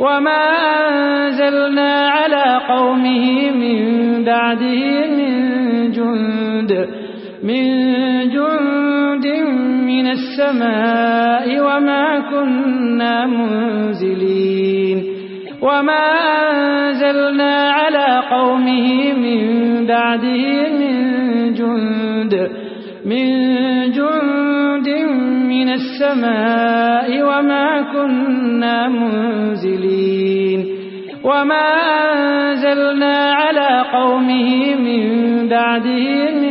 وما أنزلنا على قومه من بعده من جند من السماء وما كنا منزلين وما أنزلنا على قومه من بعده من جند من السماء وما كنا منزلين وما أنزلنا على قومه من بعده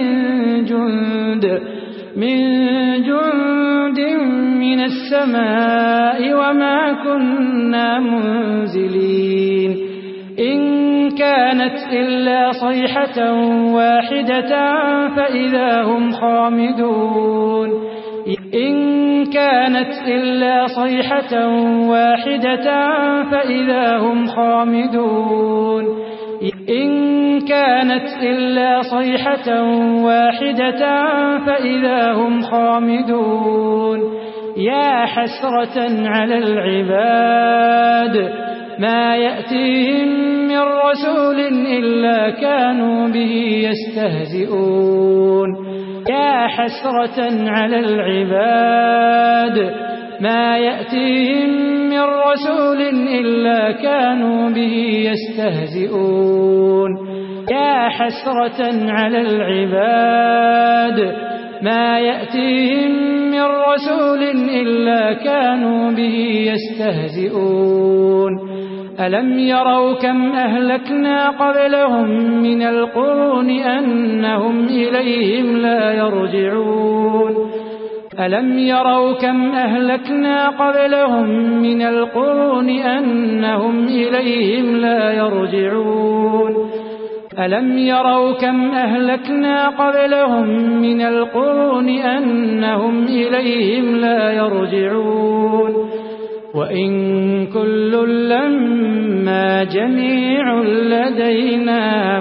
من جند من السماء وما كنا منزلين إن كانت إلا صيحة واحدة فإذا هم خامدون إن كانت إلا صيحة واحدة فإذا هم خامدون إن كانت إلا صيحة واحدة فإذا هم خامدون يا حسرة على العباد ما يأتيهم من رسول إلا كانوا به يستهزئون يا حسرة على العباد ما يأتيهم من رسول إلا كانوا به يستهزئون يا حسرة على العباد ما يأتيهم من رسول إلا كانوا به يستهزئون ألم يروا كم أهلكنا قبلهم من القرون أنهم إليهم لا يرجعون ألم يروا كم أهلكنا قبلهم من القرون أنهم إليهم لا يرجعون ألم يروا كم أهلكنا قبلهم من القرون أنهم إليهم لا يرجعون وإن كل لما جميع لدينا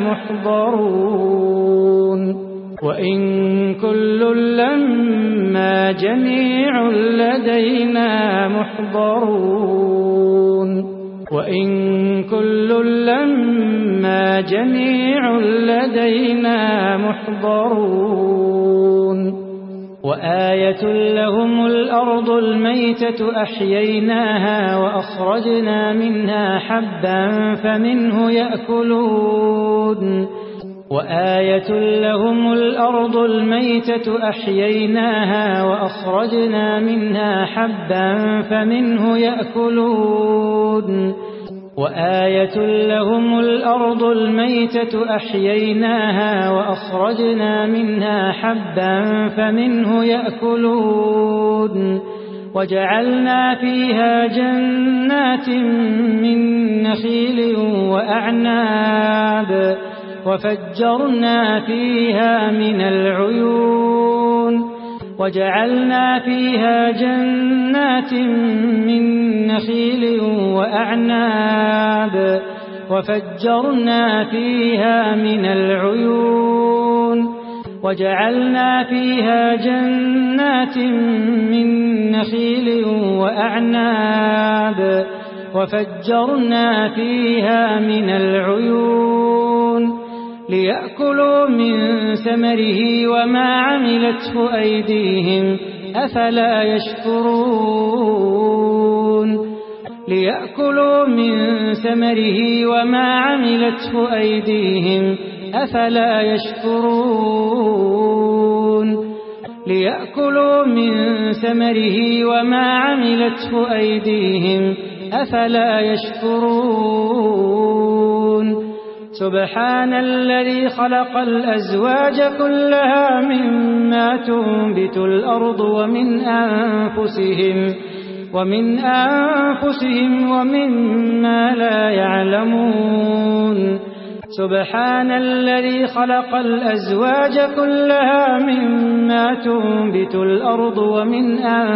محضرون وإن كل لما جميع لدينا محضرون وإن كل لما جميع لدينا محضرون وآية لهم الأرض الميتة أحييناها وأخرجنا منها حبا فمنه يأكلون وآية لهم الأرض الميتة أحييناها وأخرجنا منها حبا فمنه يأكلون وآية لهم الأرض الميتة أحييناها وأخرجنا منها حبا فمنه يأكلون وجعلنا فيها جنات من نخيل وأعناب وفجرنا فيها من العيون وجعلنا فيها جنات من نخيل وأعناب وفجرنا فيها من العيون وجعلنا فيها جنات من نخيل وأعناب وفجرنا فيها من العيون ليأكلوا من ثمره وما عملته أيديهم أفلا يشكرون ليأكلوا من ثمره وما عملته أيديهم أفلا يشكرون ليأكلوا من ثمره وما عملته أيديهم أفلا يشكرون سبحان الذي خلق الأزواج كلها مما تنبت الأرض ومن أنفسهم ومما لا يعلمون سبحان الذي خلق الأزواج كلها مما تنبت الأرض ومن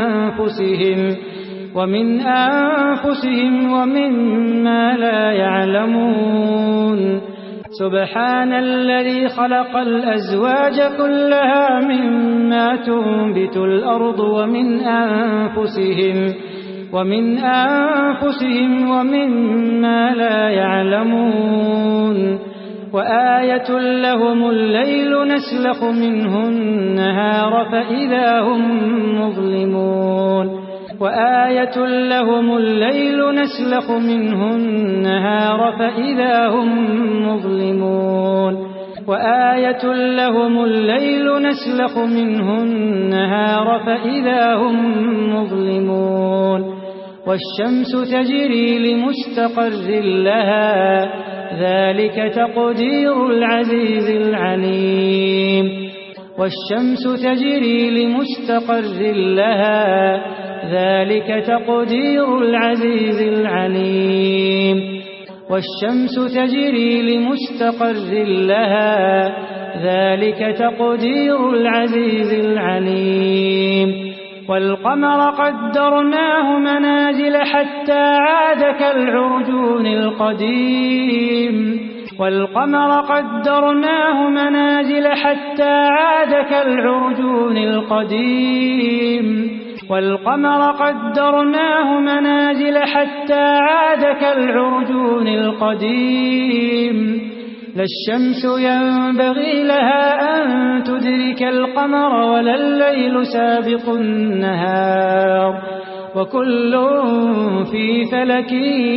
أنفسهم ومما لا يعلمون سبحان الذي خلق الأزواج كلها مما تنبت الأرض ومن أنفسهم ومما لا يعلمون وآية لهم الليل نسلخ منه النهار فإذا هم مظلمون وآية لهم الليل نسلخ منه النهار فإذا هم مظلمون وآية لهم الليل نسلخ منه النهار فإذا هم مظلمون والشمس تجري لمستقر لها ذلك تقدير العزيز العليم والشمس تجري لمستقر لها ذلك تقدير العزيز العليم والشمس تجري لمستقر لها ذلك تقدير العزيز العليم والقمر قدرناه منازل حتى عاد كالعرجون القديم والقمر قدرناه منازل حتى عاد كالعرجون القديم والقمر قدرناه منازل حتى عاد كالعرجون القديم لا الشمس ينبغي لها أن تدرك القمر ولا الليل سابق النهار وكل في فلك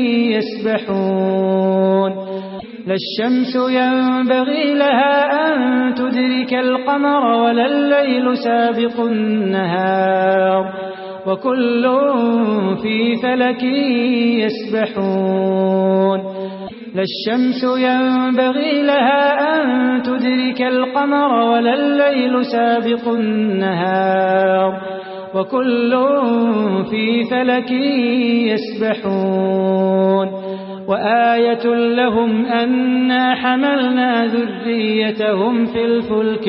يسبحون لا الشمس ينبغي لها أن تدرك القمر ولا الليل سابق النهار وكل في فلك يسبحون لا الشمس ينبغي لها أن تدرك القمر ولا الليل سابق النهار وكل في فلك يسبحون وآية لهم أنا حملنا ذريتهم في الفلك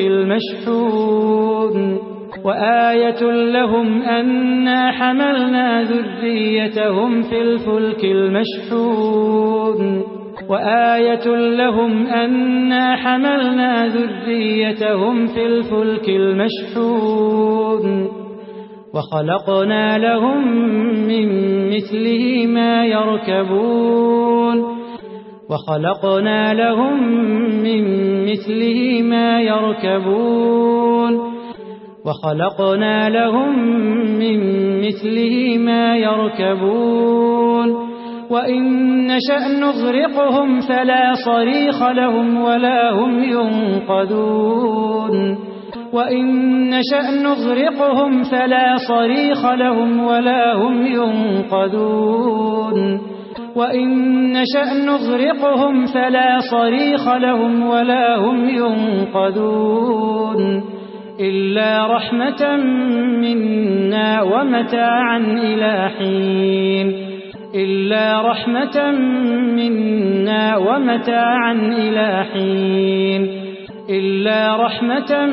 المشحون وآية لهم أنا حملنا ذريتهم في الفلك المشحون وآية لهم أنا حملنا ذريتهم في الفلك المشحون وخلقنا لهم من مثله ما يركبون وخلقنا لهم من مثله ما يركبون وخلقنا لهم من مثله ما يركبون وإن نشأ نغرقهم فلا صريخ لهم ولا هم ينقذون وإن نشأ نغرقهم فلا صريخ لهم ولا هم ينقذون وإن نشأ نغرقهم فلا صريخ لهم ولا هم ينقذون إلا رحمة منا ومتاعا إلى حين إلا رحمة منا ومتاعا إلى حين إلا رحمة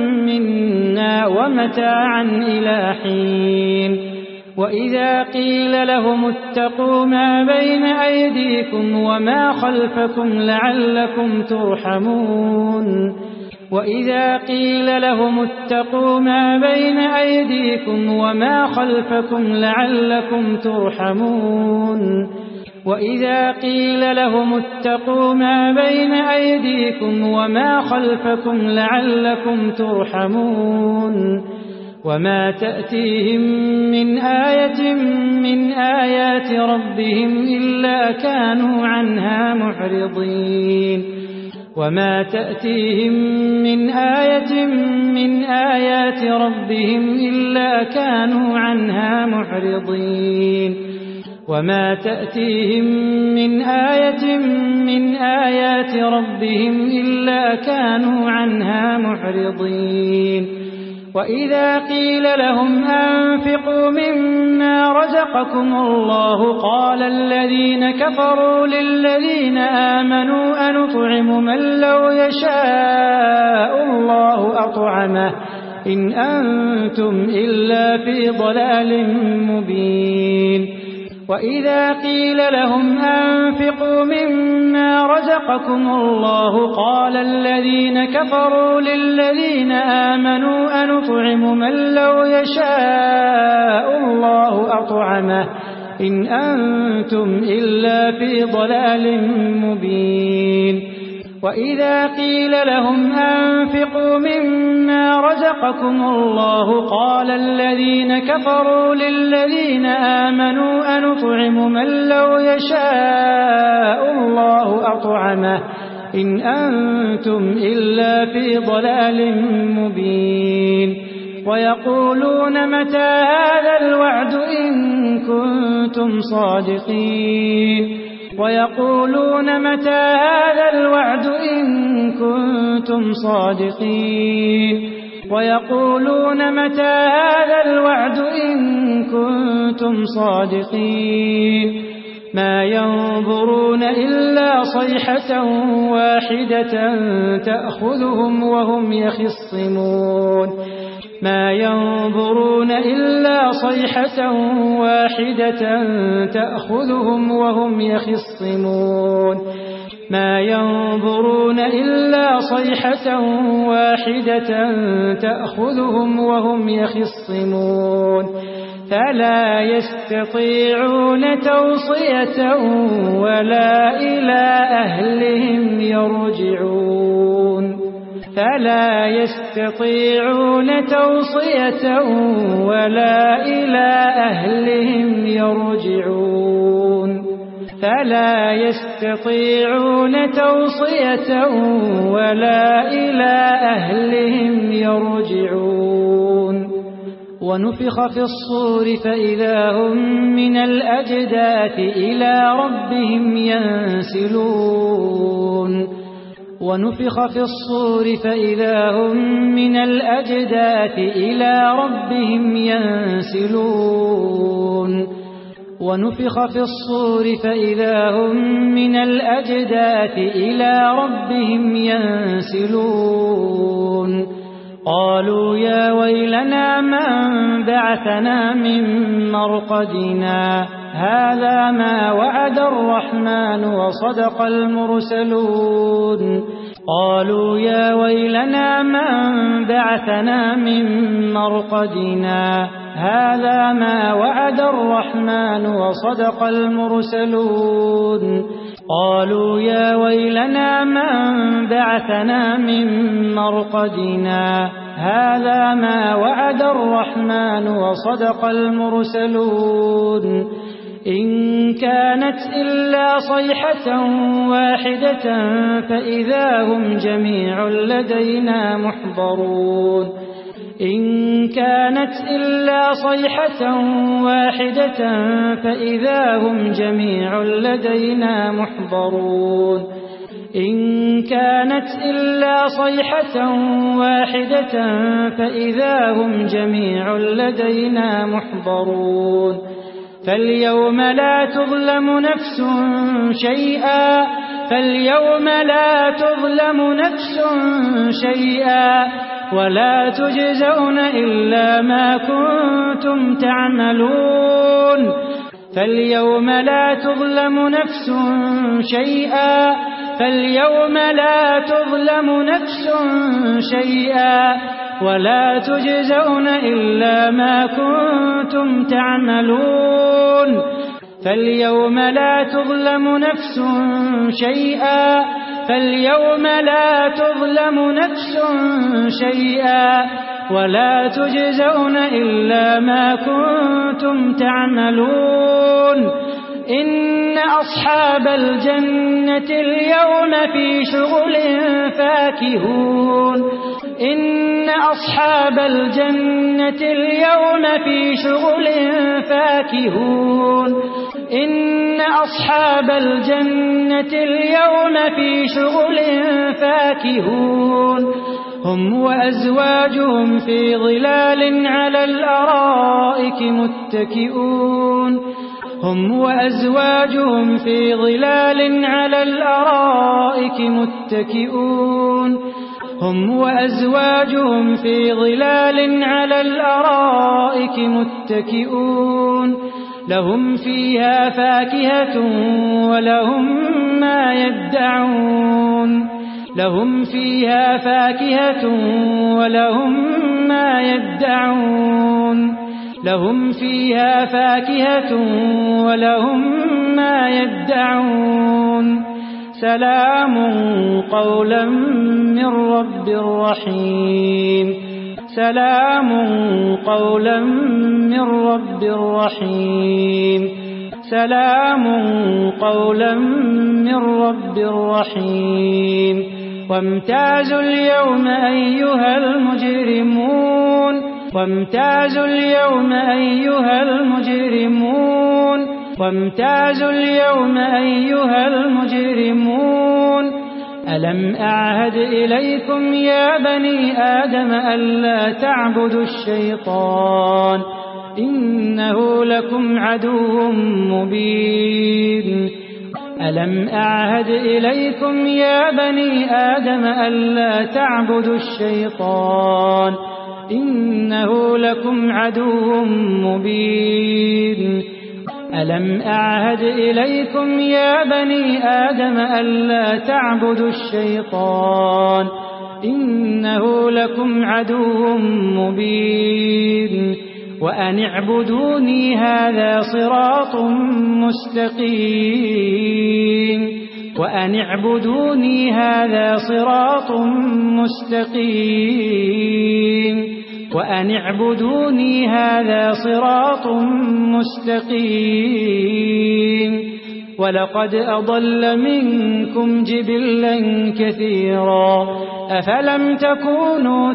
منا ومتاعا إلى حين وإذا قيل لهم اتقوا ما بين أيديكم وما خلفكم لعلكم ترحمون وإذا قيل لهم اتقوا ما بين أيديكم وما خلفكم لعلكم ترحمون وإذا قيل لهم اتقوا ما بين أيديكم وما خلفكم لعلكم ترحمون وما تأتيهم من آية من آيات ربهم إلا كانوا عنها معرضين وما تأتيهم من آية من آيات ربهم إلا كانوا عنها معرضين وما تأتيهم من آية من آيات ربهم إلا كانوا عنها معرضين وإذا قيل لهم أنفقوا مما رزقكم الله قال الذين كفروا للذين آمنوا أنطعم من لو يشاء الله أطعمه إن أنتم إلا في ضلال مبين وإذا قيل لهم أنفقوا مما رزقكم الله قال الذين كفروا للذين آمنوا أنطعم من لو يشاء الله أطعمه إن أنتم إلا في ضلال مبين وإذا قيل لهم أنفقوا مما رزقكم الله قال الذين كفروا للذين آمنوا أنطعم من لو يشاء الله أطعمه إن أنتم إلا في ضلال مبين ويقولون متى هذا الوعد إن كنتم صادقين ويقولون متى هذا الوعد إن كنتم صادقين ويقولون متى هذا الوعد إن كنتم صادقين ما ينظرون إلا صيحة واحدة تأخذهم وهم يخصمون ما ينظرون إلا صيحة واحدة تأخذهم وهم يخصمون ما ينظرون إلا صيحة واحدة تأخذهم وهم يخصمون فلا يستطيعون توصية ولا إلى أهلهم يرجعون فلا يستطيعون توصية ولا إلى أهلهم يرجعون فلا يستطيعون توصية ولا إلى أهلهم يرجعون ونفخ في الصور فإذا هم من الأجداث إلى ربهم ينسلون ونفخ في الصور فإذا هم من الأجداث إلى ربهم ينسلون ونفخ في الصور فإذا هم من الأجداث إلى ربهم ينسلون قالوا يا ويلنا من بعثنا من مرقدنا هذا ما وعد الرحمن وصدق المرسلون قالوا يا ويلنا من بعثنا من مرقدنا هذا ما وعد الرحمن وصدق المرسلون قالوا يا ويلنا من بعثنا من مرقدنا هذا ما وعد الرحمن وصدق المرسلون إن كانت إلا صيحة واحدة فإذا هم جميع لدينا محضرون إن كانت إلا صيحة واحدة فإذا هم جميع لدينا محضرون إن كانت إلا صيحة واحدة فإذا هم جميع لدينا محضرون فاليوم لا تظلم نفس شيئا فاليوم لا تظلم نفس شيئا ولا تجزون إلا ما كنتم تعملون فاليوم لا تظلم نفس شيئا فاليوم لا تظلم نفس شيئا ولا تجزون إلا ما كنتم تعملون فاليوم لا تظلم نفس شيئا فاليوم لا تظلم نفس شيئا ولا تجزون إلا ما كنتم تعملون إن أصحاب الجنة اليوم في شغل فاكهون إن أصحاب الجنة اليوم في شغل فاكهون إن أصحاب الجنة اليوم في شغل فاكهون هم وأزواجهم في ظلال على الأرائك متكئون هم وأزواجهم في ظلال على الأرائك متكئون هم وأزواجهم في ظلال على الأرائك متكئون لهم فيها فاكهة ولهم ما يدعون لهم فيها فاكهة ولهم ما يدعون لهم فيها فاكهة ولهم ما يدعون سلام قولا من رب رحيم سلام قولا من رب رحيم سلام قولا من رب رحيم وامتازوا اليوم أيها المجرمون وامتازوا اليوم أيها المجرمون وامتازوا اليوم أيها المجرمون ألم أعهد إليكم يا بني آدم ألا تعبدوا الشيطان إنه لكم عدو مبين ألم أعهد إليكم يا بني آدم ألا تعبدوا الشيطان إنه لكم عدو مبين ألم أعهد إليكم يا بني آدم ألا تعبدوا الشيطان إنه لكم عدو مبين وأن اعبدوني هذا صراط مستقيم وأن اعبدوني هذا صراط مستقيم وأن اعبدوني هذا صراط مستقيم ولقد أضل منكم جبلا كثيرا أفلم تكونوا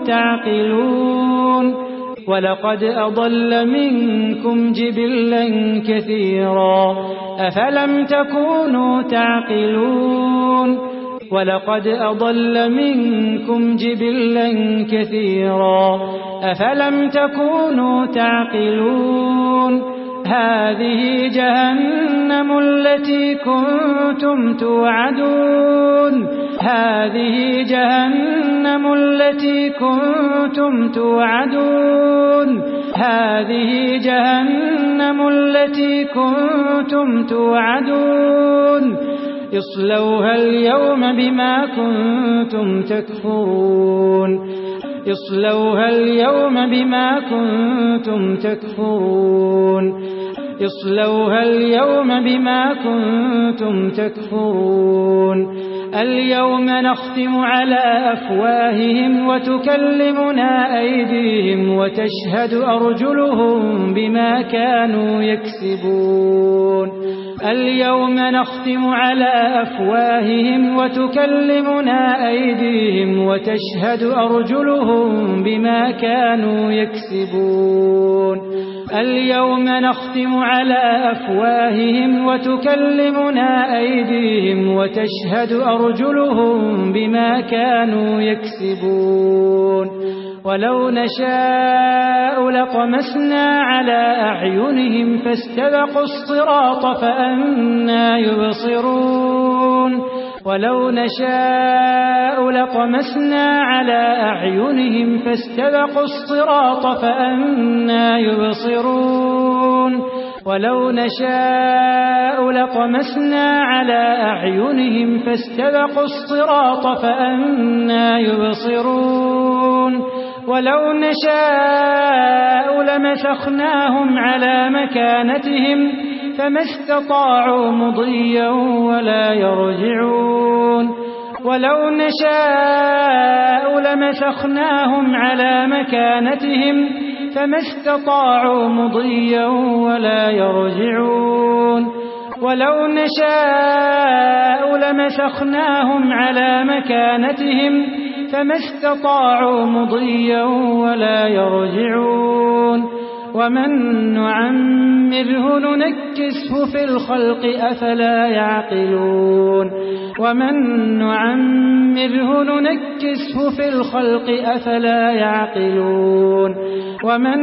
تعقلون ولقد أضل منكم جبلا كثيرا أفلم تكونوا تعقلون ولقد أضل منكم جبلا كثيرا أفلم تكونوا تعقلون هذه جهنم التي كنتم توعدون هذه جهنم التي كنتم توعدون هذه جهنم التي كنتم توعدون اصلوها اليوم بما كنتم تكفرون اصلوها اليوم بما كنتم تكفرون اصلوها اليوم بما كنتم تكفرون اليوم نختم على أفواههم وتكلمنا أيديهم وتشهد أرجلهم بما كانوا يكسبون اليوم نختم على أفواههم وتكلمنا أيديهم وتشهد أرجلهم بما كانوا يكسبون اليوم نختم على أفواههم وتكلمنا أيديهم وتشهد أرجلهم بما كانوا يكسبون ولو نشاء لطمسنا على أعينهم فاستبقوا الصراط فأنى يبصرون ولو نشاء لطمسنا على أعينهم فاستبقوا الصراط فأنى يبصرون ولو نشاء لطمسنا على أعينهم فاستبقوا الصراط فأنى يبصرون ولو نشاء لمسخناهم على مكانتهم فما استطاعوا مضيا ولا يرجعون ولو نشاء لمسخناهم على مكانتهم فما استطاعوا مضيا ولا يرجعون ولو نشاء لمسخناهم على مكانتهم فما استطاعوا مضيا ولا يرجعون ومن نعمره ننكسه في الخلق أفلا يعقلون ومن نعمره ننكسه في الخلق أفلا يعقلون ومن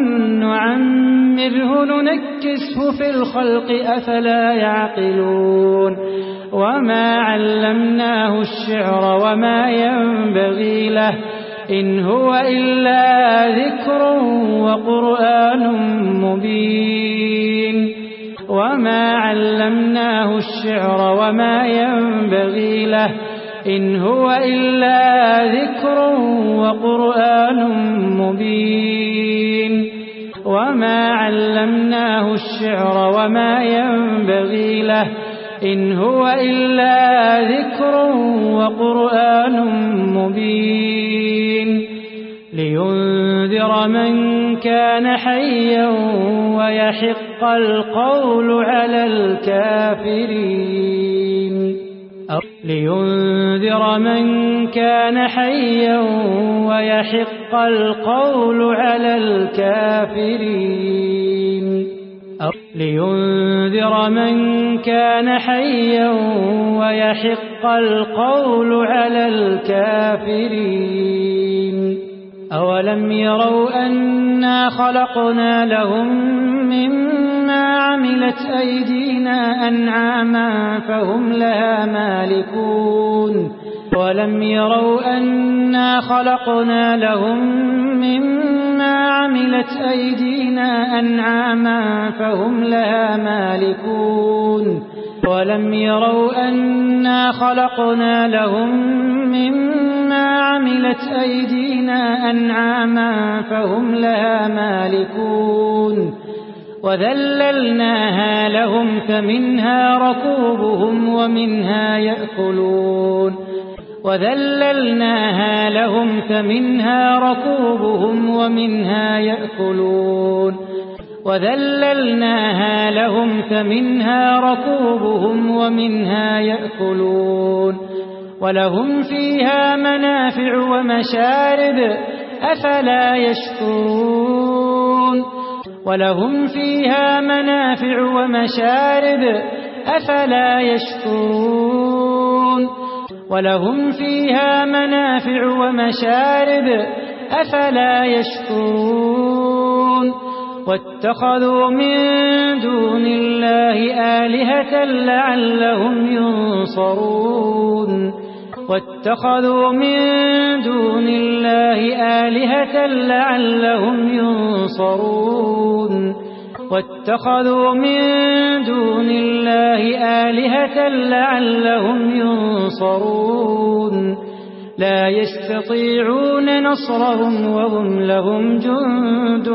نعمره ننكسه في الخلق أفلا يعقلون وما علمناه الشعر وما ينبغي له إن هو إلا ذكر وقرآن مبين وما علمناه الشعر وما ينبغي له إن هو إلا ذكر وقرآن مبين وما علمناه الشعر وما ينبغي له إن هو إلا ذكر وقرآن مبين لينذر من كان حيا ويحق القول على الكافرين لينذر من كان حيا ويحق القول على الكافرين لينذر من كان حيا ويحق القول على الكافرين أولم يروا أنا خلقنا لهم مما عملت أيدينا أنعاما فهم لها مالكون ولم يروا أنا خلقنا لهم مما عملت أيدينا أنعاما فهم لها مالكون ولم يروا أنا خلقنا لهم مما عملت أيدينا أنعاما فهم لها مالكون وذللناها لهم فمنها ركوبهم ومنها يأكلون وذللناها لهم فمنها ركوبهم ومنها يأكلون وذللناها لهم فمنها ركوبهم ومنها يأكلون ولهم فيها منافع ومشارب أفلا يشكرون ولهم فيها منافع ومشارب أفلا يشكرون ولهم فيها منافع ومشارب أفلا يشكرون واتخذوا من دون الله آلهة لعلهم ينصرون واتخذوا من دون الله آلهة لعلهم ينصرون واتخذوا من دون الله آلهة لعلهم ينصرون لا يستطيعون نصرهم وهم لهم جند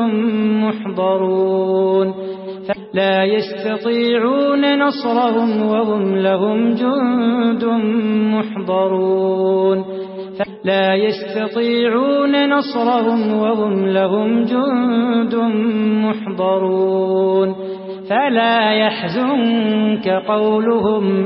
محضرون لا يستطيعون نصرهم وهم لهم جند محضرون لا يستطيعون نصرهم وهم لهم جند محضرون فلا يحزنك قولهم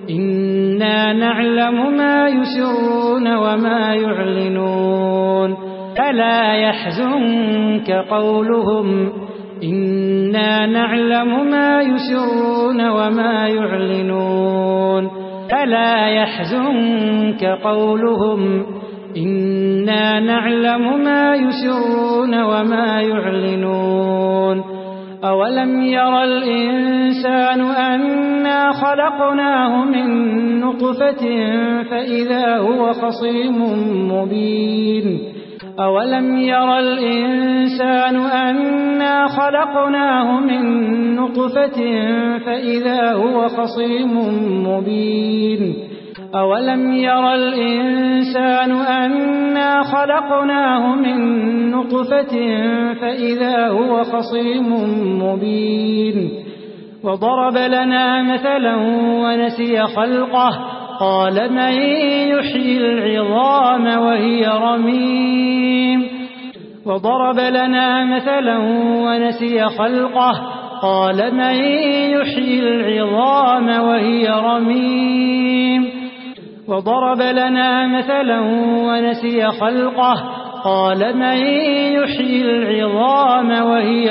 إنا نعلم ما يسرون وما يعلنون فلا يحزنك قولهم إنا نعلم ما يسرون وما يعلنون فلا يحزنك قولهم إنا نعلم ما يسرون وما يعلنون أولم ير الإنسان أنا خلقناه من نطفة فإذا هو خصيم مبين أولم ير الإنسان أنا خلقناه من نطفة فإذا هو خصيم مبين أولم ير الإنسان أنا خلقناه من نطفة فإذا هو خصيم مبين وضرب لنا مثلا ونسي خلقه قال من يحيي العظام وهي رميم وضرب لنا مثلا ونسي خلقه قال من يحيي العظام وهي رميم وضرب لنا مثلا ونسي خلقه قال من يحيي العظام وهي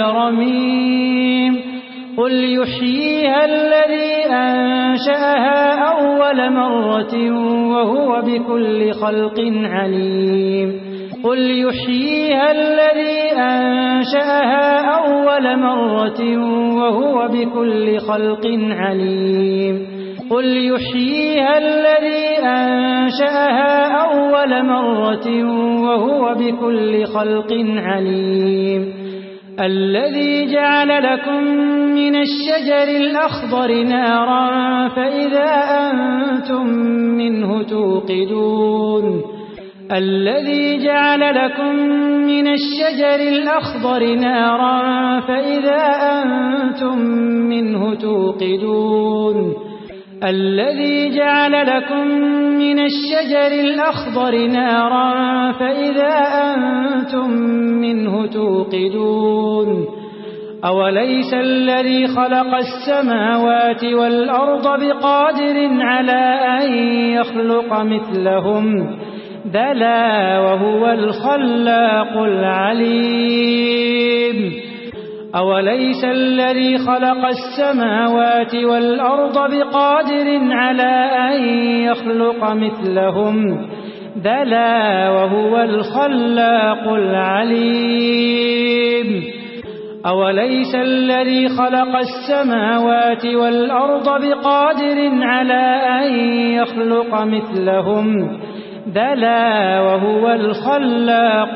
رميم قل يحييها الذي أنشأها أول مرة وهو بكل خلق عليم قل يحييها الذي أنشأها أول مرة وهو بكل خلق عليم قل يحييها الذي أنشأها أول مرة وهو بكل خلق عليم الذي جعل لكم من الشجر الأخضر نارا فإذا أنتم منه توقدون الذي جعل لكم من الشجر الأخضر نارا فإذا أنتم منه توقدون الذي جعل لكم من الشجر الأخضر نارا فإذا أنتم منه توقدون أوليس الذي خلق السماوات والأرض بقادر على أن يخلق مثلهم بلى وهو الخلاق العليم أوليس الذي خلق السماوات والأرض بقادر على أن يخلق مثلهم بلى وهو الخلاق العليم أوليس الذي خلق السماوات والأرض بقادر على أن يخلق مثلهم بلى وهو الخلاق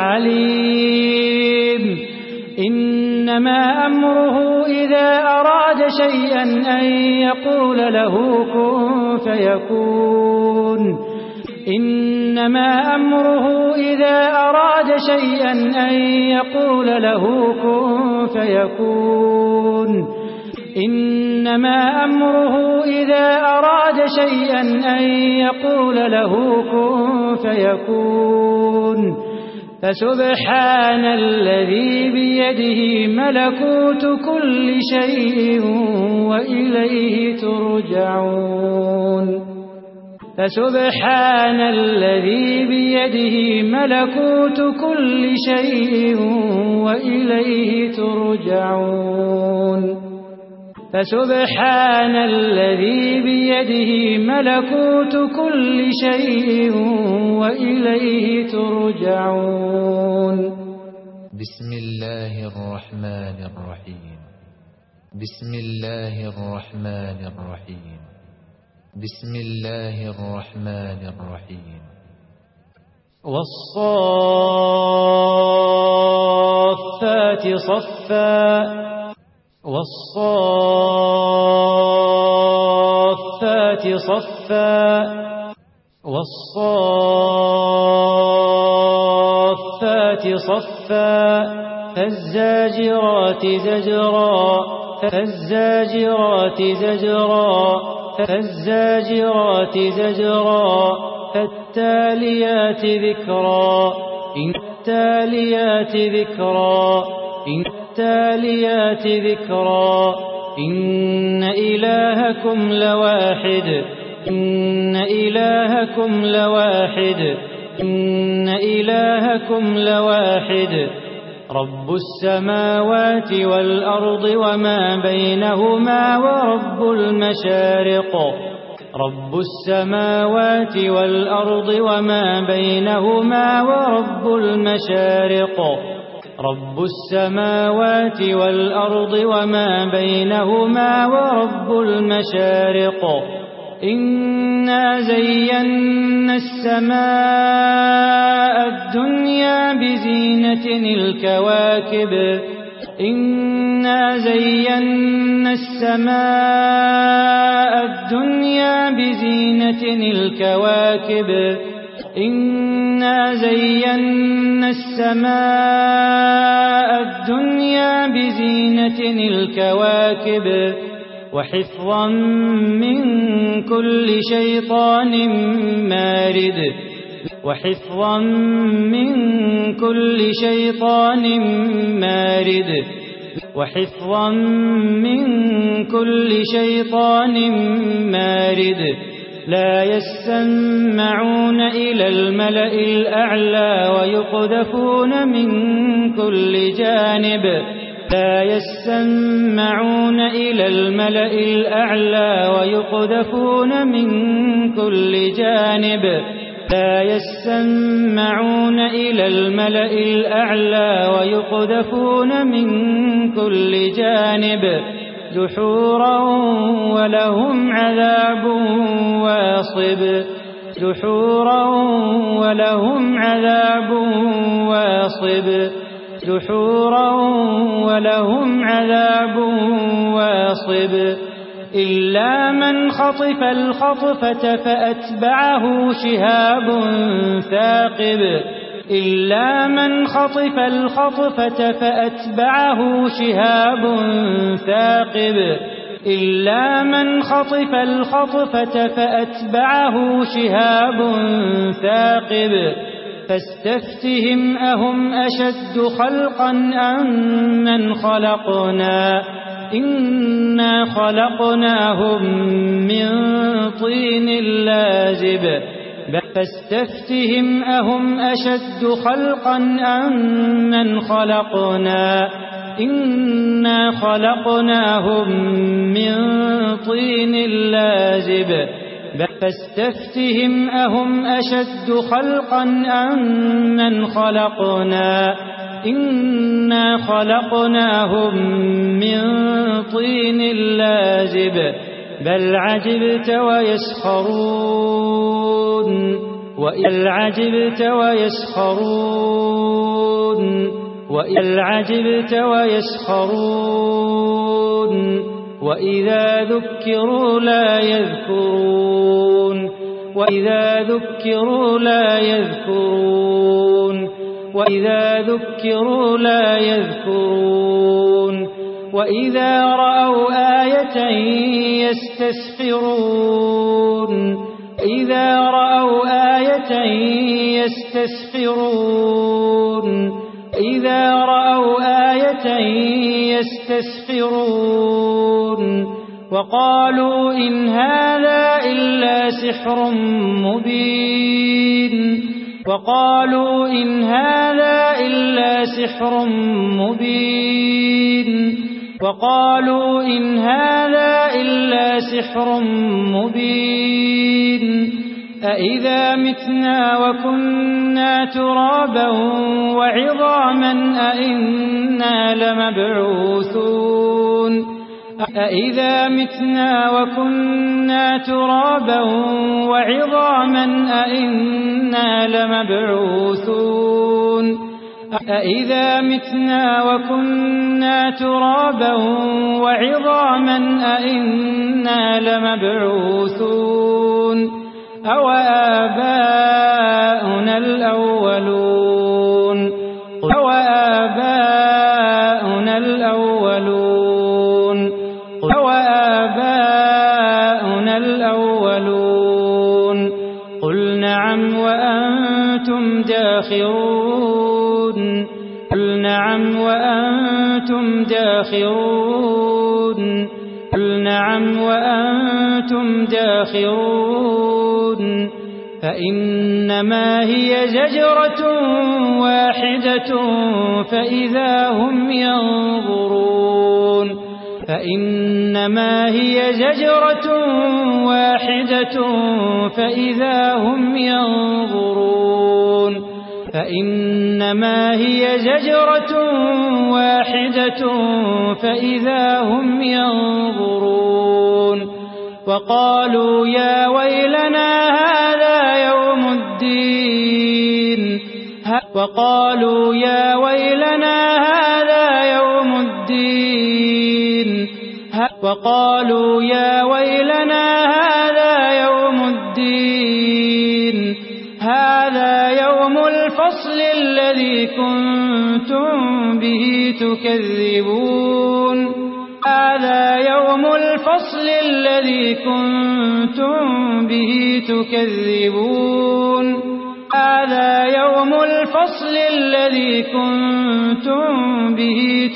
العليم إنما أمره إذا أراد شيئا أن يقول له كن فيكون إنما أمره إذا أراد شيئا أن يقول له كن فيكون إنما أمره إذا أراد شيئا أن يقول له كن فيكون فسبحان الذي بيده ملكوت كل شيء وإليه ترجعون فسبحان الذي بيده ملكوت كل شيء وإليه ترجعون فسبحان الذي بيده ملكوت كل شيء وإليه ترجعون بسم الله الرحمن الرحيم بسم الله الرحمن الرحيم بسم الله الرحمن الرحيم والصافات صفا والصافات صفا والصافات صفا فالزاجرات زجرا فالزاجرات زجرا فالزاجرات زجرا فالتاليات ذكرا التاليات ذكرا التاليات ذكرا إن إلهكم لواحد إن إلهكم لواحد إن إلهكم لواحد رب السماوات والأرض وما بينهما ورب المشارق رب السماوات والأرض وما بينهما ورب المشارق رب السماوات والأرض وما بينهما ورب المشارق إنا زينا السماء الدنيا بزينة الكواكب إنا زينا السماء الدنيا بزينة الكواكب إنا زينا السماء الدنيا بزينة الكواكب وحفظا من كل شيطان مارد وحفظا من كل شيطان مارد وحفظا من كل شيطان مارد لا يسمعون إلى الملأ الأعلى ويقذفون من كل جانب لا يسمعون إلى الملأ الأعلى ويقذفون من كل جانب لا يسمعون إلى الملأ الأعلى ويقذفون من كل جانب دحورا ولهم عذاب واصب دحورا ولهم عذاب واصب دحورا ولهم عذاب واصب إلا من خطف الخطفة فأتبعه شهاب ثاقب إلا من خطف الخطفة فأتبعه شهاب ثاقب إلا من خطف الخطفة فأتبعه شهاب ثاقب فاستفتهم أهم أشد خلقا أم من خلقنا إنا خلقناهم من طين لازب فاستفتهم أهم أشد خلقا أم من خلقنا إنا خلقناهم من طين لازب فاستفتهم أهم أشد خلقا أم من خلقنا إنا خلقناهم من طين لازب بل عجبت ويسخرون وإذا عجبت ويسخرون وإذا ذكروا لا يذكرون وإذا ذكروا لا يذكرون وإذا ذكروا لا يذكرون وإذا رأوا آية يستسخرون إذا رأوا آية يستسخرون إذا رأوا آية يستسخرون وقالوا إن هذا إلا سحر مبين وقالوا إن هذا إلا سحر مبين وقالوا إن هذا إلا سحر مبين أإذا متنا وكنا ترابا وعظاما أإنا لمبعوثون أإذا متنا وكنا ترابا وعظاما أإنا لمبعوثون أإذا متنا وكنا ترابا وعظاما أإنا لمبعوثون أو آباؤنا الأولون أو آباؤنا الأولون أو آباؤنا الأولون قل نعم وأنتم داخرون قل نعم وأنتم داخرون قل نعم وأنتم داخرون فإنما هي زجرة واحدة فإذا هم ينظرون فإنما هي زجرة واحدة فإذا هم ينظرون فإنما هي زجرة واحدة فإذا هم ينظرون وقالوا يا ويلنا هذا يوم الدين وقالوا يا ويلنا هذا يوم الدين وقالوا يا ويلنا هذا يوم الدين هذا يوم الفصل الذي كنتم به تكذبون هذا يوم الفصل الذي كنتم به تكذبون هذا يوم الفصل الذي كنتم به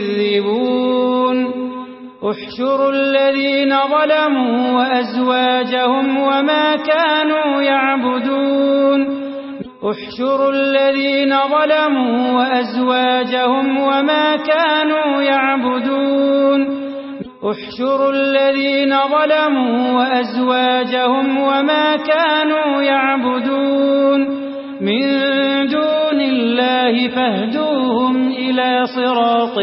تكذبون احشروا الذين ظلموا وأزواجهم وما كانوا يعبدون احشروا الذين ظلموا وأزواجهم وما كانوا يعبدون احشروا الذين ظلموا وأزواجهم وما كانوا يعبدون من دون الله فاهدوهم إلى صراط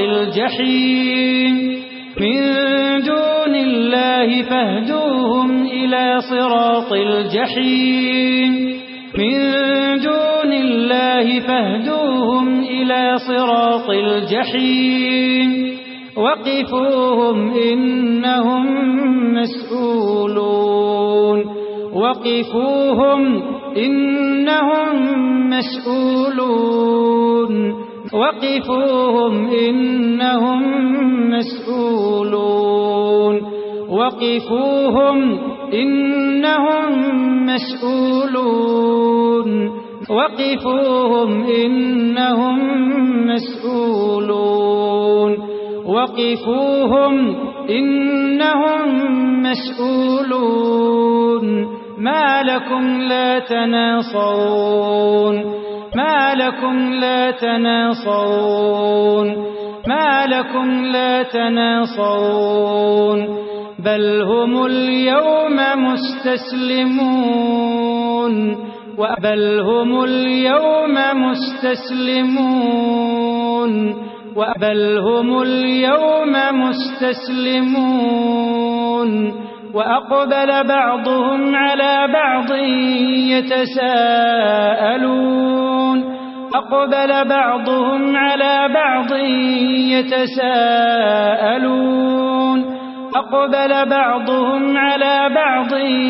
الجحيم من دون الله فاهدوهم إلى صراط الجحيم من دون الله فاهدوهم إلى صراط الجحيم وقفوهم إنهم مسؤولون وقفوهم إنهم مسؤولون وقفوهم إنهم مسؤولون وقفوهم إنهم مسؤولون وقفوهم إنهم مسؤولون وقفوهم إنهم مسؤولون ما لكم لا تناصرون ما لكم لا تناصرون ما لكم لا تناصرون بل هم اليوم مستسلمون بل هم اليوم مستسلمون بل هم اليوم مستسلمون وأقبل بعضهم على بعض يتساءلون أقبل بعضهم على بعض يتساءلون أقبل بعضهم على بعض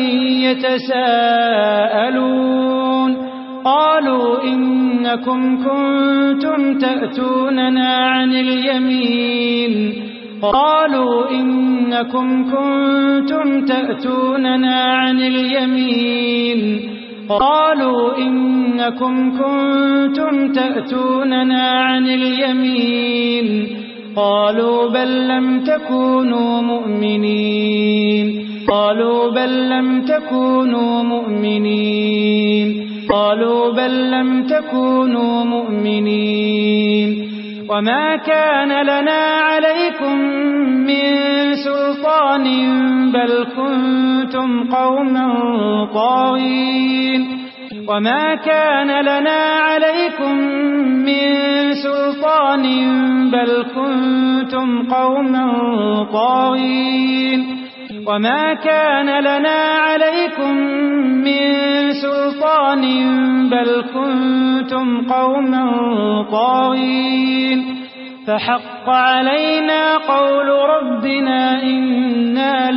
يتساءلون قالوا إنكم كنتم تأتوننا عن اليمين قالوا إنكم كنتم تأتوننا عن اليمين قالوا إنكم كنتم تأتوننا عن اليمين قالوا بل لم تكونوا مؤمنين قالوا بل لم تكونوا مؤمنين قالوا بل لم تكونوا مؤمنين وما كان لنا عليكم من سلطان بل كنتم قوما طاغين وما كان لنا عليكم من سلطان بل كنتم قوما طاغين وما كان لنا عليكم من سلطان بل كنتم قوما طاغين فحق علينا قول ربنا إنا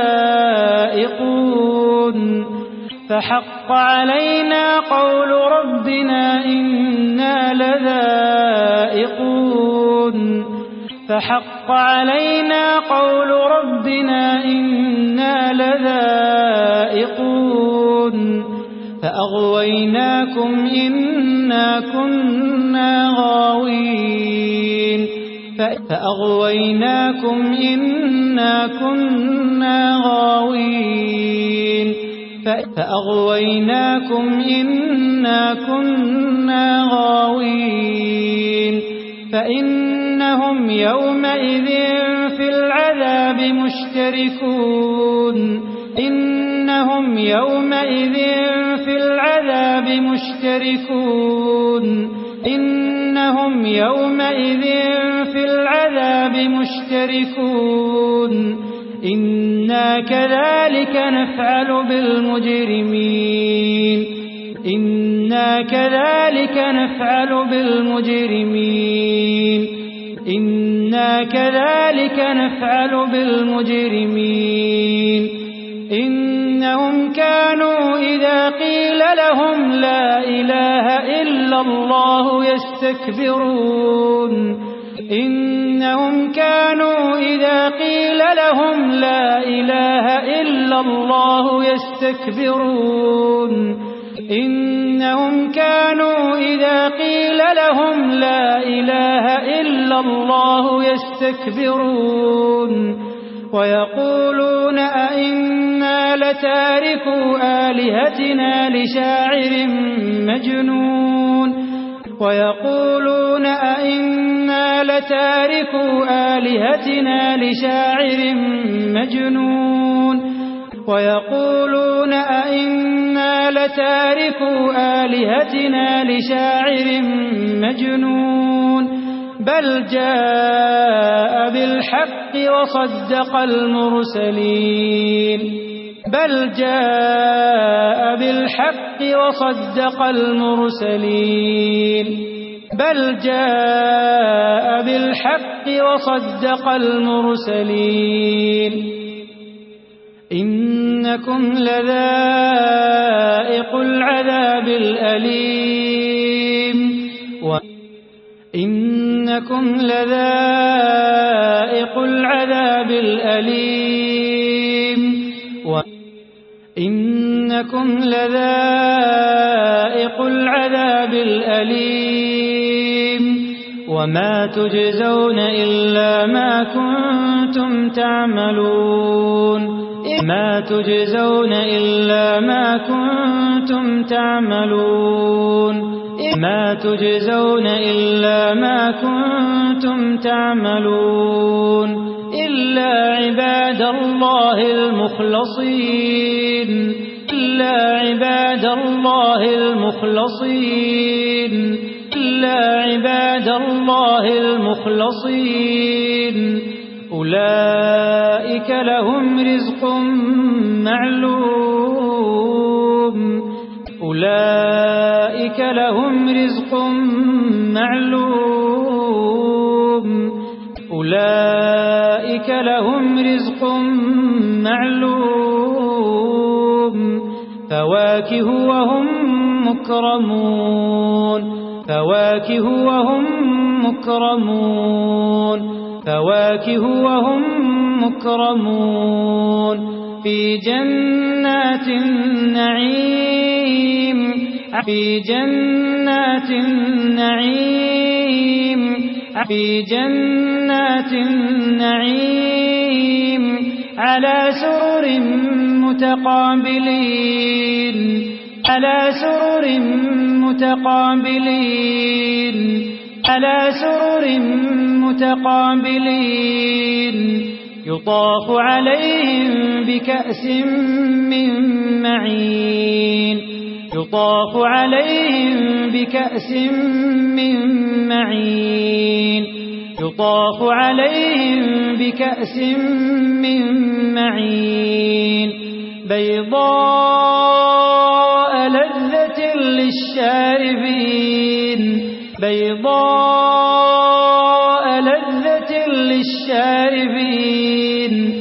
لذائقون فحق علينا قول ربنا إنا لذائقون فحق علينا قول ربنا إنا لذائقون فأغويناكم إنا كنا غاوين فأغويناكم إنا كنا غاوين فأغويناكم إنا كنا غاوين فإنهم يومئذ في العذاب مشتركون إنهم يومئذ في العذاب مشتركون إنهم يومئذ في العذاب مشتركون إنا كذلك نفعل بالمجرمين إنا كذلك نفعل بالمجرمين إنا كذلك نفعل بالمجرمين إنهم كانوا إذا قيل لهم لا إله إلا الله يستكبرون إنهم كانوا إذا قيل لهم لا إله إلا الله يستكبرون إنهم كانوا إذا قيل لهم لا إله إلا الله يستكبرون ويقولون أئنا لتاركو آلهتنا لشاعر مجنون ويقولون أئنا لتاركو آلهتنا لشاعر مجنون ويقولون أئنا لتاركو آلهتنا لشاعر مجنون بل جاء بالحق وصدق المرسلين بل جاء بالحق وصدق المرسلين بل جاء بالحق وصدق المرسلين إنكم لذائق العذاب الأليم إنكم لذائق العذاب الأليم إنكم لذائق العذاب الأليم وما تجزون إلا ما كنتم تعملون ما تجزون إلا ما كنتم تعملون ما تجزون إلا ما كنتم تعملون إلا عباد الله المخلصين إلا عباد الله المخلصين إلا عباد الله المخلصين أولئك لهم رزق معلوم أولئك لهم رزق معلوم أولئك لهم رزق معلوم فواكه وهم مكرمون فواكه وهم مكرمون فواكه وهم مكرمون في جنات النعيم في جنات النعيم في جنات النعيم على سرر متقابلين على سرر متقابلين على سرر متقابلين يطاف عليهم بكأس من معين يطاف عليهم بكأس من معين يطاف عليهم بكأس من معين بيضاء لذة للشاربين بيضاء لذة للشاربين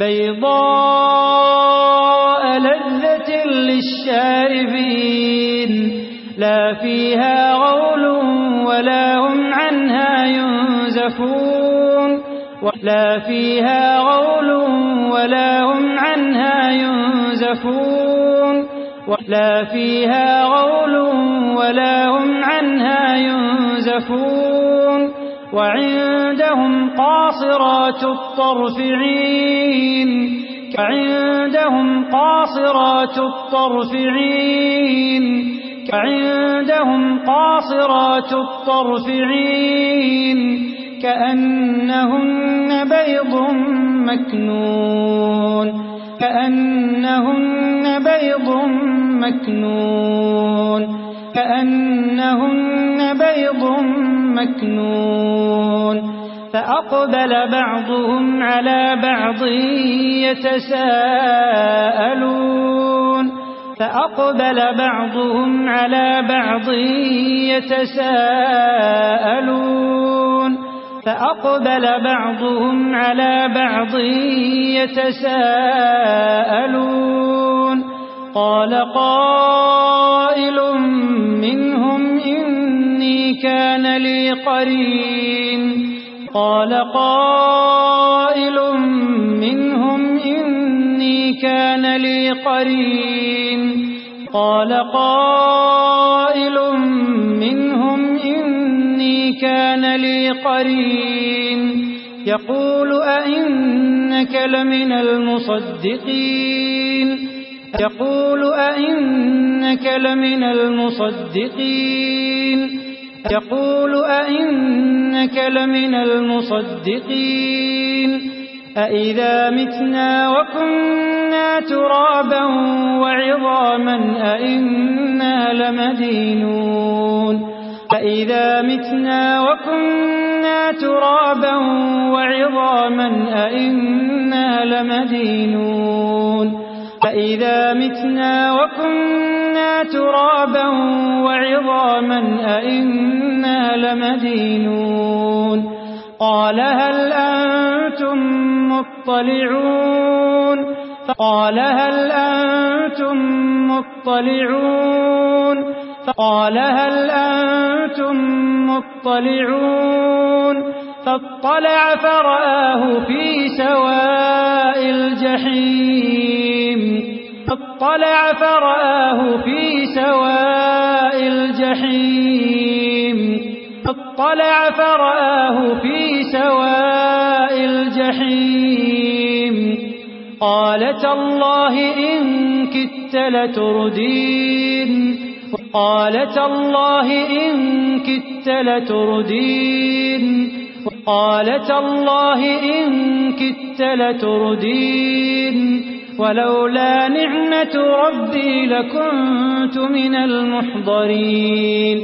بيضاء لذة للشاربين لا فيها غول ولا هم عنها ينزفون لا فيها غول ولا هم عنها ينزفون لا فيها غول ولا هم عنها ينزفون وعندهم قاصرات الطرف عين كعندهم قاصرات الطرف عين كعندهم قاصرات الطرف عين كأنهن بيض مكنون كأنهن بيض مكنون كأنهن بيض مكنون فأقبل بعضهم على بعض يتساءلون فأقبل بعضهم على بعض يتساءلون فأقبل بعضهم على بعض يتساءلون قال قائل منهم إني كان لي قرين قال قائل منهم إني كان لي قرين قال قائل منهم إني كان لي قرين يقول أئنك لمن المصدقين يقول أئنك لمن المصدقين يقول أئنك لمن المصدقين أإذا متنا وكنا ترابا وعظاما أئنا لمدينون أإذا متنا وكنا ترابا وعظاما أئنا لمدينون أإذا متنا وكنا ترابا وعظاما أئنا لمدينون قال هل أنتم مطلعون فقال هل أنتم مطلعون فاطلع فرآه في سواء الجحيم قال تالله إن كدت لتردين ولولا نعمة ربي لكنت من المحضرين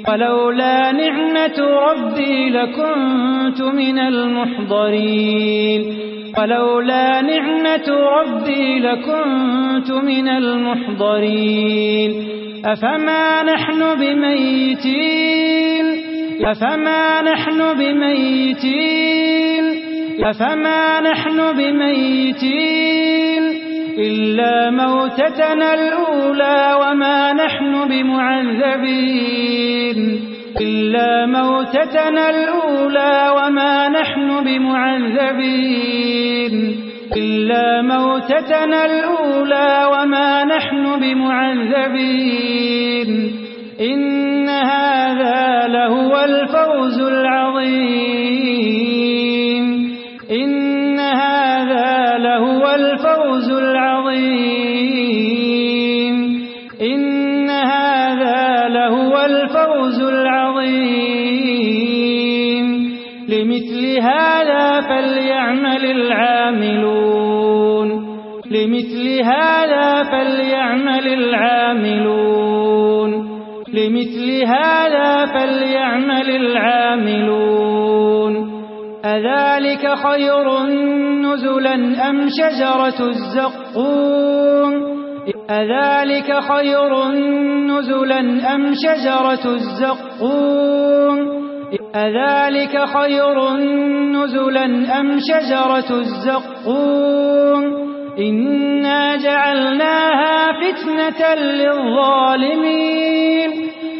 أفما نحن بميتين إلا موتتنا الأولى وما نحن بمعذبين إن هذا لهو الفوز العظيم لمثل هذا فليعمل العاملون أذلك خير نزلا أم شجرة الزقوم إنا جعلناها فتنة للظالمين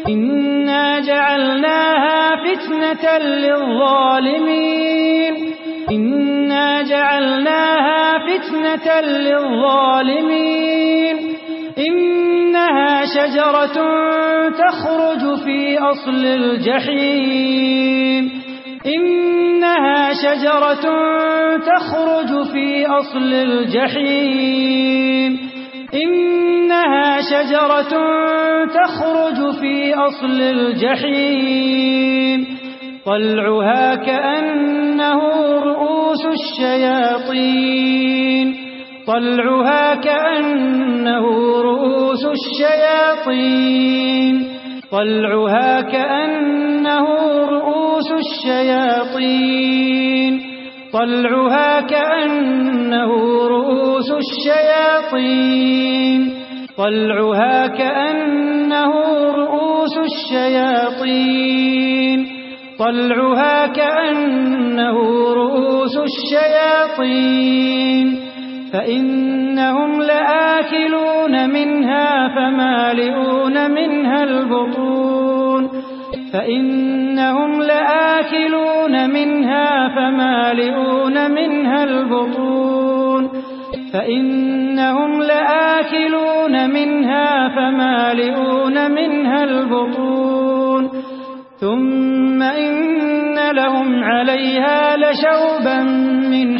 إنها شجرة تخرج في أصل الجحيم طلعها كأنه رؤوس الشياطين فإنهم لآكلون منها فمالئون منها البطون ثم إن لهم عليها لشوبا من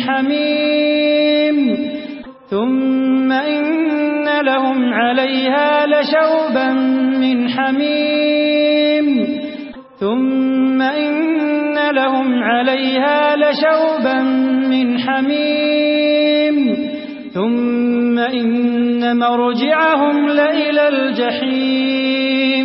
حميم ثم إن مرجعهم لإلى الجحيم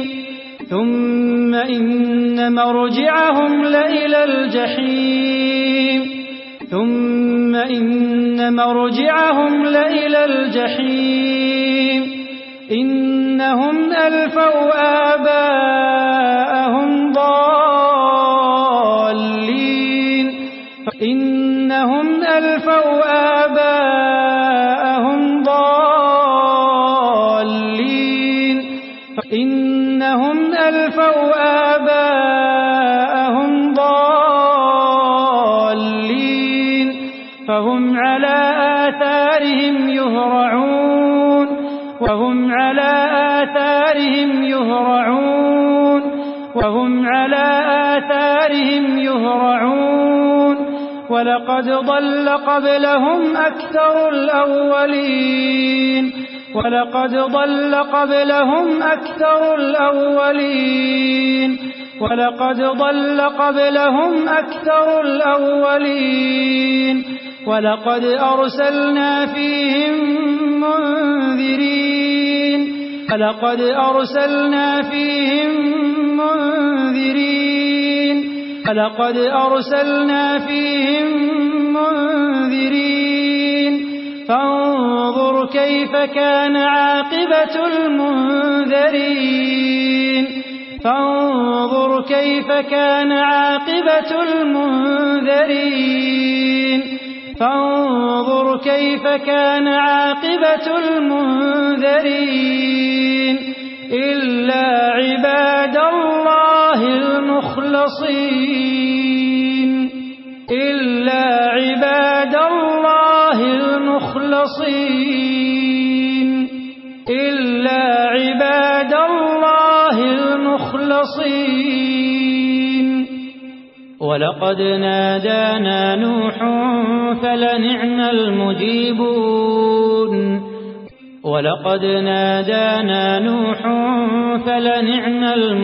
إن إنهم ألفوا آباءهم ضالين إنهم ألفوا آباءهم ضالين إنهم ألفوا آباءهم ضالين فهم على آثارهم يهرعون وهم على آثارهم يهرعون وهم على آثارهم يهرعون ولقد ضل قبلهم أكثر الأولين ولقد ضل قبلهم أكثر الأولين ولقد ضل قبلهم أكثر الأولين ولقد أرسلنا فيهم منذرين ولقد أرسلنا فيهم منذرين ولقد أرسلنا فيهم منذرين فانظر كيف كان عاقبة المنذرين فانظر كيف كان عاقبة المنذرين فانظر كيف كان عاقبة المنذرين إلا عباد الله المخلصين إلا عباد الله المخلصين إلا عباد الله المخلصين ولقد نادانا نوح فلنعم المجيبون ولقد نادانا نوح فلنعم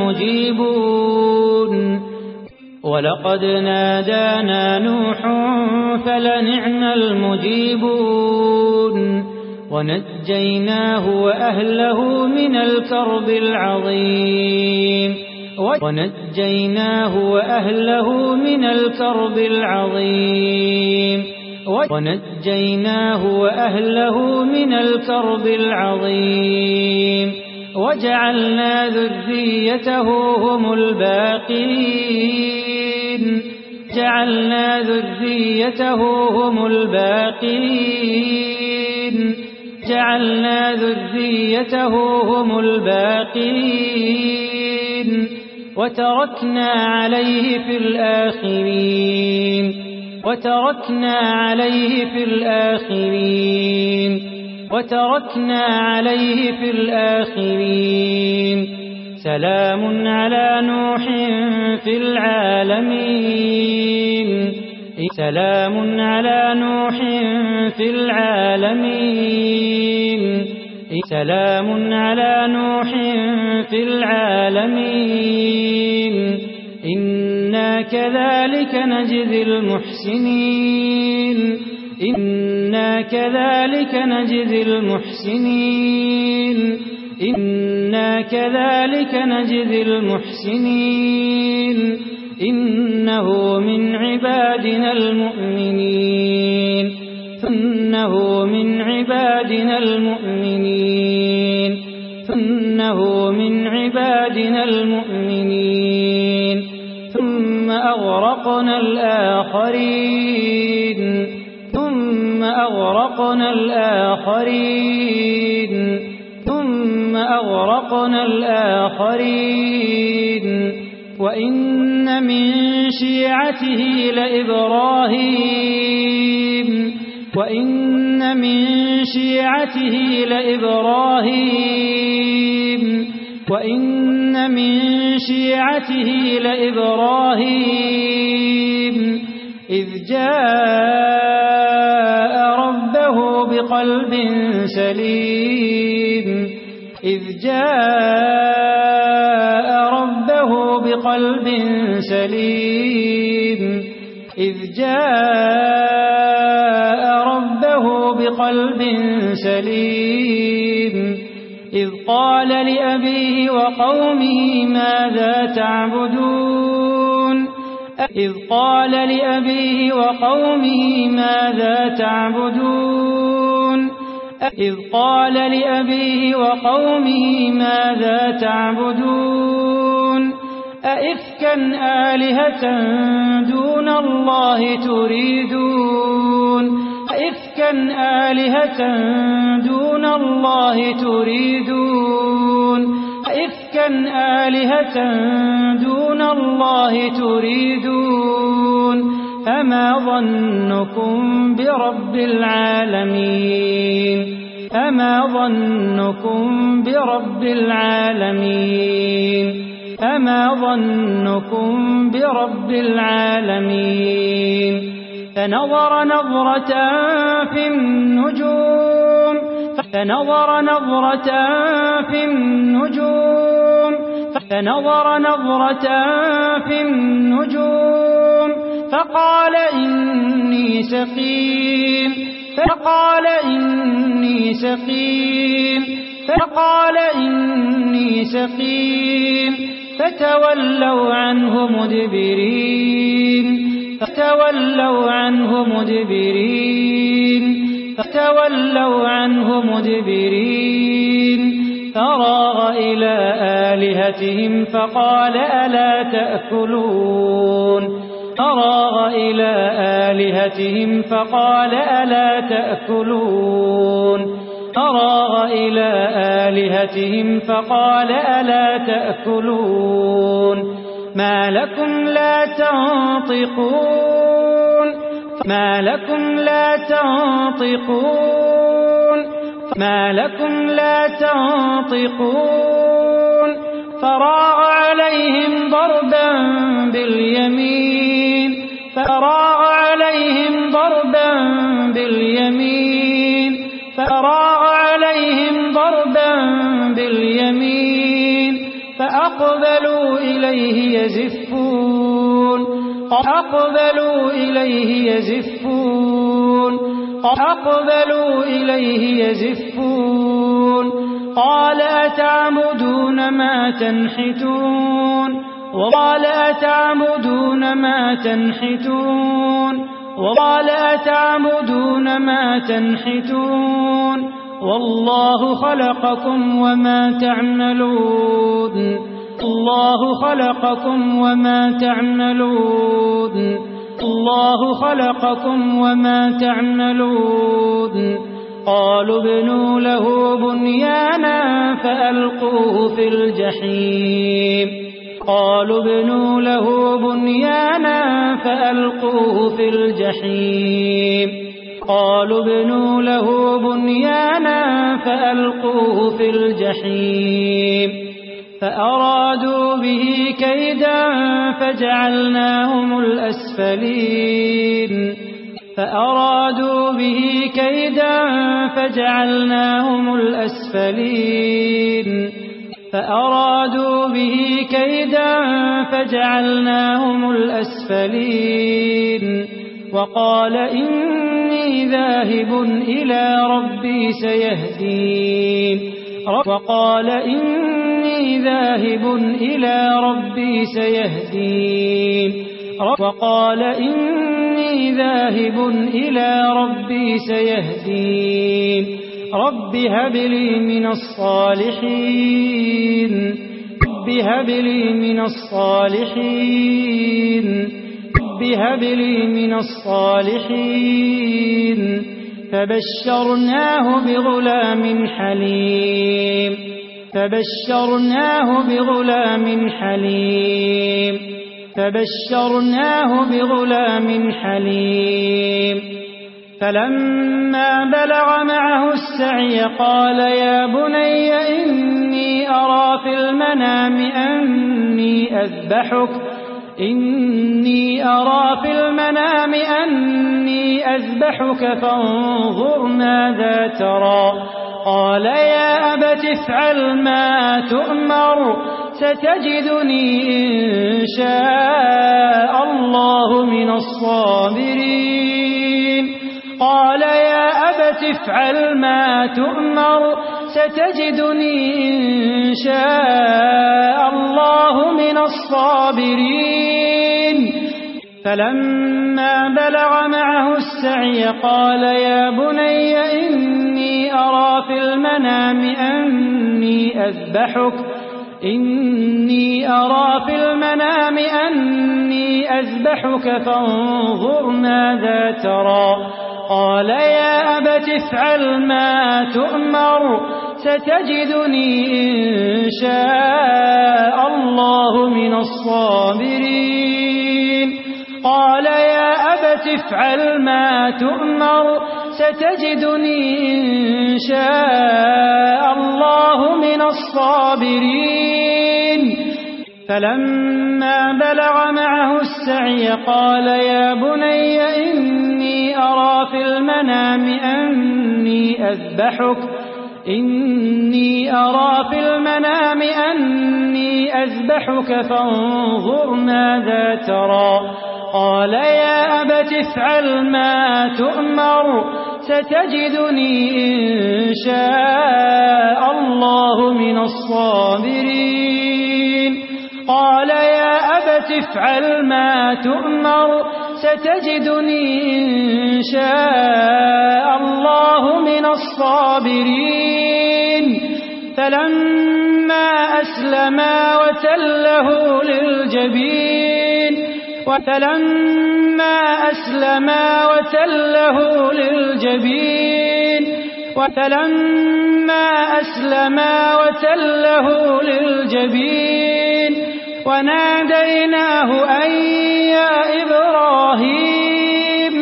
المجيبون ولقد نادانا نوح فلنعم المجيبون ونجيناه وأهله من الكرب العظيم ونجيناه وأهله من الكرب العظيم ونجيناه وأهله من الكرب العظيم وجعلنا ذريته هم الباقين جعلنا ذريته هم الباقين جعلنا ذريته هم الباقين وتركنا عليه في الآخرين وتركنا عليه في الآخرين وتركنا عليه في الآخرين سلام على نوح في العالمين سلام على نوح في العالمين سلام على نوح في العالمين إنا كذلك نجزي المحسنين إنا كذلك نجزي المحسنين إنا كذلك نجزي المحسنين إنه من عبادنا المؤمنين إنه من عبادنا المؤمنين إنه من عبادنا المؤمنين ثم أغرقنا الآخرين ثم أغرقنا الآخرين ثم أغرقنا الآخرين وإن من شيعته لإبراهيم وإن من شيعته لإبراهيم وإن من شيعته لإبراهيم إذ جاء ربه بقلب سليم إذ جاء ربه بقلب سليم إذ جاء ربه بقلب سليم إذ قال لأبيه وقومه ماذا تعبدون إذ قال لأبيه وقومه ماذا تعبدون إذ قال لأبيه وقومه ماذا تعبدون أئفكا آلهة دون الله تريدون أئفكا آلهة دون الله تريدون أئفكا آلهة دون الله تريدون فما ظنكم برب العالمين فما ظنكم برب العالمين فما ظنكم برب العالمين فنظر نظرة في النجوم فنظر نظرة في النجوم فنظر نظرة في النجوم فقال إني سقيم فقال إني سقيم فقال إني سقيم فتولوا عنه مدبرين فتولوا عنه مدبرين فتولوا عنه مدبرين فراغ إلى آلهتهم فقال ألا تأكلون فراغ إلى آلهتهم فقال ألا تأكلون فراغ إلى آلهتهم فقال ألا تأكلون ما لكم لا تنطقون ما لكم لا تنطقون ما لكم لا تنطقون فراغ عليهم ضربا باليمين فراغ عليهم ضربا باليمين فراغ عليهم ضربا باليمين فأقبلوا إليه يزفون أقبلوا إليه يزفون أقبلوا إليه يزفون قال أتعبدون ما تنحتون وقال أتعبدون ما تنحتون وقال أتعبدون ما تنحتون والله خلقكم وما تعملون الله خلقكم وما تعملون الله خلقكم وما تعملون قالوا ابنوا له بنيانا فألقوه في الجحيم قالوا ابنوا له بنيانا فألقوه في الجحيم قالوا ابنوا له بنيانا فألقوه في الجحيم فأرادوا به كيدا فجعلناهم الأسفلين فأرادوا به كيدا فجعلناهم الأسفلين فأرادوا به كيدا فجعلناهم الأسفلين وقال إني ذاهب إلى ربي سيهدين وقال إني ذاهب إلى ربي سيهدين وقال إني ذاهب إلى ربي سيهدين رب هب لي من الصالحين رب هب لي من الصالحين رب هب لي من الصالحين فبشرناه بغلام حليم فبشرناه بغلام حليم فبشرناه بغلام حليم فلما بلغ معه السعي قال يا بني إني أرى في المنام إني أرى في المنام أني أذبحك فانظر ماذا ترى قال يا أبت افعل ما تؤمر ستجدني إن شاء الله من الصابرين قال يا أبت افعل ما تؤمر ستجدني إن شاء الله من الصابرين فلما بلغ معه السعي قال يا بني إني أرى في المنام أني أذبحك فانظر ماذا ترى. قال يا أبت افعل ما تؤمر ستجدني إن شاء الله من الصابرين. قال يا أبت افعل ما تؤمر ستجدني إن شاء الله من الصابرين. فلما بلغ معه السعي قال يا بني إني أرى في المنام أني أذبحك فانظر ماذا ترى. قال يا أبت افعل ما تؤمر ستجدني إن شاء الله من الصابرين. قال يا أبت افعل ما تؤمر ستجدني إن شاء الله من الصابرين. فلما أسلما وتله للجبين وناديناه أن يا إبراهيم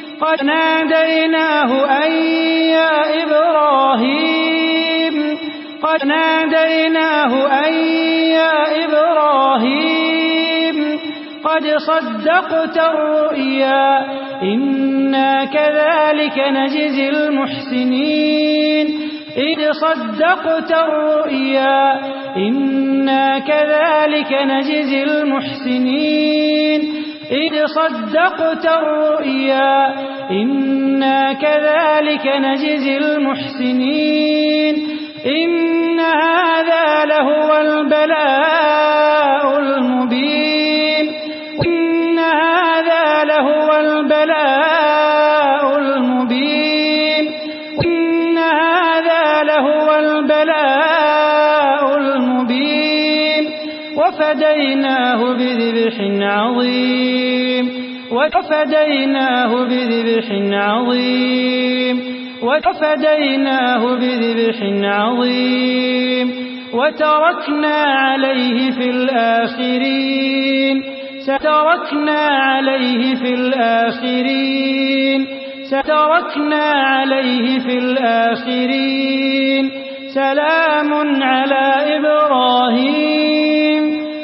قد صدقت الرؤيا إنا كذلك نجزي المحسنين. إن هذا لهو البلاء المبين. وفديناه بذبح عظيم وتركنا عليه في الآخرين. سلام على إبراهيم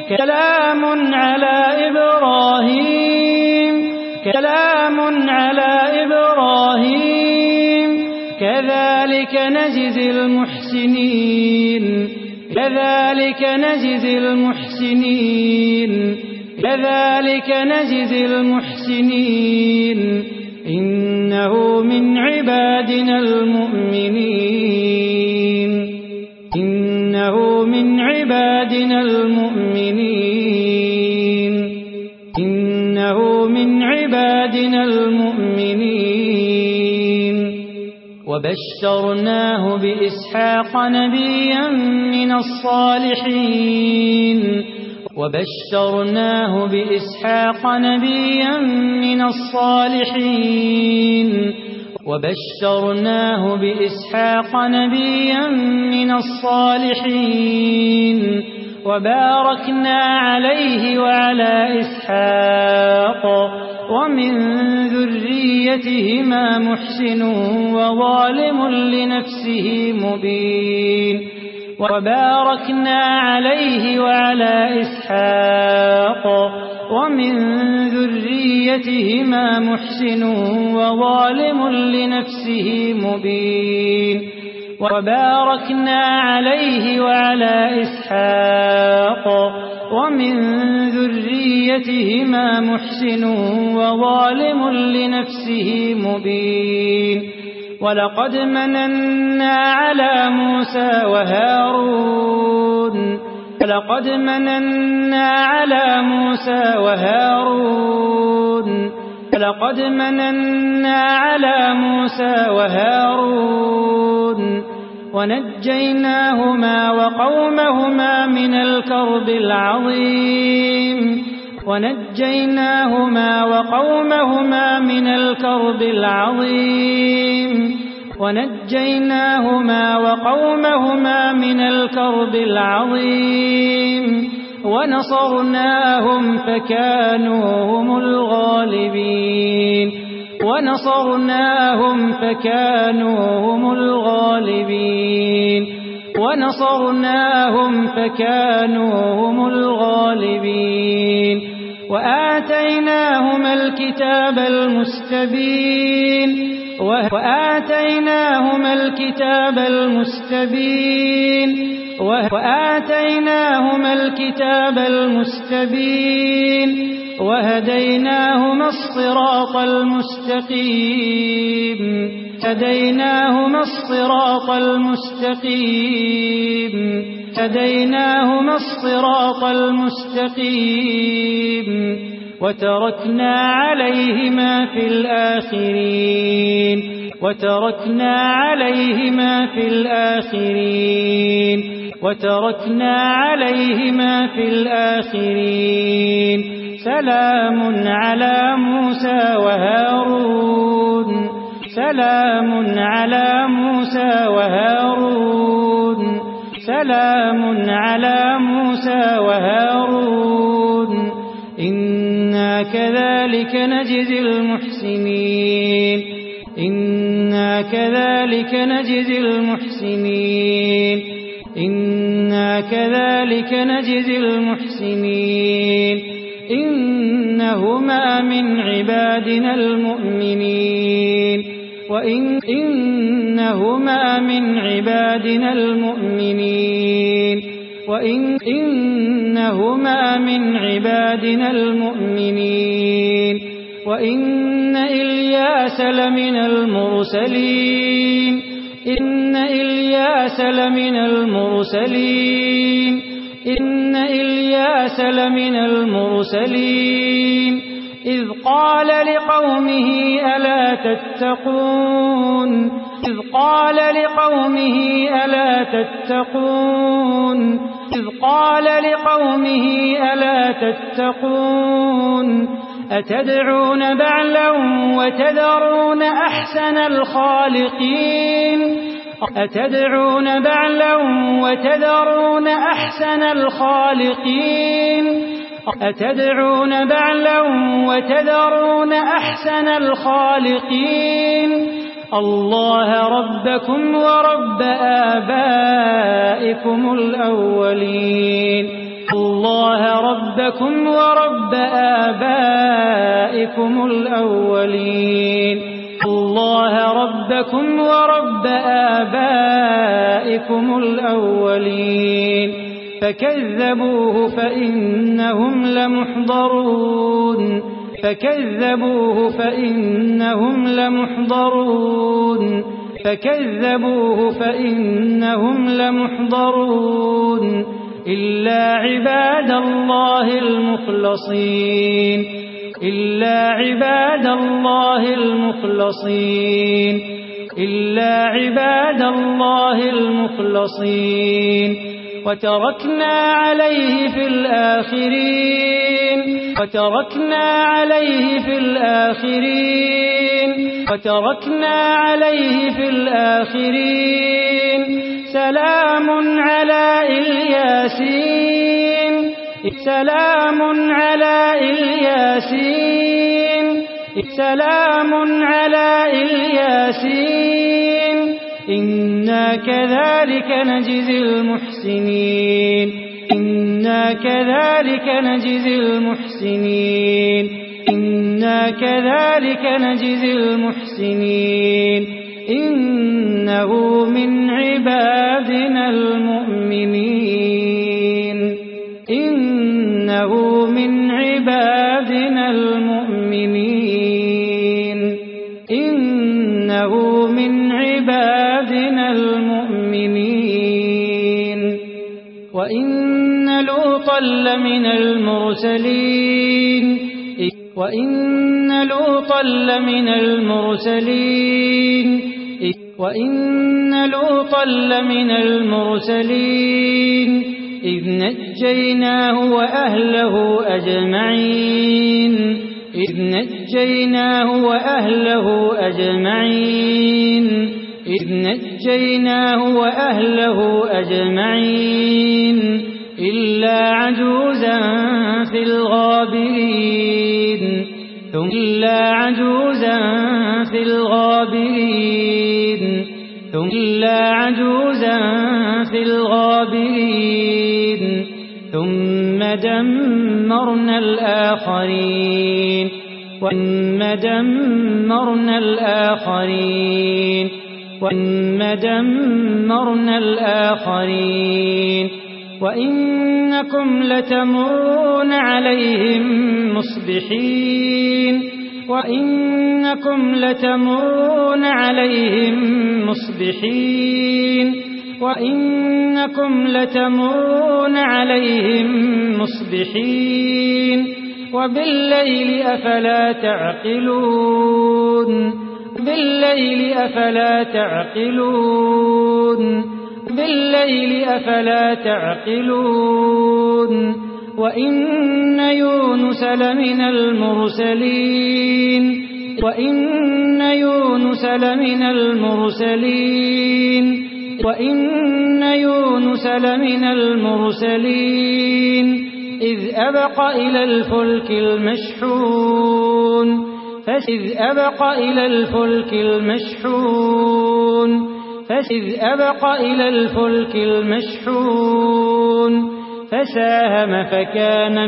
كذلك نجزي المحسنين. إنه من عبادنا المؤمنين. وبشرناه بإسحاق نبيا من الصالحين. وباركنا عليه وعلى إسحاق ومن ذريتهما محسن وظالم لنفسه مبين. وباركنا عليه وعلى إسحاق ومن ذريتهما محسن وظالم لنفسه مبين. وباركنا عليه وعلى إسحاق ومن ذريتهما محسن وظالم لنفسه مبين. ولقد مننا على موسى وهارون لقد مننا على موسى وهارون ونجيناهما وقومهما من الكرب العظيم ونجيناهما وقومهما من الكرب العظيم ونجيناهما وقومهما من الكرب العظيم ونصرناهم فكانوا هم الغالبين ونصرناهم فكانوا هم الغالبين ونصرناهم فكانوا هم الغالبين وآتيناهما الكتاب المستبين وآتيناهما الكتاب المستبين وآتيناهما الكتاب المستبين وهديناهما الصراط المستقيم هديناهما الصراط المستقيم هديناهما الصراط المستقيم وتركنا عليهما في الآخرين وتركنا عليهما في الآخرين وتركنا عليهما في الآخرين سلام على موسى وهارون سلام على موسى وهارون سلام على موسى وهارون إنا كذلك نجزي المحسنين إنا كذلك نجزي المحسنين إنا كذلك نجزي المحسنين إنهما من عبادنا المؤمنين إنهما من عبادنا المؤمنين إنهما من عبادنا المؤمنين وإن إلياس لمن المرسلين إن إلياس لمن المرسلين إن إلياس لمن المرسلين إذ قال لقومه ألا تتقون إذ قال لقومه ألا تتقون إذ قال لقومه ألا تتقون أتدعون بعلا وتذرون أحسن الخالقين أتدعون بعلا وتذرون أحسن الخالقين أتدعون بعلا وتذرون أحسن الخالقين الله ربكم ورب آبائكم الأولين الله ربكم ورب آبائكم الأولين الله ربكم ورب آبائكم الأولين فكذبوه فإنهم لمحضرون فكذبوه فإنهم لمحضرون فكذبوه فإنهم لمحضرون إلا عباد الله المخلصين إلا عباد الله المخلصين إلا عباد الله المخلصين وتركنا عليه في الآخرين وتركنا عليه في الآخرين وتركنا عليه في الآخرين سلام على الياسين سلام على الياسين سلام على الياسين إنا كذلك نجزي المحسنين إنا كذلك نجزي المحسنين إنا كذلك نجزي المحسنين إنه من عبادنا المؤمنين إنه من عبادنا المؤمنين إنه من عبادنا المؤمنين وإن لوطا لمن المرسلين وإن لوطا لمن المرسلين إذ نجيناه وأهله أجمعين إلا عجوزا في الغابرين ثم دمرنا الآخرين وإنكم لتمرون عليهم مصبحين وبالليل أفلا تعقلون وإن يونس لمن المرسلين إذ أبق إلى الفلك المشحون فساهم فكان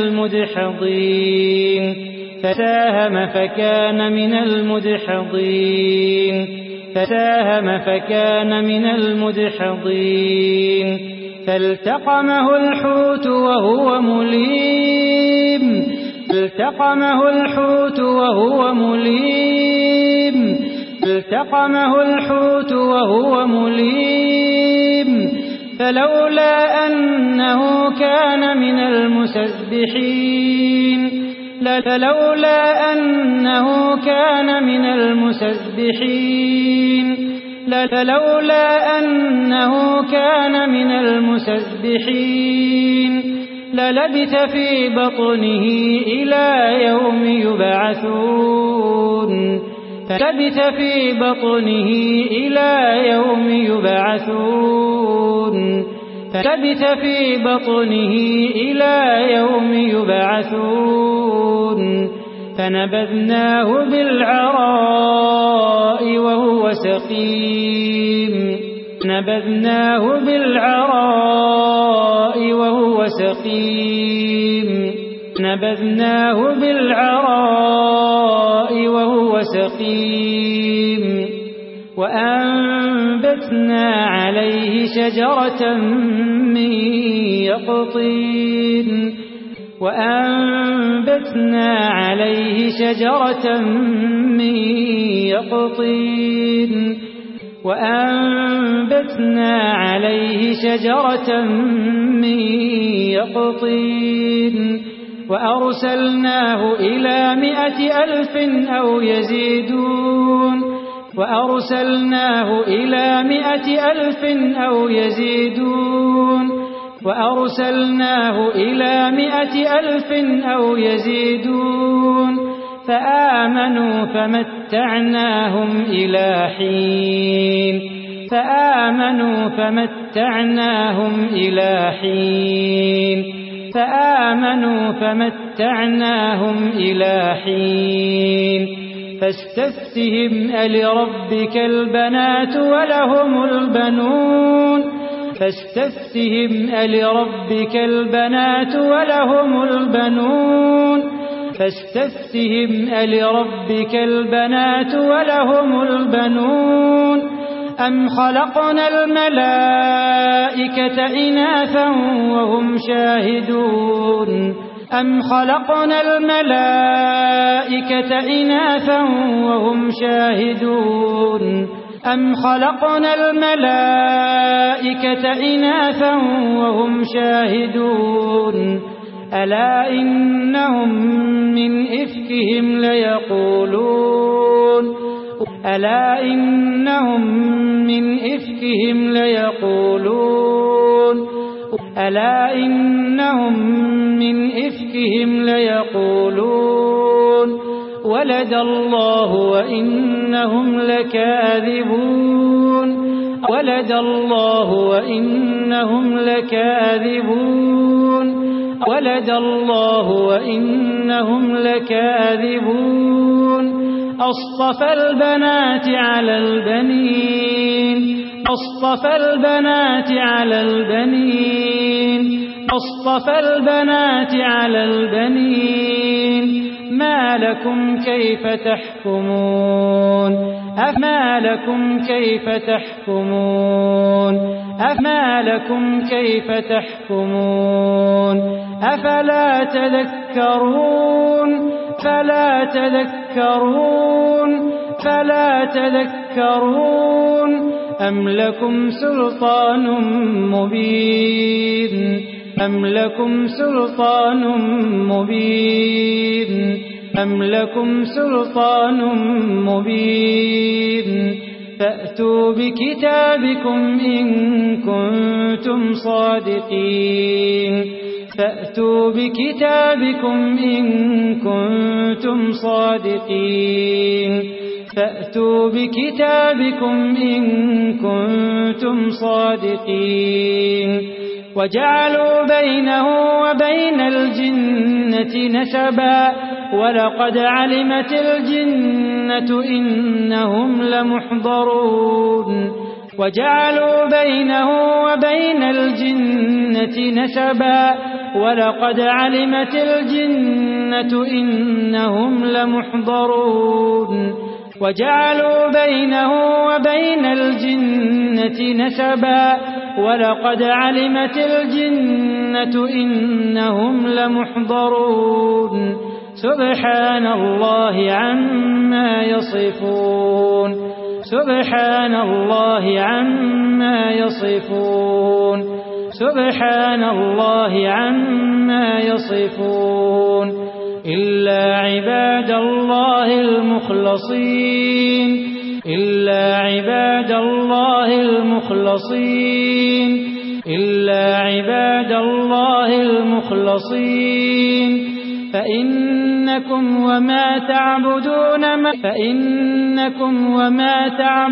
من المدحضين فالتقمه الحوت وهو مليم فلولا أنه كان من المسبحين للبث في بطنه إلى يوم يبعثون فنبذناه بالعراء وهو سقيم وأنبتنا عليه شجرة من يقطين وأرسلناه إلى 100,000 أو يزيدون فآمنوا فمتعناهم إلى حين فاستفتهم ألربك البنات ولهم البنون أم خلقنا الملائكة إناثا وهم شاهدون ألا إنهم من إفكهم ليقولون ألا إنهم من إفكهم ليقولون ألا إنهم من إفكهم ليقولون ولد الله وإنهم لكاذبون ولد الله وإنهم لكاذبون ولد الله وإنهم لكاذبون أصطفى البنات على البنين أصطفى البنات على البنين أصطفى البنات على البنين ما لكم كيف تحكمون أما لكم كيف تحكمون أما لكم كيف تحكمون أفلا تذكرون فلا تذكرون فلا تذكرون أم لكم سلطان مبين أم لكم سلطان مبين أم لكم سلطان مبين فأتوا بكتابكم إن كنتم صادقين فأتوا بكتابكم إن كنتم صادقين فأتوا بكتابكم إن كنتم صادقين وجعلوا بينه وبين الجنة نسبا ولقد علمت الجنة إنهم لمحضرون وجعلوا بينه وبين الجنة نسبا ولقد علمت الجنة إنهم لمحضرون وجعلوا بينه وبين الجنة نسبا ولقد علمت الجنة إنهم لمحضرون سبحان الله عما يصفون سبحان الله عما يصفون سبحان الله عما يصفون إلا عباد الله المخلصين إلا عباد الله المخلصين إلا عباد الله المخلصين فإنكم وما تعبدون فإنكم وما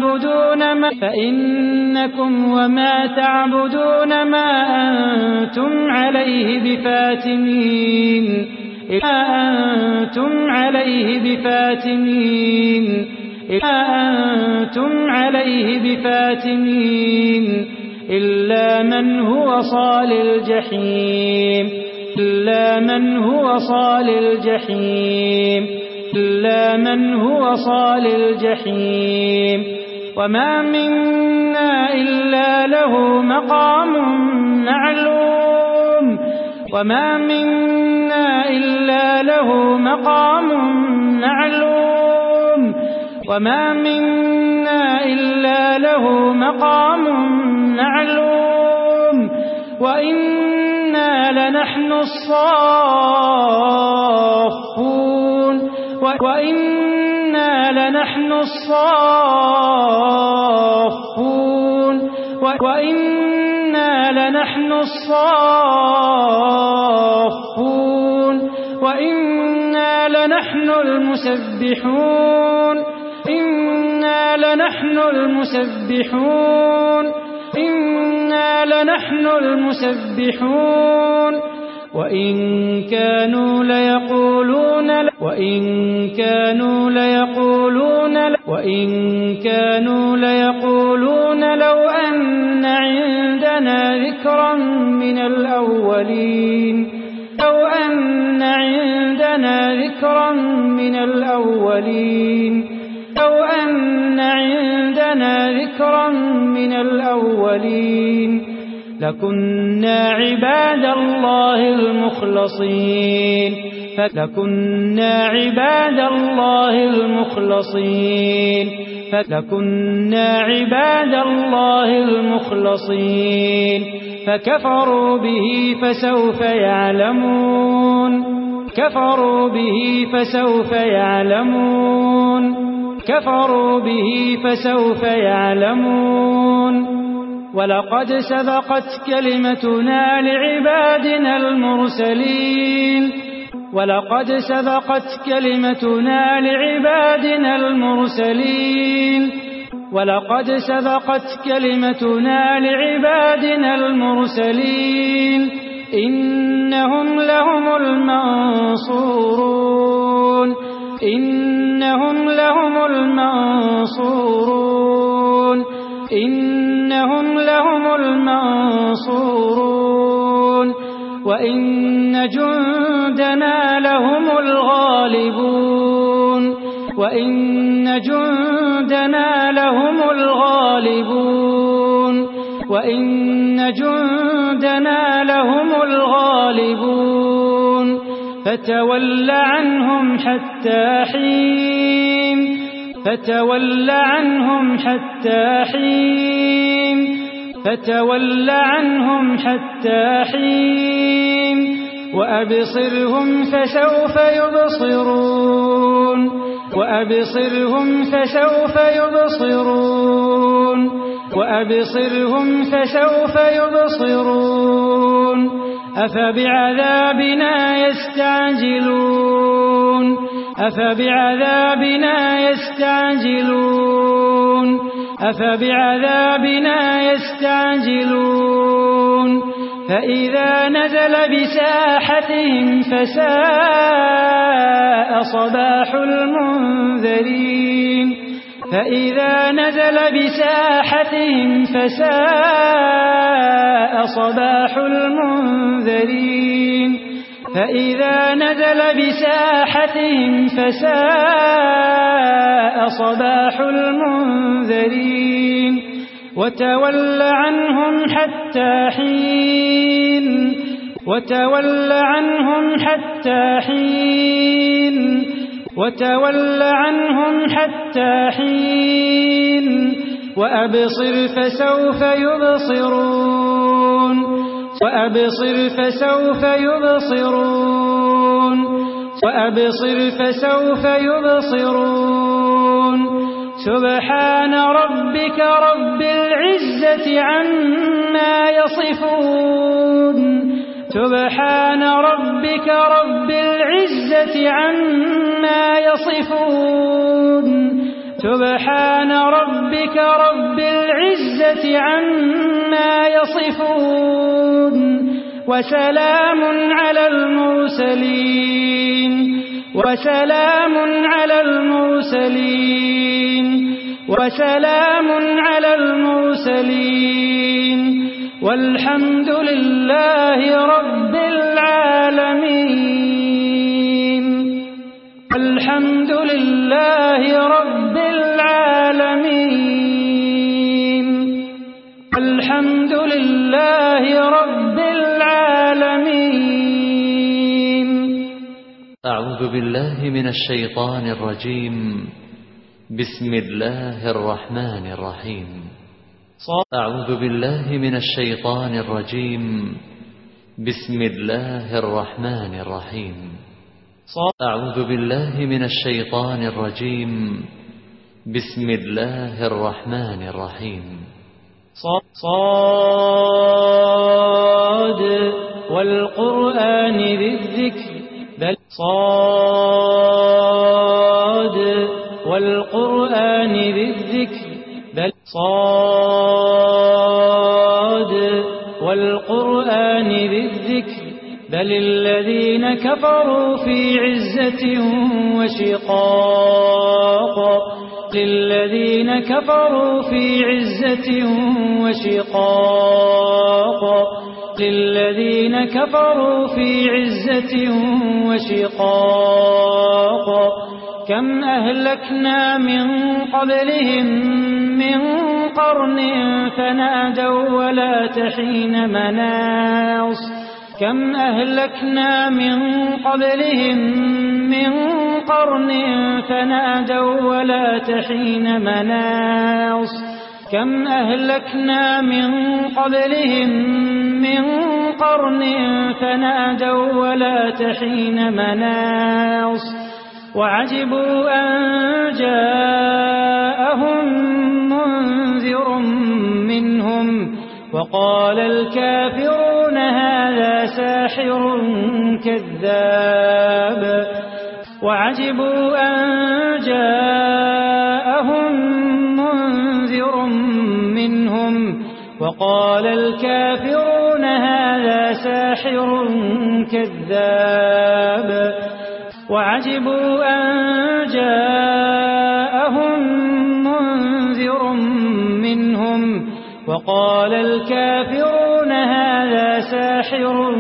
تعبدون ما أنتم عليه بفاتنين أنتم عليه بفاتنين أنتم عليه بفاتنين إلا من هو صال الجحيم إلا من هو صال الجحيم إلا من هو صال الجحيم وما منا إلا له مقام معلوم وما منا إلا له مقام معلوم وما منا إلا له مقام معلوم وإنا لنحن الصافون وإنا لنحن الصافون وإنا لنحن الصافون وإنا لنحن المسبحون إنا لنحن المسبحون إنا لنحن المسبحون وإن كانوا ليقولون لو أن عندنا ذكرا من الأولين لو أن عندنا ذكرا من الأولين لو أن عندنا ذكرا من الأولين لكنا عباد الله المخلصين فلكنا عباد الله المخلصين فلكنا عباد الله المخلصين فكفروا به فسوف يعلمون كفروا به فسوف يعلمون كفروا به فسوف يعلمون ولقد سبقت كلمتنا لعبادنا المرسلين ولقد سبقت كلمتنا لعبادنا المرسلين ولقد سبقت كلمتنا لعبادنا المرسلين إنهم لهم المنصورون إنهم لهم المنصورون إنهم لهم المنصورون وإن جندنا لهم الغالبون وإن جندنا لهم الغالبون وإن جندنا لهم الغالبون فتول عنهم حتى حين فتول عنهم حتى حين فتول عنهم حتى حين وأبصرهم فسوف يبصرون وأبصرهم فسوف يبصرون وأبصرهم فسوف يبصرون أفبعذابنا يستعجلون أفبعذابنا يستعجلون أفبعذابنا يستعجلون فإذا نزل بساحتهم فساء صباح المنذرين فإذا نزل بساحتهم فساء صباح المنذرين فإذا نزل بساحتهم فساء صباح المنذرين وتول عنهم حتى حين وتول عنهم حتى حين وتول عنهم حتى حين وأبصر فسوف يبصرون وأبصر فسوف يبصرون وأبصر فسوف يبصرون سبحان ربك رب العزة عما يصفون سبحان ربك رب العزة عما يصفون سبحان ربك رب العزة عما يصفون وسلام على المرسلين وسلام على المرسلين وسلام على المرسلين والحمد لله رب العالمين الحمد لله رب العالمين الحمد لله رب العالمين أعوذ بالله من الشيطان الرجيم بسم الله الرحمن الرحيم أعوذ بالله من الشيطان الرجيم بسم الله الرحمن الرحيم أعوذ بالله من الشيطان الرجيم بسم الله الرحمن الرحيم صاد والقرآن ذي الذكر بل صاد والقرآن ذي الذكر بل صاد والقرآن ذي الذكر بل الذين كفروا في عزة وشقاق للذين كفروا في عزة وشقاق للذين كفروا في عزة وشقاق كم أهلكنا من قبلهم من قرن فنادوا ولا تحين مناص كم أهلكنا من قبلهم من قرن فنادوا ولا تحين مناص كم أهلكنا من قبلهم من قرن فنادوا ولا تحين مناص وعجبوا أن جاءهم منذر منهم وقال الكافرون هذا ساحر كذاب وعجبوا أن جاءهم منذر منهم وقال الكافرون هذا ساحر كذاب وعجبوا أن جاءهم منذر منهم وقال الكافرون هذا ساحر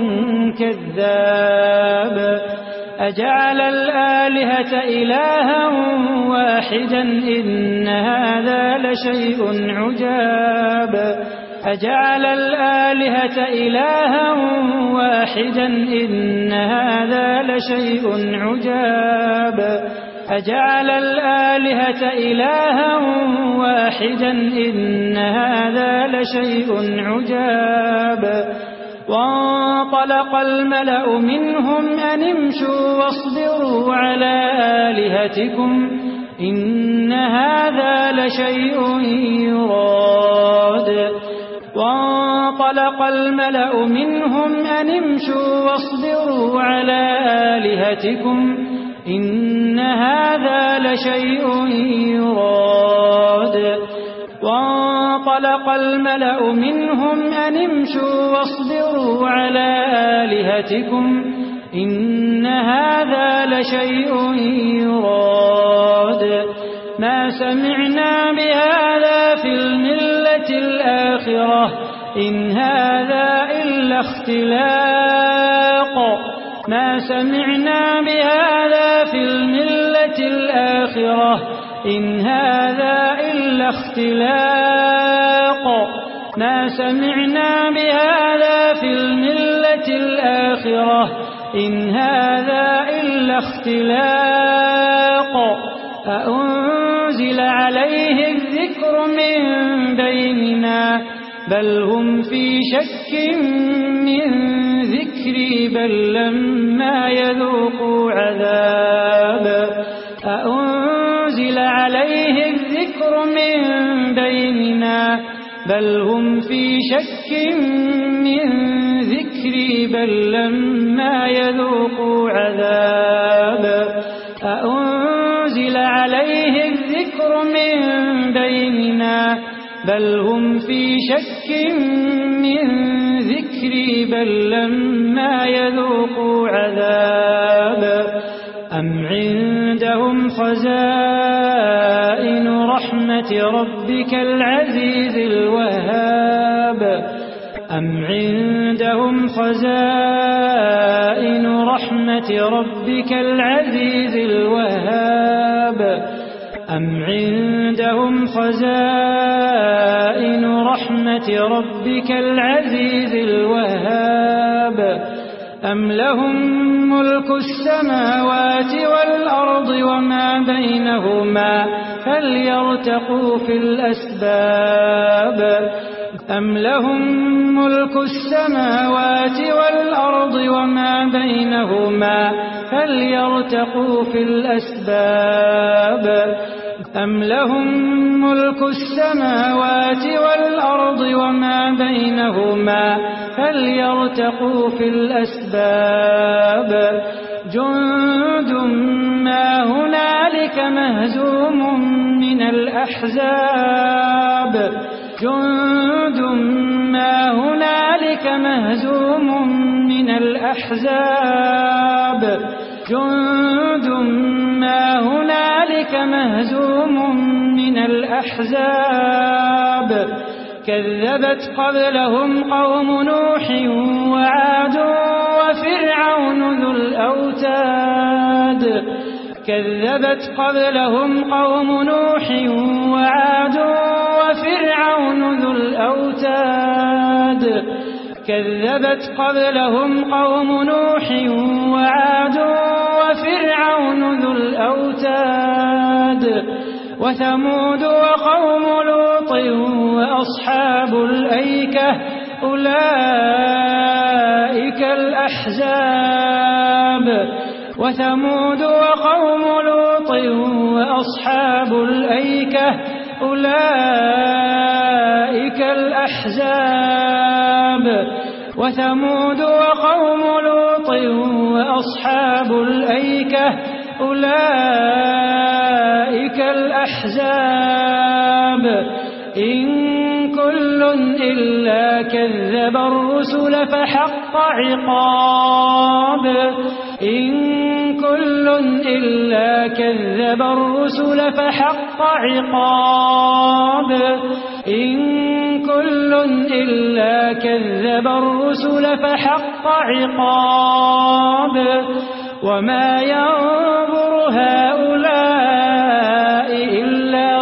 كذاب أجعل الآلهة إلها واحدا إن هذا لشيء عجاب أجعل الآلهة إلها واحدا إن هذا لشيء عجاب أجعل الآلهة إلها واحدا إن هذا لشيء عجاب وانطلق الملأ منهم أن امشوا واصبروا على آلهتكم إن هذا لشيء يراد وانطلق الملأ منهم أن امشوا واصبروا على آلهتكم إن هذا لشيء يراد وانطلق الملأ منهم أن امشوا واصبروا على آلهتكم إن هذا لشيء يراد ما سمعنا بهذا في الملة الآخرة إن هذا إلا اختلاق ما سمعنا بهذا في الملة الآخرة إن هذا إلا اختلاق ما سمعنا بهذا في الملة الآخرة إن هذا إلا اختلاق أأنزل عليه الذكر من بيننا بل هم في شك من ذكري بل لما يذوقوا عذاب أأنزل عليه الذكر من بيننا بل هم في شك من ذكري بل لما يذوقوا عذاب أأنزل عليه الذكر من بيننا بل هم في شك من ذكري بل لما يذوقوا عذاب أم عندهم خزائن رحمة ربك العزيز الوهاب أم عندهم خزائن رحمة ربك العزيز الوهاب أم عندهم خزائن رحمة ربك العزيز الوهاب أم لهم ملك السماوات والأرض وما بينهما فليرتقوا في الأسباب أم لهم ملك السماوات والأرض وما بينهما فليرتقوا في الأسباب أم لهم ملك السماوات والأرض وما بينهما فليرتقوا في الأسباب جند ما هنالك مهزوم من الأحزاب جند ما هنالك مهزوم من الأحزاب جند ما هنالك مهزوم من الأحزاب كذبت قبلهم قوم نوح وعاد وفرعون ذو الأوتاد كذبت قبلهم قوم نوح وعاد وفرعون ذو الأوتاد كذبت قبلهم قوم نوح وعاد وفرعون ذو الأوتاد وثمود وقوم لوط وأصحاب الأيكة أولئك أولئك الأحزاب وثمود وقوم لوط وأصحاب الأيكة أولئك الأحزاب وثمود وقوم لوط وأصحاب الأيكة أولئك الأحزاب إن كل إلا كذب الرسل فحق عقاب إن كل إلا كذب الرسل فحق عقاب إن كل إلا كذب الرسل فحق عقاب وما ينظر هؤلاء إلا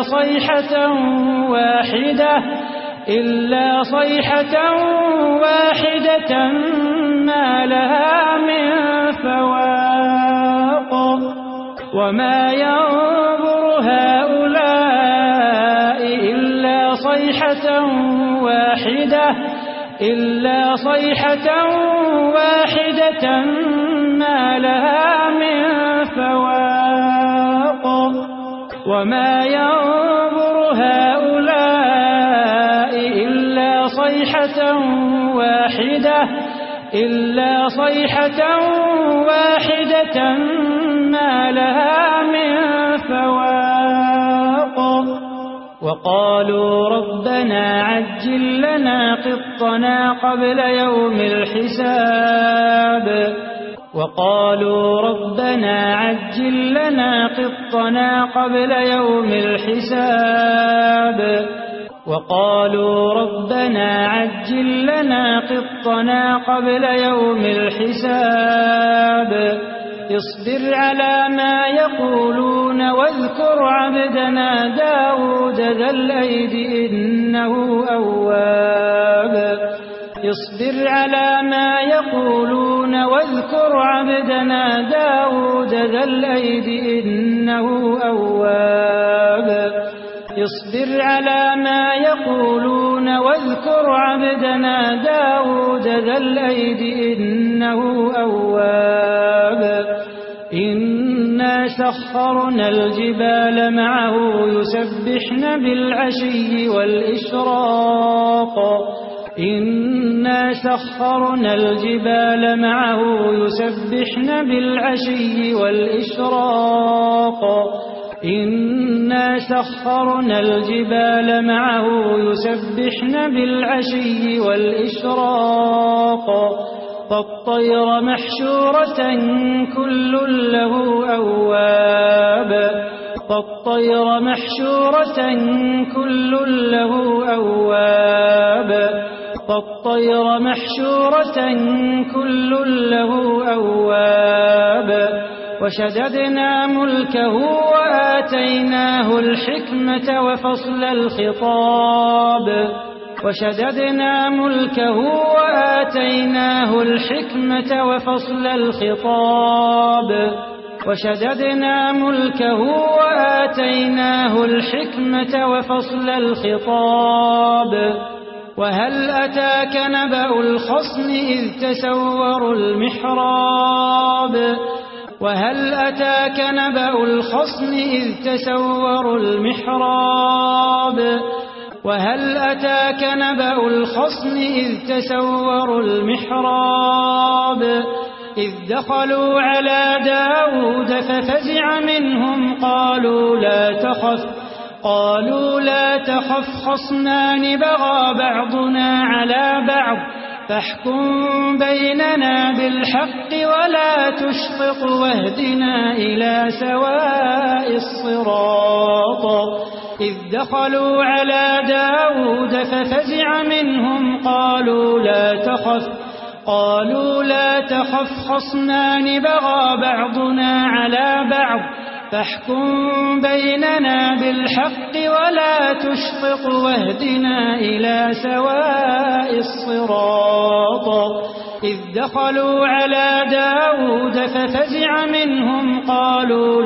صيحة واحدة ما لها من فواق وما ينظر هؤلاء إلا صيحة واحدة ما لها من فواق وما ينظر هؤلاء إلا صيحة واحدة ما لها من فواق وقالوا ربنا عجل لنا قطنا قبل يوم الحساب وقالوا ربنا عجل لنا قطنا قبل يوم الحساب وقالوا ربنا عجل لنا قطنا قبل يوم الحساب اصبر على ما يقولون واذكر عبدنا داود ذا الأيد إنه أواب اصبر على ما يقولون واذكر عبدنا داود ذا الأيد إنه أواب اصبر على ما يقولون واذكر عبدنا داود ذا الأيد إنه أواب إنا سخرنا الجبال معه يسبحن بالعشي والإشراق إنا سخرنا الجبال معه يسبحن بالعشي والإشراق إنا سخرنا الجبال معه يسبحن بالعشي والإشراق فالطير محشورة كل له أواب فالطير محشورة كل له أواب فالطير محشورة كل له أواب وشددنا ملكه وآتيناه الحكمة وفصل الخطاب وشددنا ملكه وآتيناه الحكمة وفصل الخطاب وشددنا ملكه وآتيناه الحكمة وفصل الخطاب وهل أتاك نبأ الخصم إذ تسوروا المحراب وهل أتاك نبأ الخصم إذ تسوروا المحراب وهل أتاك نبأ الخصم إذ تسوروا المحراب إذ دخلوا على داود ففزع منهم قالوا لا تخف خصمان بغى بعضنا على بعض فاحكم بيننا بالحق ولا تشطط واهدنا إلى سواء الصراط إذ دخلوا على داود ففزع منهم قالوا لا تخف خصمان بغى بعضنا على بعض فاحكم بيننا بالحق ولا تشطط واهدنا إلى سواء الصراط إذ دخلوا على داود ففزع منهم قالوا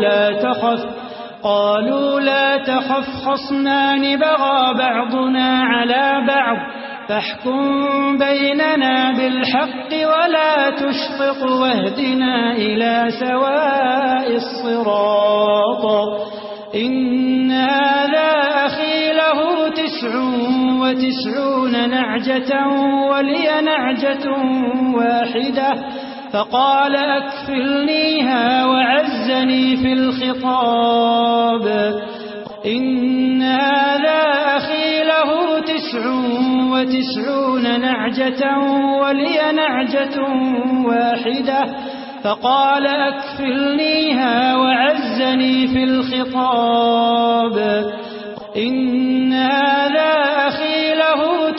لا تخف خصمان بغى بعضنا على بعض فاحكم بيننا بالحق ولا تشطط واهدنا إلى سواء الصراط إن هذا أخي له 99 نعجة ولي نعجة واحدة فقال أكفلنيها وعزني في الخطاب إن هذا أخي له 99 نعجة ولي نعجة واحدة فقال أكفلنيها وعزني في الخطاب إن هذا أخي له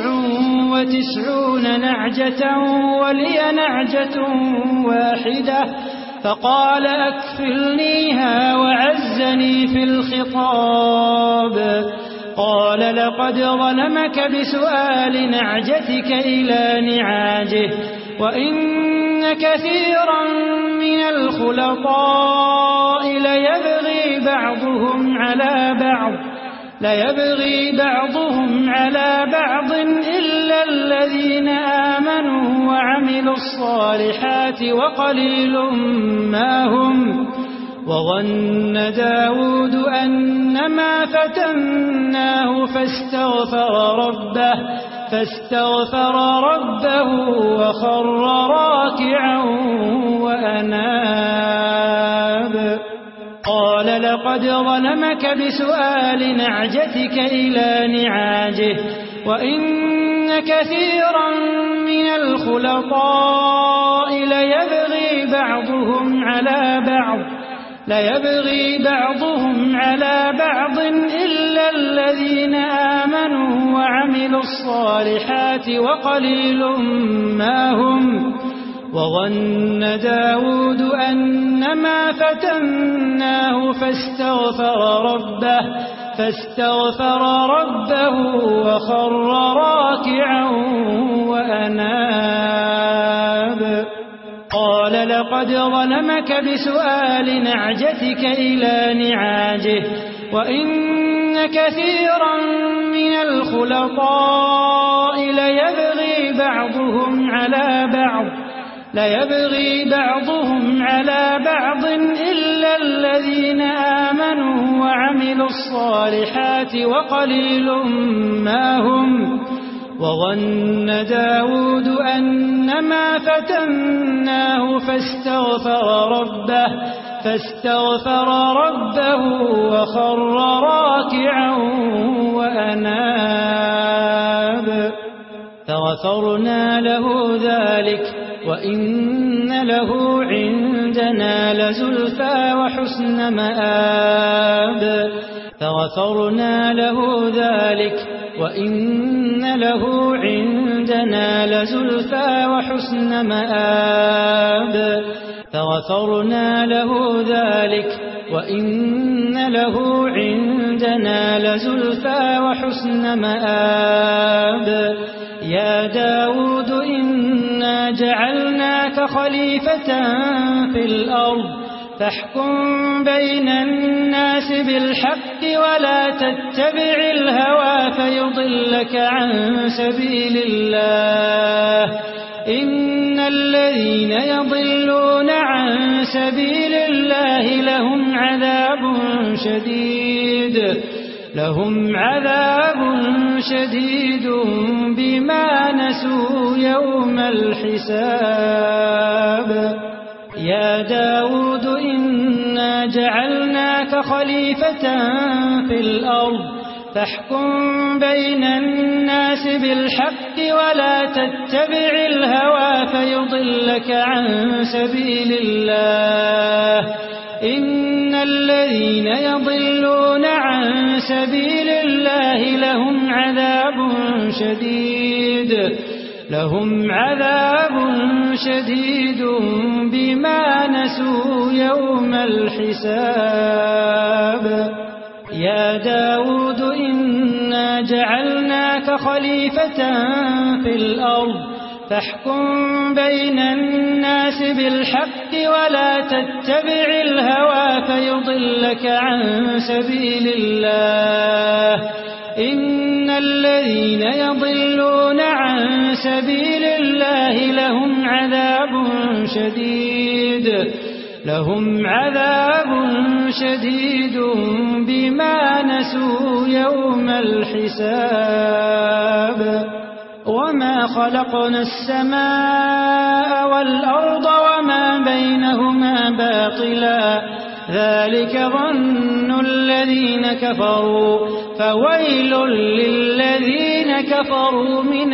99 نعجة ولي نعجة واحدة فقال أكفلنيها وعزني في الخطاب قال لقد ظلمك بسؤال نعجتك إلى نعاجه وإن كثيرا من الخلطاء ليبغي بعضهم على بعض إلا الذين آمنوا وعملوا الصالحات وقليل ما هم وظن داود أنما فتناه فاستغفر ربه وخر راكعا وأناب قال لقد ظلمك بسؤال نعجتك إلى نعاجه وإن كثيرا من الخلطاء ليبغي بعضهم على بعض إلا الذين آمنوا وعملوا الصالحات وقليل ما هم وظن داود أنما فتناه فاستغفر ربه وخر راكعا وأناب قال لقد ظلمك بسؤال نعجتك إلى نعاجه وإن كثيرا من الخلطاء ليبغي بعضهم على بعض إلا الذين آمنوا وعملوا الصالحات وقليل ما هم وظن داود أنما فتناه فاستغفر ربه وخر راكعا وأناب فغفرنا له ذلك وإن له عندنا لزلفى وحسن مآب فغفرنا له ذلك وإن له عندنا لزلفى وحسن مآب فغفرنا له ذلك وإن له عندنا لزلفى وحسن مآب يا داود إنا جعلناك خليفة في الأرض فاحكم بين الناس بالحق ولا تتبع الهوى فيضلك عن سبيل الله إن الذين يضلون عن سبيل الله لهم عذاب شديد بما نسوا يوم الحساب يا داود إنا جعلناك خليفة في الأرض فاحكم بين الناس بالحق ولا تتبع الهوى فيضلك عن سبيل الله إن الذين يضلون عن سبيل الله لهم عذاب شديد بما نسوا يوم الحساب يا داود إنا جعلناك خليفة في الأرض فاحكم بين الناس بالحق ولا تتبع الهوى فيضلك عن سبيل الله إن الذين يضلون عن سبيل الله لهم عذاب شديد بما نسوا يوم الحساب وما خلقنا السماء والأرض وما بينهما باطلا ذلك ظن الذين كفروا فويل للذين كفروا من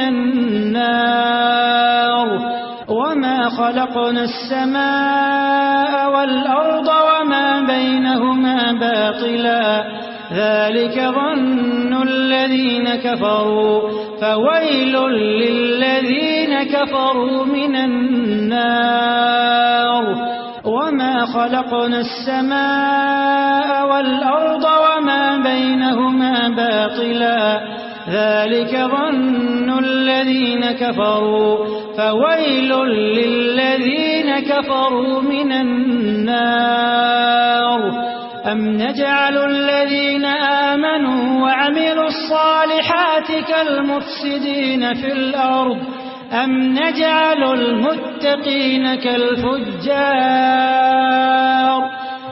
النار وما خلقنا السماء والأرض وما بينهما باطلا ذلك ظن الذين كفروا فويل للذين كفروا من النار وما خلقنا السماء والأرض وما بينهما باطلا ذلك ظن الذين كفروا فويل للذين كفروا من النار أم نجعل الذين آمنوا وعملوا الصالحات كالمفسدين في الأرض أم نجعل المتقين كالفجار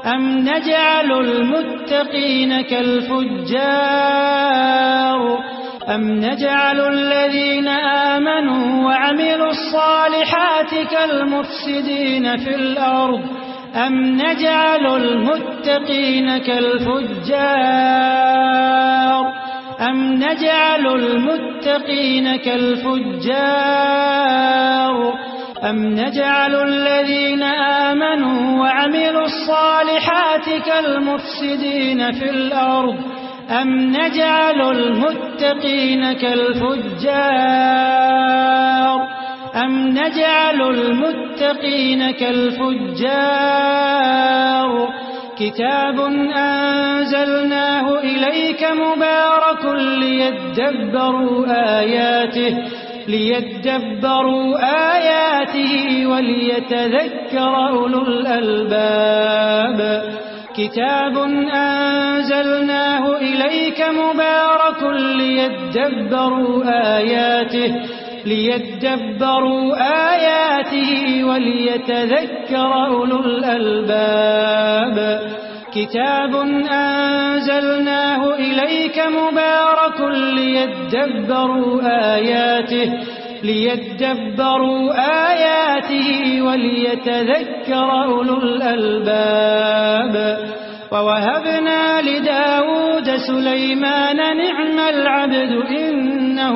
أم نجعل الذين آمنوا وعملوا الصالحات كالمفسدين في الأرض أم نجعل المتقين كالفجار أم نجعل الذين آمنوا وعملوا الصالحات كالمفسدين في الأرض أم نجعل المتقين كالفجار كتاب أنزلناه إليك مبارك ليدبروا آياته وليتذكر أولو الألباب كتاب أنزلناه إليك مبارك ليدبروا آياته وليتذكر أولو الألباب كتاب أنزلناه إليك مبارك ليدبروا آياته وليتذكر أولو الألباب ووهبنا لداود سليمان نعم العبد إنه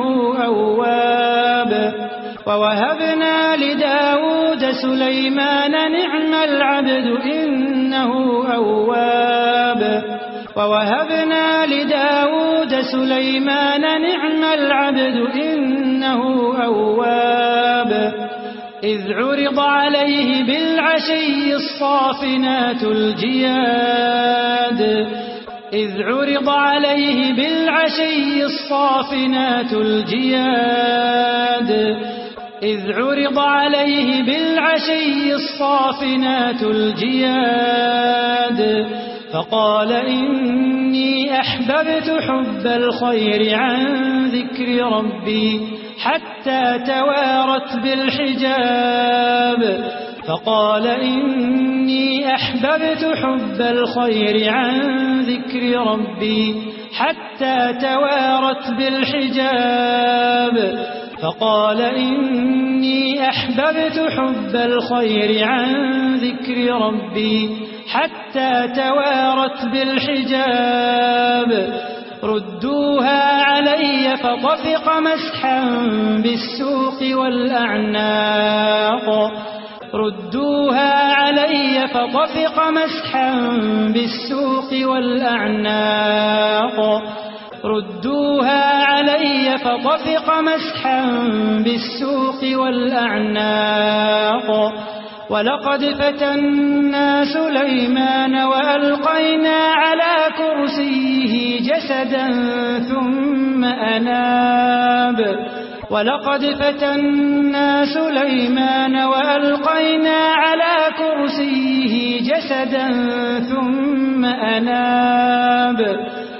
أواب إذ عرض عليه بالعشي الصافنات الجياد فقال إني أحببت حب الخير عن ذكر ربي حتى توارت بالحجاب فقال إني أحببت حب الخير عن ذكر ربي حتى توارت بالحجاب ردوها علي فطفق مسحا بالسوق والأعناق ولقد فتنا سليمان وألقينا على كرسيه جسدا ثم أناب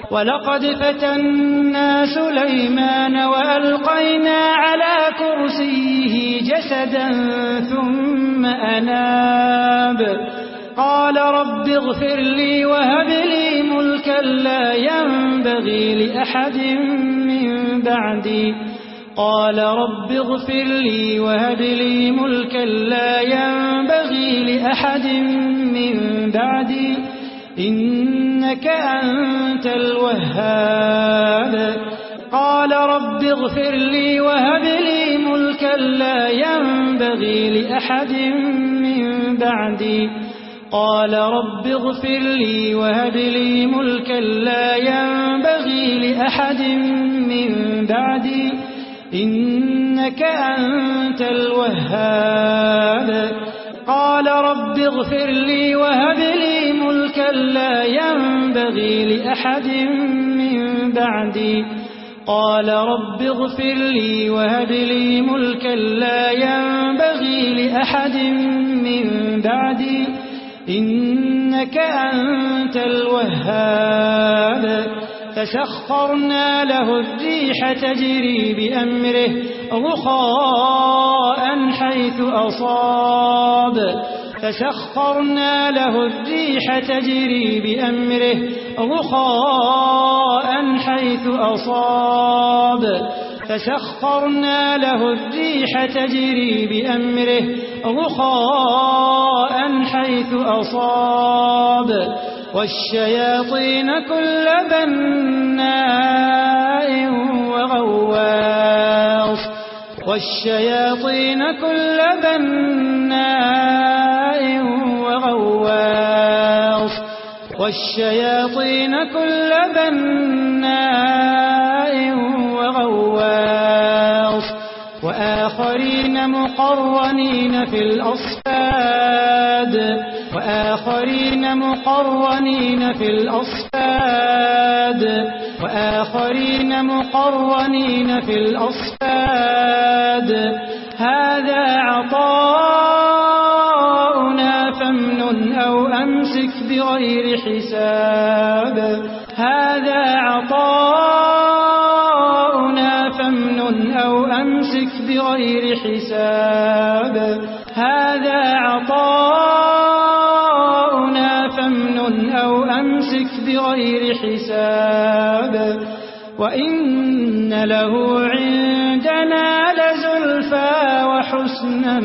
ولقد فتنا سليمان وألقينا على كرسيه جسدا ثم أناب قال رب اغفر لي وهب لي ملكا لا ينبغي لأحد من بعدي قال رب اغفر لي وهب لي ملكا لا ينبغي لأحد من بعدي إنك أنت الوهاب قال رب اغفر لي وهب لي ملكا لا ينبغي لأحد من بعدي قال رب اغفر لي وهب لي ملكا لا ينبغي لأحد من بعدي إنك أنت الوهاب قال رب اغفر لي وهب لي ملكا لا ينبغي لأحد من بعدي قال رب اغفر لي وهب لي ملكا لا ينبغي لأحد من بعدي إنك أنت الوهاب فسخرنا له الريح تجري بأمره رخاء حيث أصاب فسخرنا له الريح تجري بأمره رخاء حيث أصاب فسخرنا له الريح تجري بأمره رخاء حيث أصاب والشياطين كل بناء وغواص والشياطين كل بناء وغواص والشياطين كل بناء وغواص وآخرين مقرنين في الأصفاد وآخرين مقرنين في الأصفاد وآخرين مقرنين في الأصفاد هذا عطاؤنا فامنن أو أمسك بغير حساب هذا عطاؤنا فامنن أو أمسك بغير حساب هذا عطاؤنا فامنن أو أمسك بغير حساب وإن له عندنا لزلفى وحسن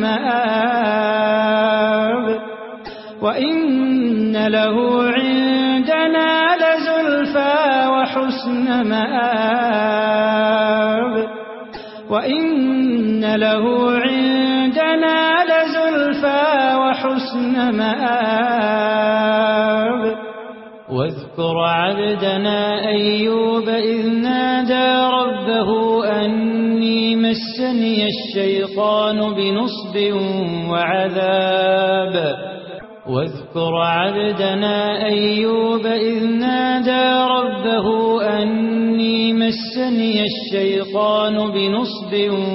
مآب وإن له عندنا لزلفى وحسن مآب وإن له عندنا لزلفى وحسن مآب واذكر عبدنا أيوب إذ نادى ربه أني مسني الشيطان بنصب وعذاب واذكر عبدنا أيوب إذ نادى ربه أني مسني الشيطان بنصب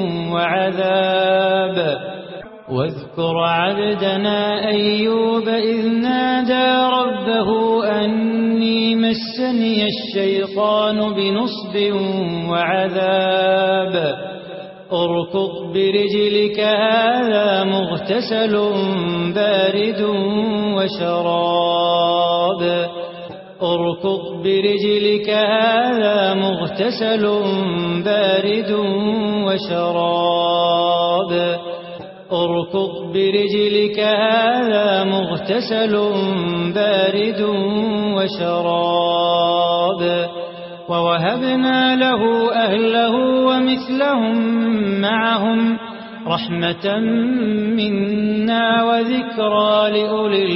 وعذاب واذكر عبدنا أيوب إذ نادى ربه أني مسني الشيطان بنصب وعذاب اركض برجلك هذا مغتسل بارد وشراب اركض برجلك هذا مغتسل بارد وشراب اركض برجلك هذا مغتسل بارد وشراب ووهبنا له أهله ومثلهم معهم رحمة منا وذكرى لأولي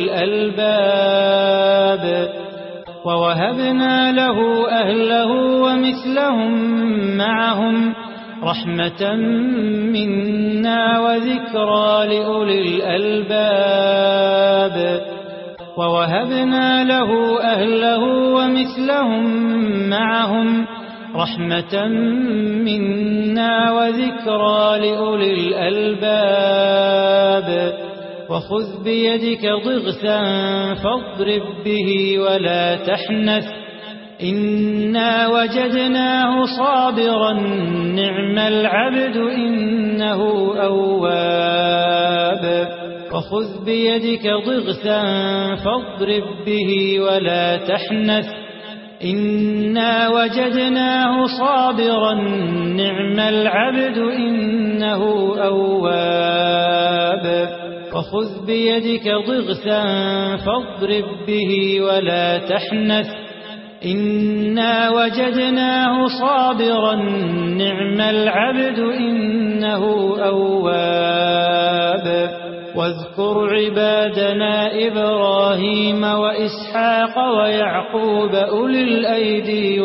الألباب ووهبنا له أهله ومثلهم معهم رحمة منا وذكرى لأولي الألباب ووهبنا له أهله ومثلهم معهم رحمة منا وذكرى لأولي الألباب وخذ بيدك ضغثا فاضرب به إنا وجدناه صابرا نعم العبد إنه أواب وخذ بيدك ضغثا فاضرب به ولا تحنث إنا وجدناه صابرا نعم العبد إنه أواب وخذ بيدك ضغثا فاضرب به ولا تحنث إنا وجدناه صابرا نعم العبد إنه أواب واذكر عبادنا إبراهيم وإسحاق ويعقوب أولي الأيدي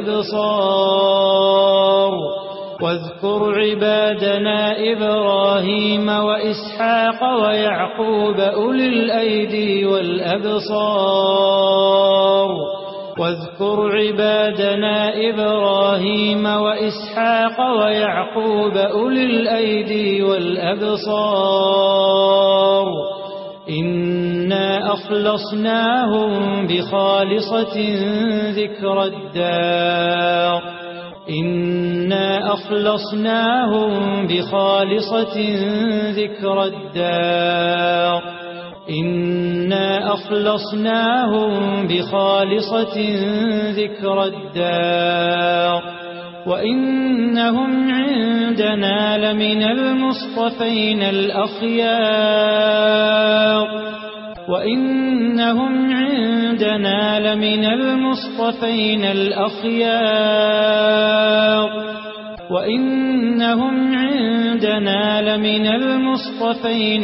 والأبصار واذكر عبادنا إبراهيم وإسحاق ويعقوب أولي الأيدي والأبصار واذكر عبادنا إبراهيم وإسحاق ويعقوب أولي الأيدي والأبصار إنا أخلصناهم بخالصة ذكر الدار إنا أخلصناهم بخالصة ذكر الدار إنا أخلصناهم بخالصة ذكر الدار وإنهم عندنا لمن المصطفين الأخيار وإنهم عندنا لمن المصطفين الأخيار وإنهم عندنا لمن المصطفين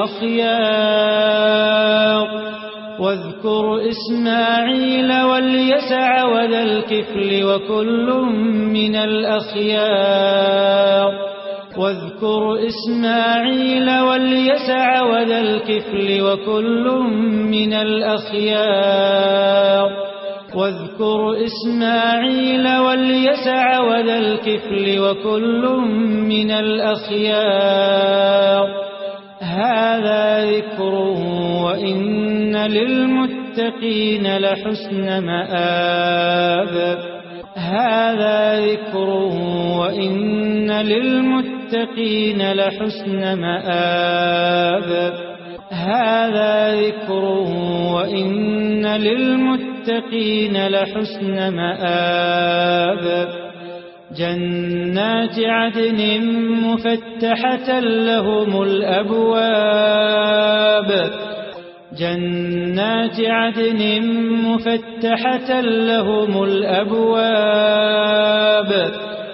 الأخيار واذكر إسماعيل واليسع وذا الكفل وكل من الأخيار واذكر إسماعيل واليسع وذا الكفل وكل من الأخيار واذكر إسماعيل واليسع وذا الكفل وكل من الأخيار هذا ذكر وإن للمتقين لحسن مآب هذا ذكر وإن للمتقين لحسن مآب هذا ذكر وإن للمتقين لحسن مآب جنات عدن مفتحة لهم الأبواب جنات عدن مفتحة لهم الأبواب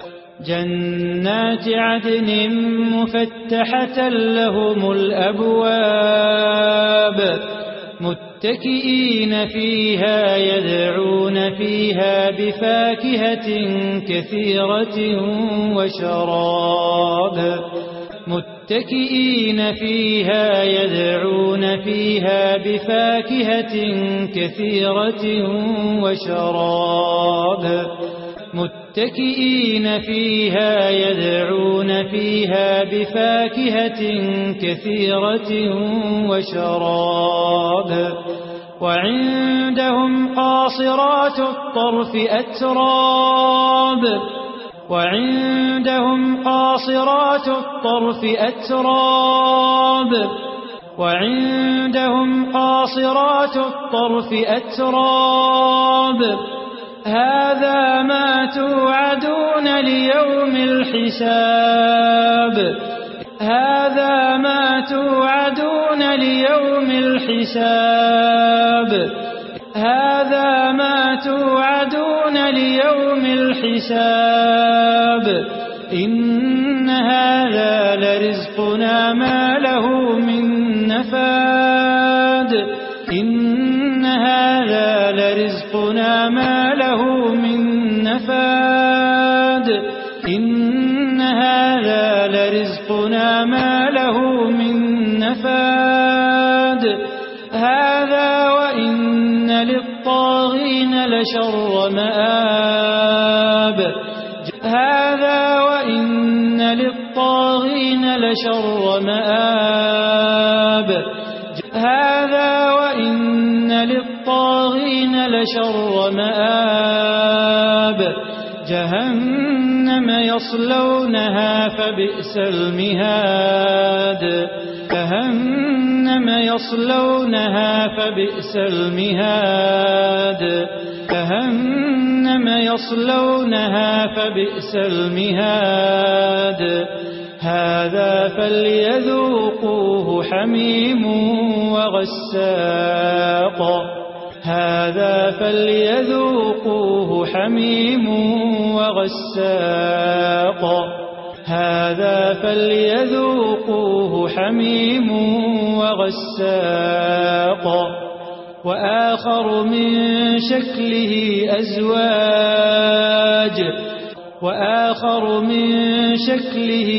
جنات عدن مفتحة لهم الأبواب متكئين فيها يدعون فيها بفاكهة كثيرة وشراب متكئين فيها يدعون فيها بفاكهة كثيرة وشراب متكئين فيها يدعون فيها بفاكهة كثيرة وشراب وعندهم قاصرات الطرف أتراب وعندهم قاصرات الطرف أتراب وعندهم قاصرات الطرف أتراب هذا ما توعدون ليوم الحساب هذا ما توعدون ليوم الحساب هذا ما توعدون ليوم الحساب إن هذا لرزقنا ما له من نفاد إن هذا لرزقنا ما له من نفاد إن هذا لرزقنا ما له من نفاد هذا وإن للطاغين لشر مآب هذا وإن للطاغين لشر مآب هذا وإن للطاغين لشر مآب جهنم يصلونها فبئس المهاد جهنم يصلونها فبئس المهاد جهنم يصلونها فبئس المهاد هذا فليذوقوه حميم وغساق هذا فليذوقوه حميم وغساق هذا فليذوقوه حميم وغساق وآخر من شكله أزواج وآخر من شكله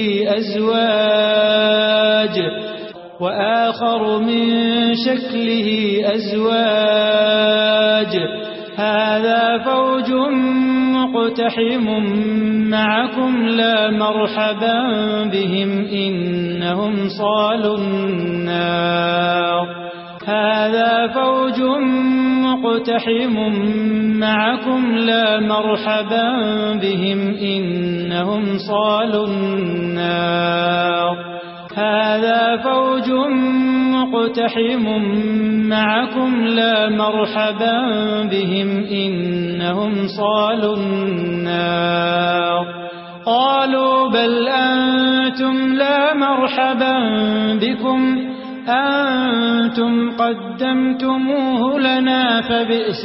أزواج وآخر من شكله أزواج هذا فوج مقتحم معكم لا مرحبا بهم إنهم صالوا النار هذا فوج مقتحم معكم لا مرحبا بهم إنهم صالوا النار هذا فوج مقتحم معكم لا مرحبا بهم إنهم صالوا النار قالوا بل أنتم لا مرحبا بكم أنتم قدمتموه لنا فبئس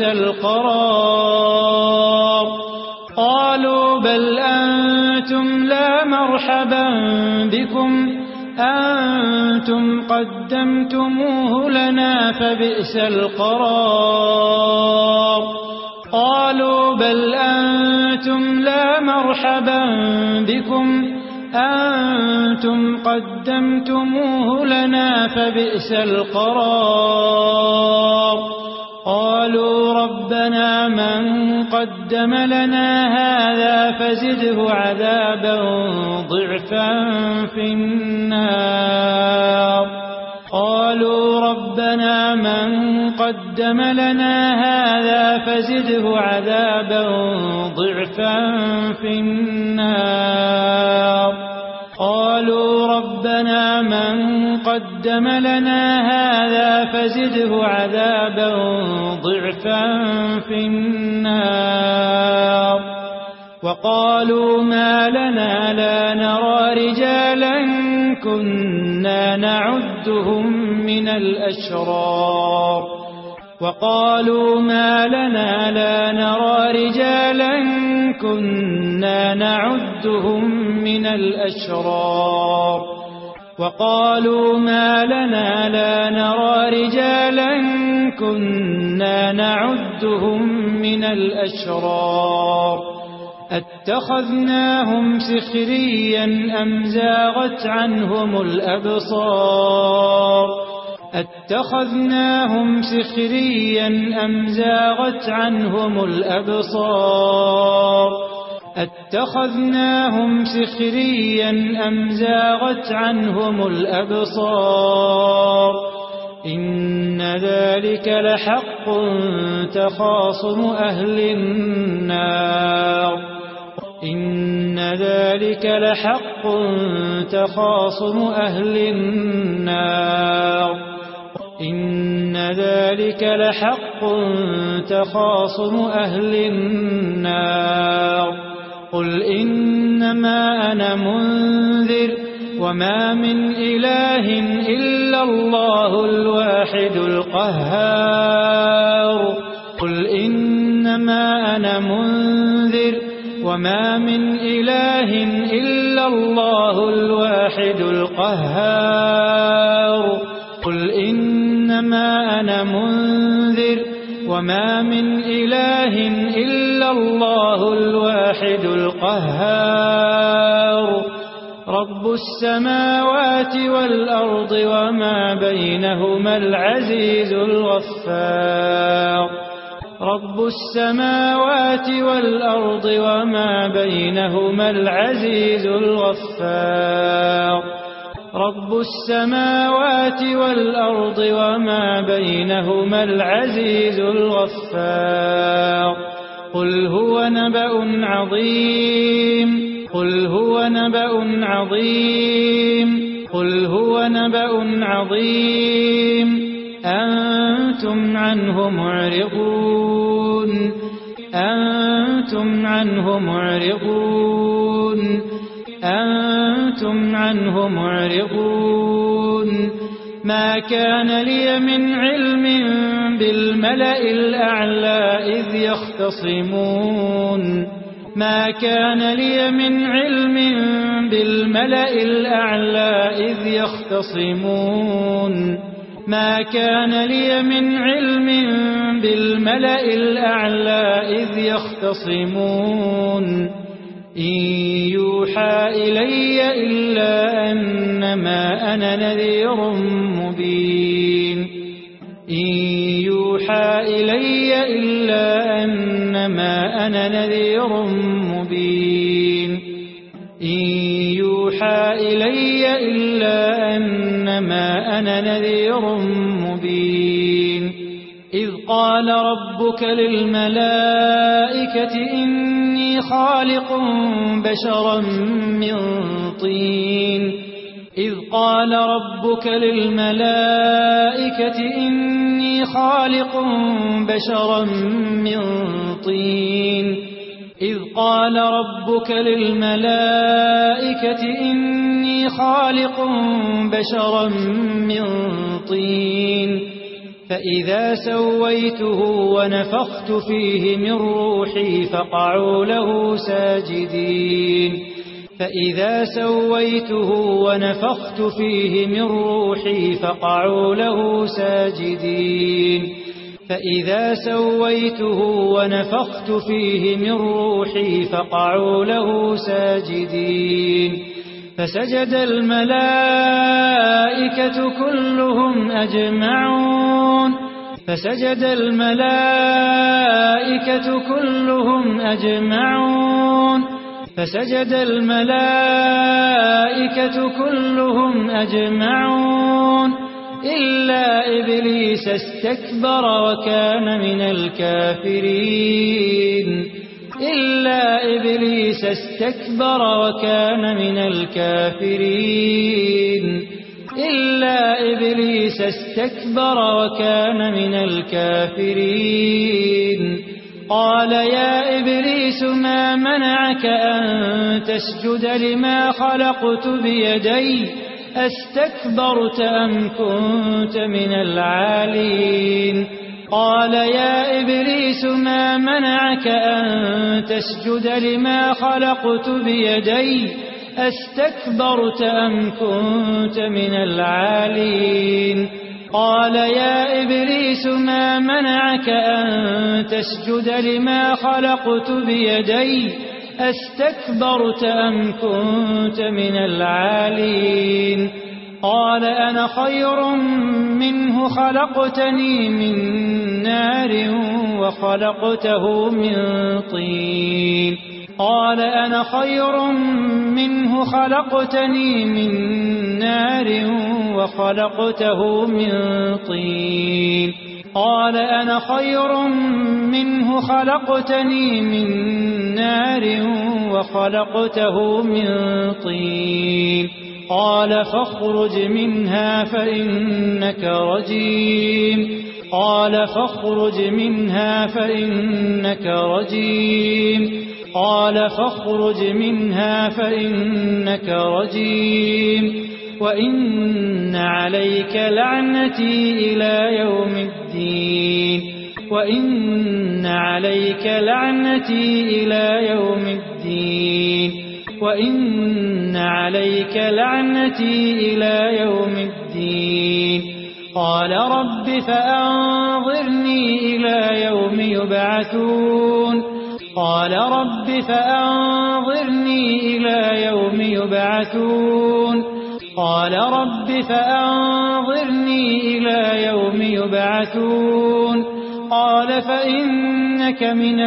القرار قالوا بل أنتم لا مرحبا بكم أنتم قدمتموه لنا فبئس القرار قالوا بل أنتم لا مرحبا بكم أنتم قدمتموه لنا فبئس القرار قالوا ربنا من قدم لنا هذا فزده عذابا ضعفا في النار قالوا ربنا من قدم لنا هذا فزده عذابا ضعفا في النار قالوا ربنا من قدم لنا هذا فزده عذابا ضعفا في النار وقالوا ما لنا لا نرى رجالا كنا نعدهم من الأشرار وقالوا ما لنا لا نرى رجالا كنا نعدهم من الأشرار وقالوا ما لنا لا نرى رجالا كنا نعدهم من الأشرار اتخذناهم سخريا أم زاغت عنهم الأبصار اتخذناهم سخريا أم زاغت عنهم الأبصار اتخذناهم سخريا أم زاغت عنهم الأبصار إن ذلك لحق تخاصم أهل النار إن ذلك لحق تخاصم أهل النار إن ذلك لحق تخاصم أهل النار قل إنما أنا منذر وما من إله إلا الله الواحد القهار قل إنما أنا منذر وما من إله إلا الله الواحد القهار قل إنما أنا منذر وما من إله إلا الله الواحد القهار رب السماوات والأرض وما بينهما العزيز الغفار رب السماوات والأرض وما بينهما العزيز الغفار رب السماوات والأرض وما بينهما العزيز الغفار قل هو نبأ عظيم قل هو نبأ عظيم قل هو نبأ عظيم أنتم عنه معرضون أنتم عنه معرضون أنتم عنه معرضون ما كان لي من علم بالملأ الأعلى إذ يختصمون ما كان لي من علم بالملأ الأعلى إذ يختصمون ما كان لي من علم بالملأ الأعلى إذ يختصمون إن يوحى إلي إلا أنما أنا نذير مبين إن يوحى إلي إلا أنما أنا نذير مبين إن يوحى إلي إلا أنما أنا نذير مبين إذ قال ربك للملائكة إني خالق بشرا من طين إذ قال ربك للملائكة إني خالق بشرا من طين إذ قال ربك للملائكة إني خالق بشرا من طين فإذا سويته ونفخت فيه من روحي فقعوا له ساجدين فإذا سويته ونفخت فيه من روحي فقعوا له ساجدين فإذا سويته ونفخت فيه من روحي فقعوا له ساجدين فسجد الملائكة كلهم أجمعون فسجد الملائكة كلهم أجمعون فسجد الملائكة كلهم أجمعون إلا إبليس استكبر وكان من الكافرين إلا إبليس استكبر وكان من الكافرين إلا إبليس استكبر وكان من الكافرين قال يا إبليس ما منعك أن تسجد لما خلقت بيدي أستكبرت أم كنت من العالين قال يا إبليس ما منعك أن تسجد لما خلقت بيدي أستكبرت أم كنت من العالين قال يا إبليس ما منعك أن تسجد لما خلقت بيدي أستكبرت أم كنت من العالين قال أنا خير منه خلقتني من نار وخلقته من طين قال أنا خير منه خلقتني من نار وخلقته من طين قال أنا خير منه خلقتني من نار وخلقته من طين قال فاخرج منها فإنك رجيم قال فاخرج منها فإنك رجيم قال فاخرج منها فإنك رجيم وإن عليك لعنتي إلى يوم الدين وإن عليك لعنتي إلى يوم الدين وإن عليك لعنتي إلى يوم الدين قال رب فأنظرني إلى يوم يبعثون قال رب فأنظرني إلى يوم يبعثون قال رب فأنظرني إلى يوم يبعثون قال فإنك من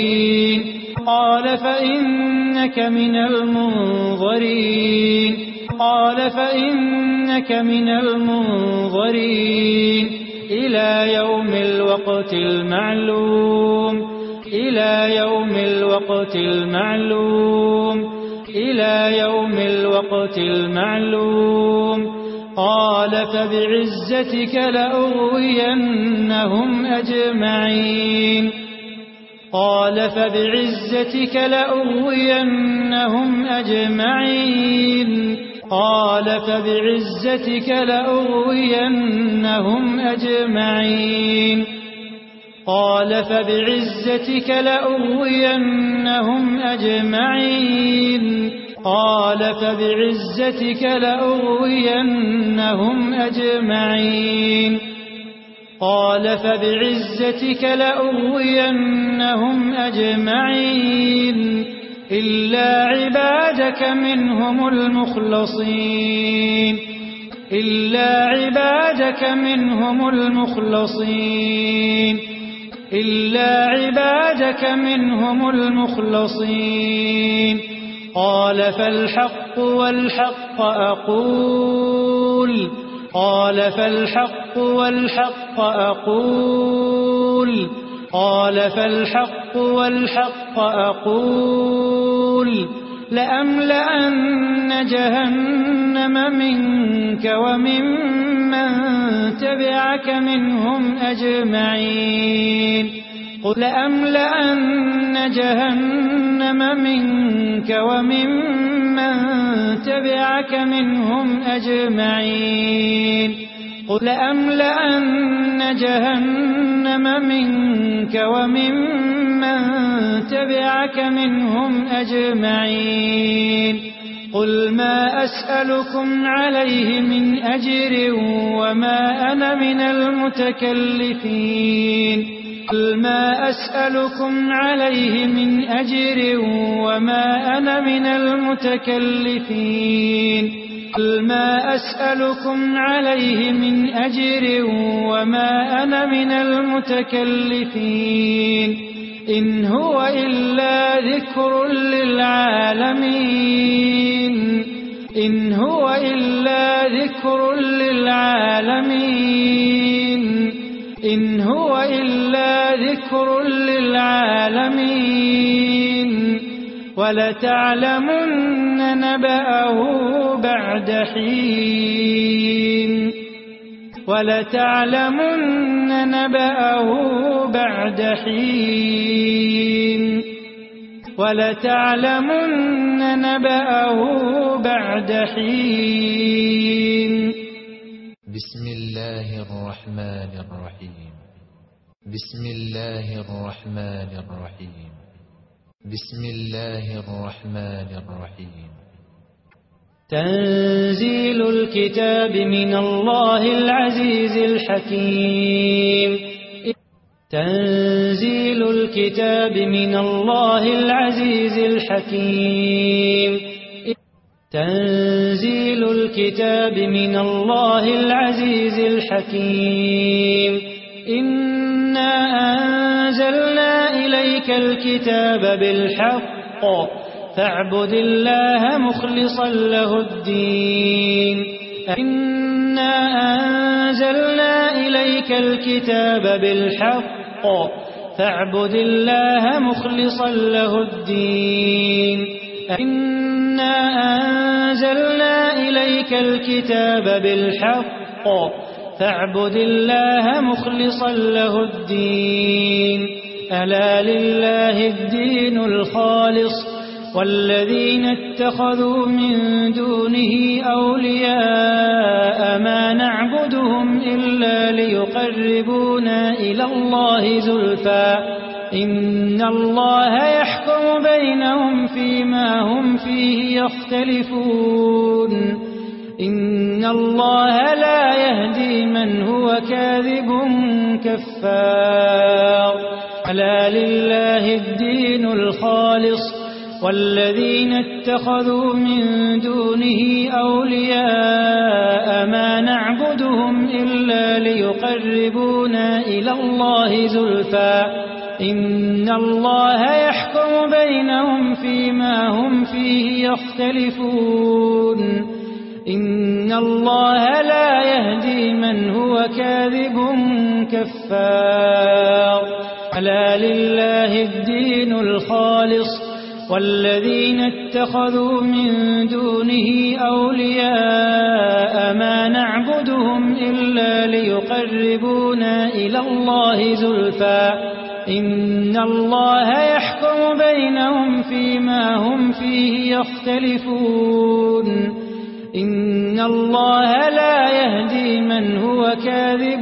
المنظرين قال فإنك من المنظرين قال فإنك من المنظرين إلى يوم الوقت المعلوم إلى يوم الوقت المعلوم إلى يوم الوقت المعلوم قال فبعزتك لأغوينهم أجمعين قال فبعزتك لأغوينهم أجمعين قال فبعزتك لأغوينهم أجمعين قال فبعزتك لأغوينهم أجمعين قال فبعزتك لأغوينهم أجمعين قال فبعزتك لأغوينهم أجمعين إلا عبادك منهم المخلصين إلا عبادك منهم المخلصين إلا عبادك منهم المخلصين قال فالحق والحق أقول قال فالحق والحق أقول قال فالحق والحق أقول لأملأن جهنم منك وممن تبعك منهم أجمعين لأملأن جهنم منك وممن تبعك منهم أجمعين لأملأن جهنم منك وممن تبعك منهم أجمعين قل ما أسألكم عليه من أجر وما أنا من المتكلفين قل ما أسألكم عليه من أجر وما أنا من المتكلفين قل ما أسألكم عليه من أجر وما أنا من المتكلفين إن هو إلا ذكر للعالمين إن هو إلا ذكر للعالمين إن هو إلا ذكر للعالمين ولتعلمن نبأه بعد حين ولتعلمن نبأه بعد حين ولتعلمن نبأه بعد حين بسم الله الرحمن الرحيم بسم الله الرحمن الرحيم بسم الله الرحمن الرحيم تنزيل الكتاب من الله العزيز الحكيم تنزيل الكتاب من الله العزيز الحكيم تنزيل الكتاب من الله العزيز الحكيم إنا أنزلنا إليك الكتاب بالحق فاعبد الله مخلصا له الدين إنا أنزلنا إليك الكتاب بالحق فاعبد الله مخلصا له الدين إنا أنزلنا إليك الكتاب بالحق فاعبد الله مخلصا له الدين ألا لله الدين الخالص والذين اتخذوا من دونه أولياء ما نعبدهم إلا ليقربونا إلى الله زلفى إن الله يحكم بينهم فيما هم فيه يختلفون إن الله لا يهدي من هو كاذب كفار ألا لله الدين الخالص والذين اتخذوا من دونه أولياء ما نعبدهم إلا ليقربونا إلى الله زلفى إن الله يحكم بينهم فيما هم فيه يختلفون إن الله لا يهدي من هو كاذب كفار. ألا لله الدين الخالص والذين اتخذوا من دونه أولياء ما نعبدهم إلا ليقربونا إلى الله زلفى إن الله يحكم بينهم فيما هم فيه يختلفون. إن الله لا يهدي من هو كاذب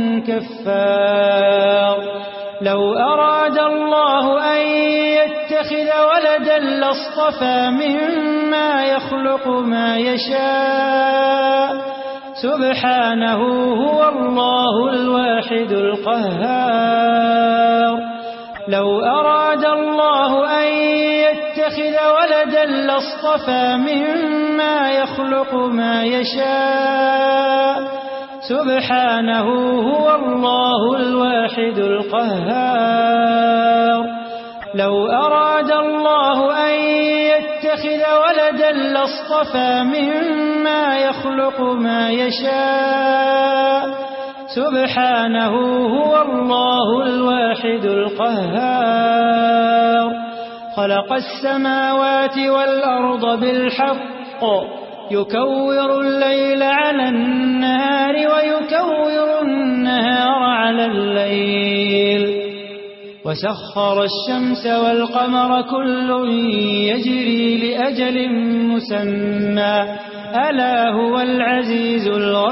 كفار. لو أراد الله أن يتخذ ولدا لاصطفى مما يخلق ما يشاء سبحانه هو الله الواحد القهار. لو أراد الله أن يتخذ ولدا لاصطفى مما يخلق ما يشاء سبحانه هو الله الواحد القهار. لو أراد الله أن يتخذ ولدا لاصطفى مما يخلق ما يشاء سبحانه هو الله الواحد القهار. خلق السماوات والأرض بالحق يكور الليل على النهار ويكور النهار على الليل وسخر الشمس والقمر كل يجري لأجل مسمى ألا هو العزيز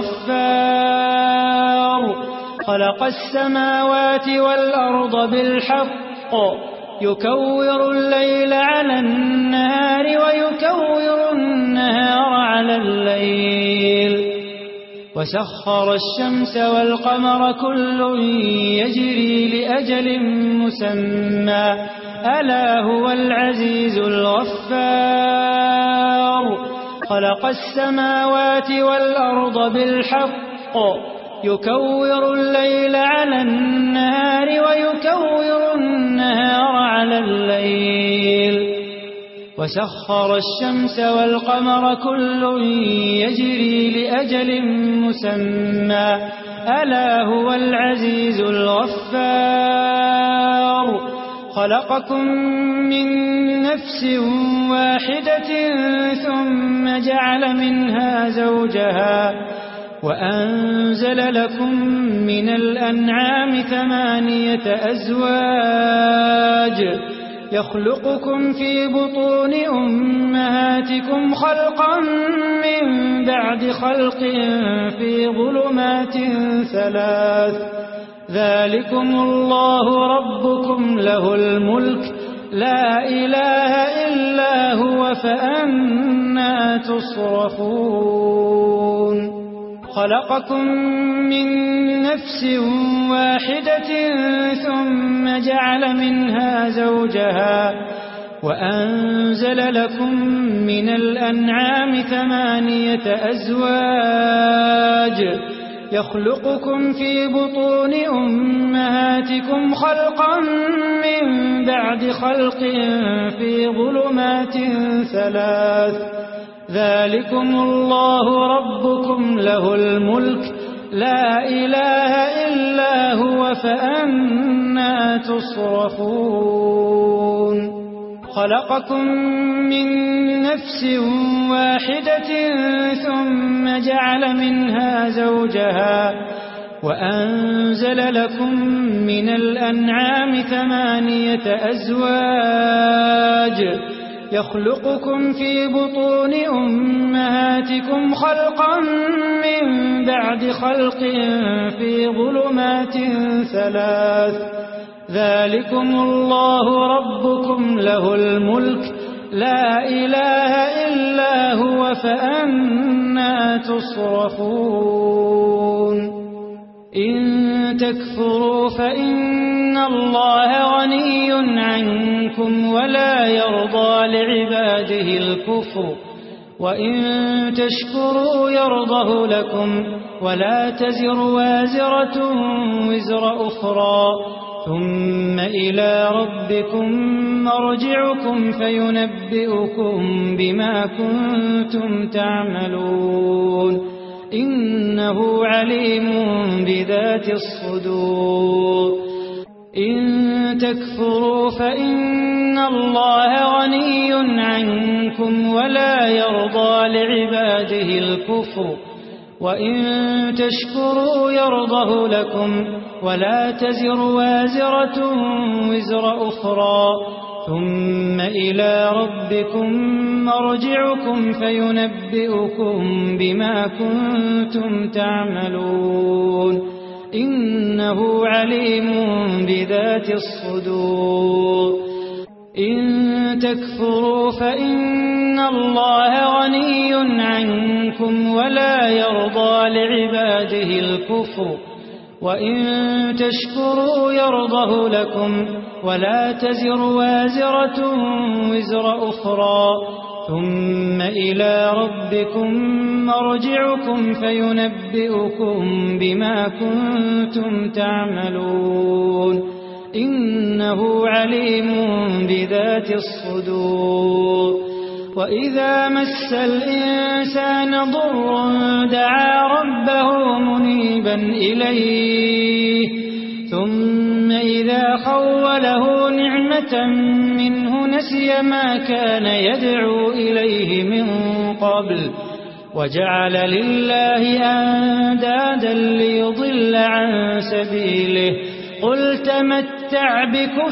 الغفار. خلق السماوات والأرض بالحق يكور الليل على النهار ويكور النهار على الليل وسخر الشمس والقمر كل يجري لأجل مسمى ألا هو العزيز الغفار. خلق السماوات والأرض بالحق يكور الليل على النهار ويكور النهار على الليل وسخر الشمس والقمر كل يجري لأجل مسمى ألا هو العزيز الغفار. خلقكم من نفس واحدة ثم جعل منها زوجها وأنزل لكم من الأنعام 8 أزواج يخلقكم في بطون أمهاتكم خلقا من بعد خلق في ظلمات 3 ذلكم الله ربكم له الملك لا إله إلا هو فأنى تصرفون. خلقكم من نفس واحدة ثم جعل منها زوجها وأنزل لكم من الأنعام 8 أزواج يخلقكم في بطون أمهاتكم خلقا من بعد خلق في ظلمات 3 ذلكم الله ربكم له الملك لا إله إلا هو فأنى تصرفون. خلقكم من نفس واحدة ثم جعل منها زوجها وأنزل لكم من الأنعام 8 أزواج يخلقكم في بطون أمهاتكم خلقا من بعد خلق في ظلمات 3 ذلكم الله ربكم له الملك لا إله إلا هو فأنى تصرفون. إن تكفروا فإن الله غني عنكم ولا يرضى لعباده الكفر وإن تشكروا يرضه لكم ولا تزر وازرة وزر أخرى ثم إلى ربكم مرجعكم فينبئكم بما كنتم تعملون إنه عليم بذات الصدور إن تكفروا فإن الله غني عنكم ولا يرضى لعباده الكفر وإن تشكروا يرضه لكم ولا تزر وازرة وزر أخرى ثم إلى ربكم مرجعكم فينبئكم بما كنتم تعملون إنه عليم بذات الصدور إن تكفروا فإن الله غني عنكم ولا يرضى لعباده الكفر وإن تشكروا يرضه لكم ولا تزر وازرة وزر أخرى ثم إلى ربكم مرجعكم فينبئكم بما كنتم تعملون إنه عليم بذات الصدور وإذا مس الإنسان ضر دعا ربه منيبا إليه ثم إذا خوله نعمة منه نسي ما كان يدعو إليه من قبل وجعل لله أندادا ليضل عن سبيله قل تمتع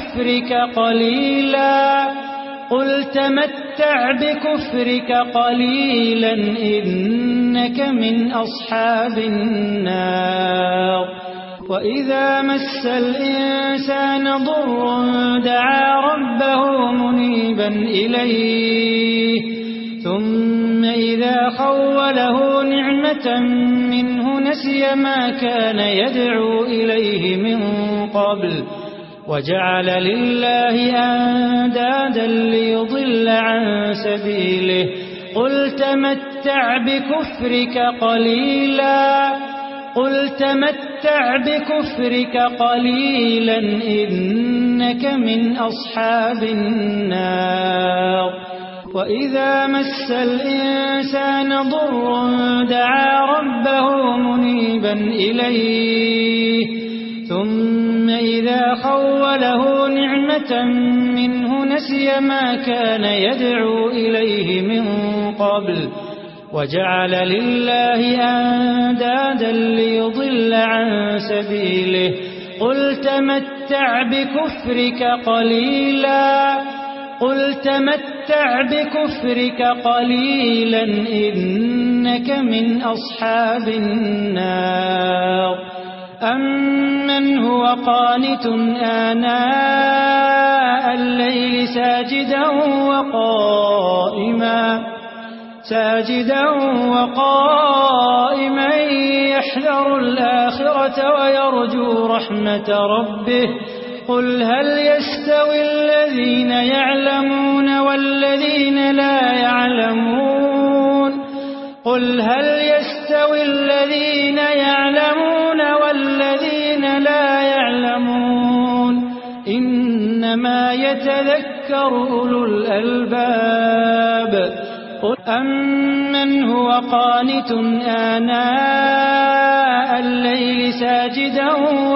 بكفرك قليلا إنك من أصحاب النار وإذا مس الإنسان ضر دعا ربه منيبا إليه ثم إذا خوله نعمة منه نسي ما كان يدعو إليه من قبل وجعل لله أندادا ليضل عن سبيله قل تمتع بكفرك قليلا إنك من أصحاب النار وإذا مس الإنسان ضر دعا ربه منيبا إليه ثم إذا خوله نعمة منه نسي ما كان يدعو إليه من قبل وجعل لله أندادا ليضل عن سبيله قل تمتع بكفرك قليلا إنك من أصحاب النار أمن هو قانت آناء الليل ساجدا وقائما يحذر الآخرة ويرجو رحمة ربه قل هل يستوي الذين يعلمون والذين لا يعلمون إنما يتذكر أولو الألباب أمن هو قانت آناء الليل ساجدا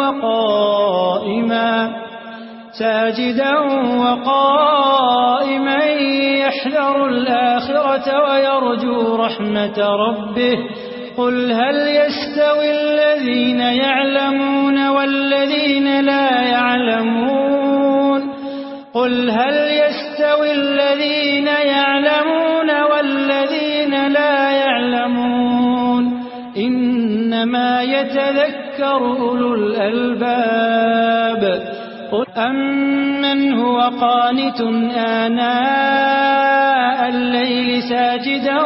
وقائما يحذر الآخرة ويرجو رحمة ربه قل هل يستوي الذين يعلمون والذين لا يعلمون إنما يتذكر أولو الألباب أمن هو قانت آناء الليل ساجدا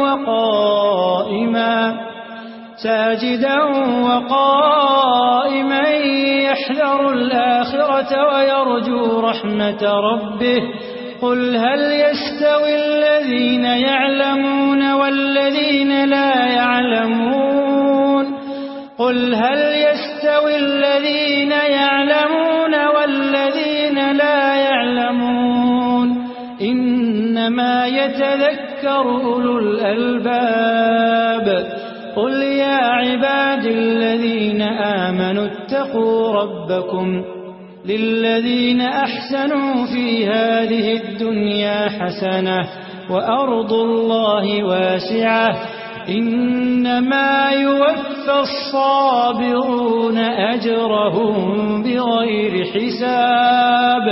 وقائما يحذر الآخرة ويرجو رحمة ربه قل هل يستوي الذين يعلمون والذين لا يعلمون قل هل يستوي الذين يعلمون والذين لا يعلمون إنما يتذكر أولو الألباب قل يا عبادي الذين آمنوا اتقوا ربكم للذين أحسنوا في هذه الدنيا حسنة وأرض الله واسعة إنما يوفى الصابرون أجرهم بغير حساب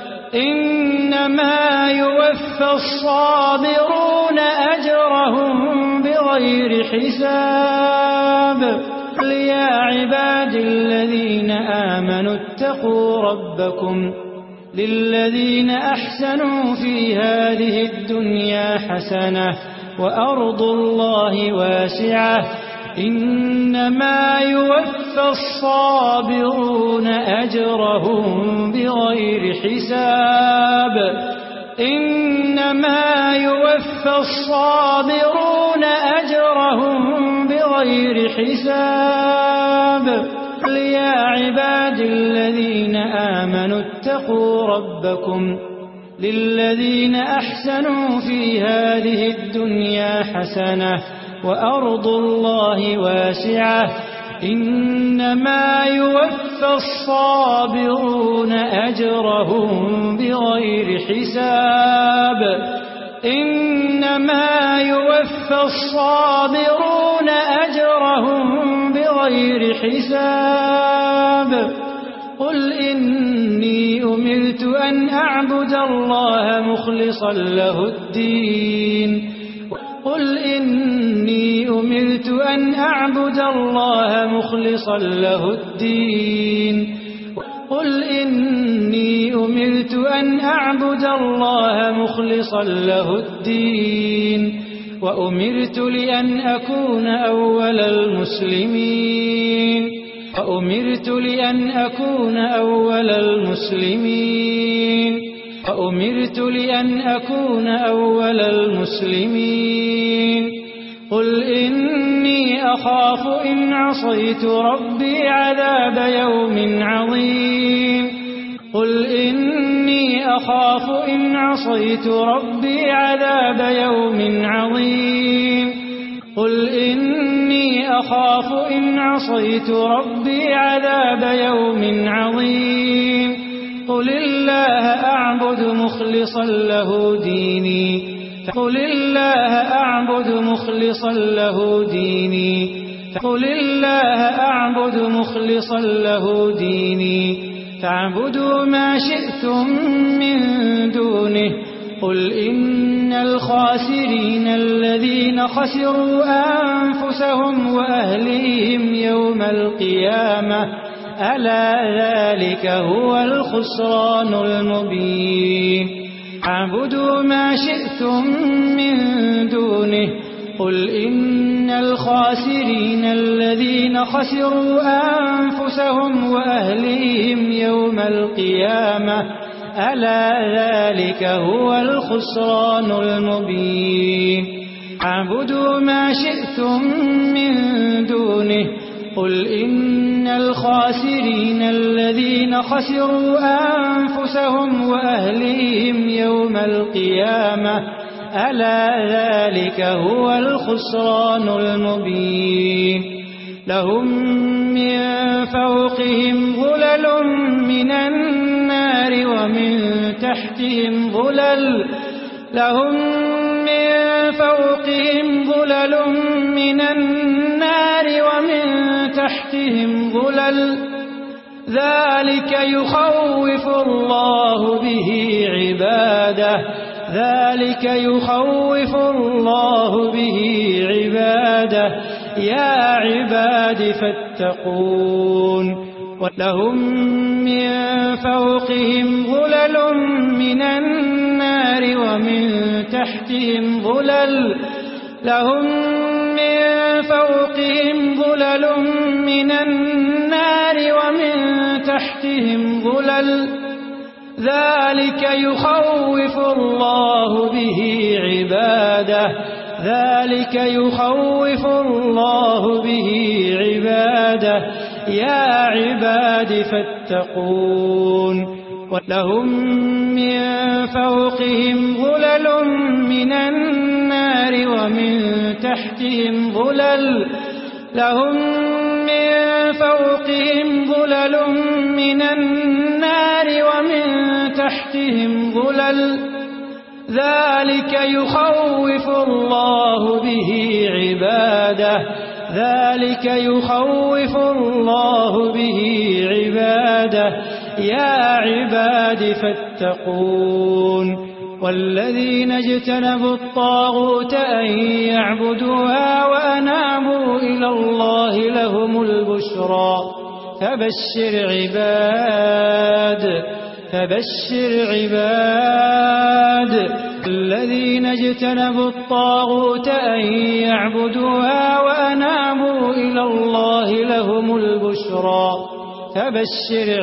إنما يوفى الصابرون أجرهم بغير حساب قل يا عبادي الذين آمنوا اتقوا ربكم للذين أحسنوا في هذه الدنيا حسنة وأرض الله واسعة إنما يوفى الصابرون أجرهم بغير حساب إنما يوفى الصابرون أجرهم بغير حساب قل يا عبادي الذين آمنوا اتقوا ربكم للذين أحسنوا في هذه الدنيا حسنة وأرض الله واسعة إنما يوفى الصابرون أجرهم بغير حساب إنما يوفى الصابرون أجرهم بغير حساب قل إني أمرت أن أعبد الله مخلصا له الدين قل إني أمرت أن أعبد الله مخلصا له الدين قل إني أمرت أن أعبد الله مخلصا له الدين وأمرت لأن أكون أول المسلمين وأمرت لأن أكون أول المسلمين وأمرت لأن أكون أول المسلمين قل إني أخاف إن عصيت ربي عذاب يوم عظيم قل إني أخاف إن عصيت ربي عذاب يوم عظيم قل إني أخاف إن عصيت ربي عذاب يوم عظيم قل الله أعبد مخلصا له ديني قل الله أعبد مخلصا له ديني قل الله أعبد مخلصا له ديني فاعبدوا ما شئتم من دونه قل إن الخاسرين الذين خسروا أنفسهم وأهليهم يوم القيامة ألا ذلك هو الخسران المبين اعبدوا ما شئتم من دونه قل إن الخاسرين الذين خسروا أنفسهم وأهليهم يوم القيامة ألا ذلك هو الخسران المبين اعبدوا ما شئتم من دونه قل إن الخاسرين الذين خسروا أنفسهم وأهليهم يوم القيامة ألا ذلك هو الخسران المبين لهم من فوقهم ظلل من النار ومن تحتهم ظلل لهم من فوقهم ظلل من النار ومن تحتهم ظلل ذلك يخوف الله به عباده ذلك يخوف الله به عباده يا عباد فاتقون ولهم من فوقهم ظلل من النار ومن تحتهم ظلل لهم من فوقهم ظلل من النار ومن تحتهم ظلل ذلك يخوف الله به عباده ذلك يخوف الله به عباده يا عباد فاتقون ولهم من فوقهم ظلل من النار ومن تحتهم ظلل لهم من فوقهم ظلل من النار ومن تحتهم ظلل ذلك يخوف الله به عباده ذلك يخوف الله به عباده يا عباد فاتقون والذين اجتنبوا الطاغوت أن يعبدوها وأنابوا إلى الله لهم البشرى فبشر عباد الذين اجتنبوا الطاغوت أن يعبدوها وأنابوا إلى الله لهم البشرى فبشر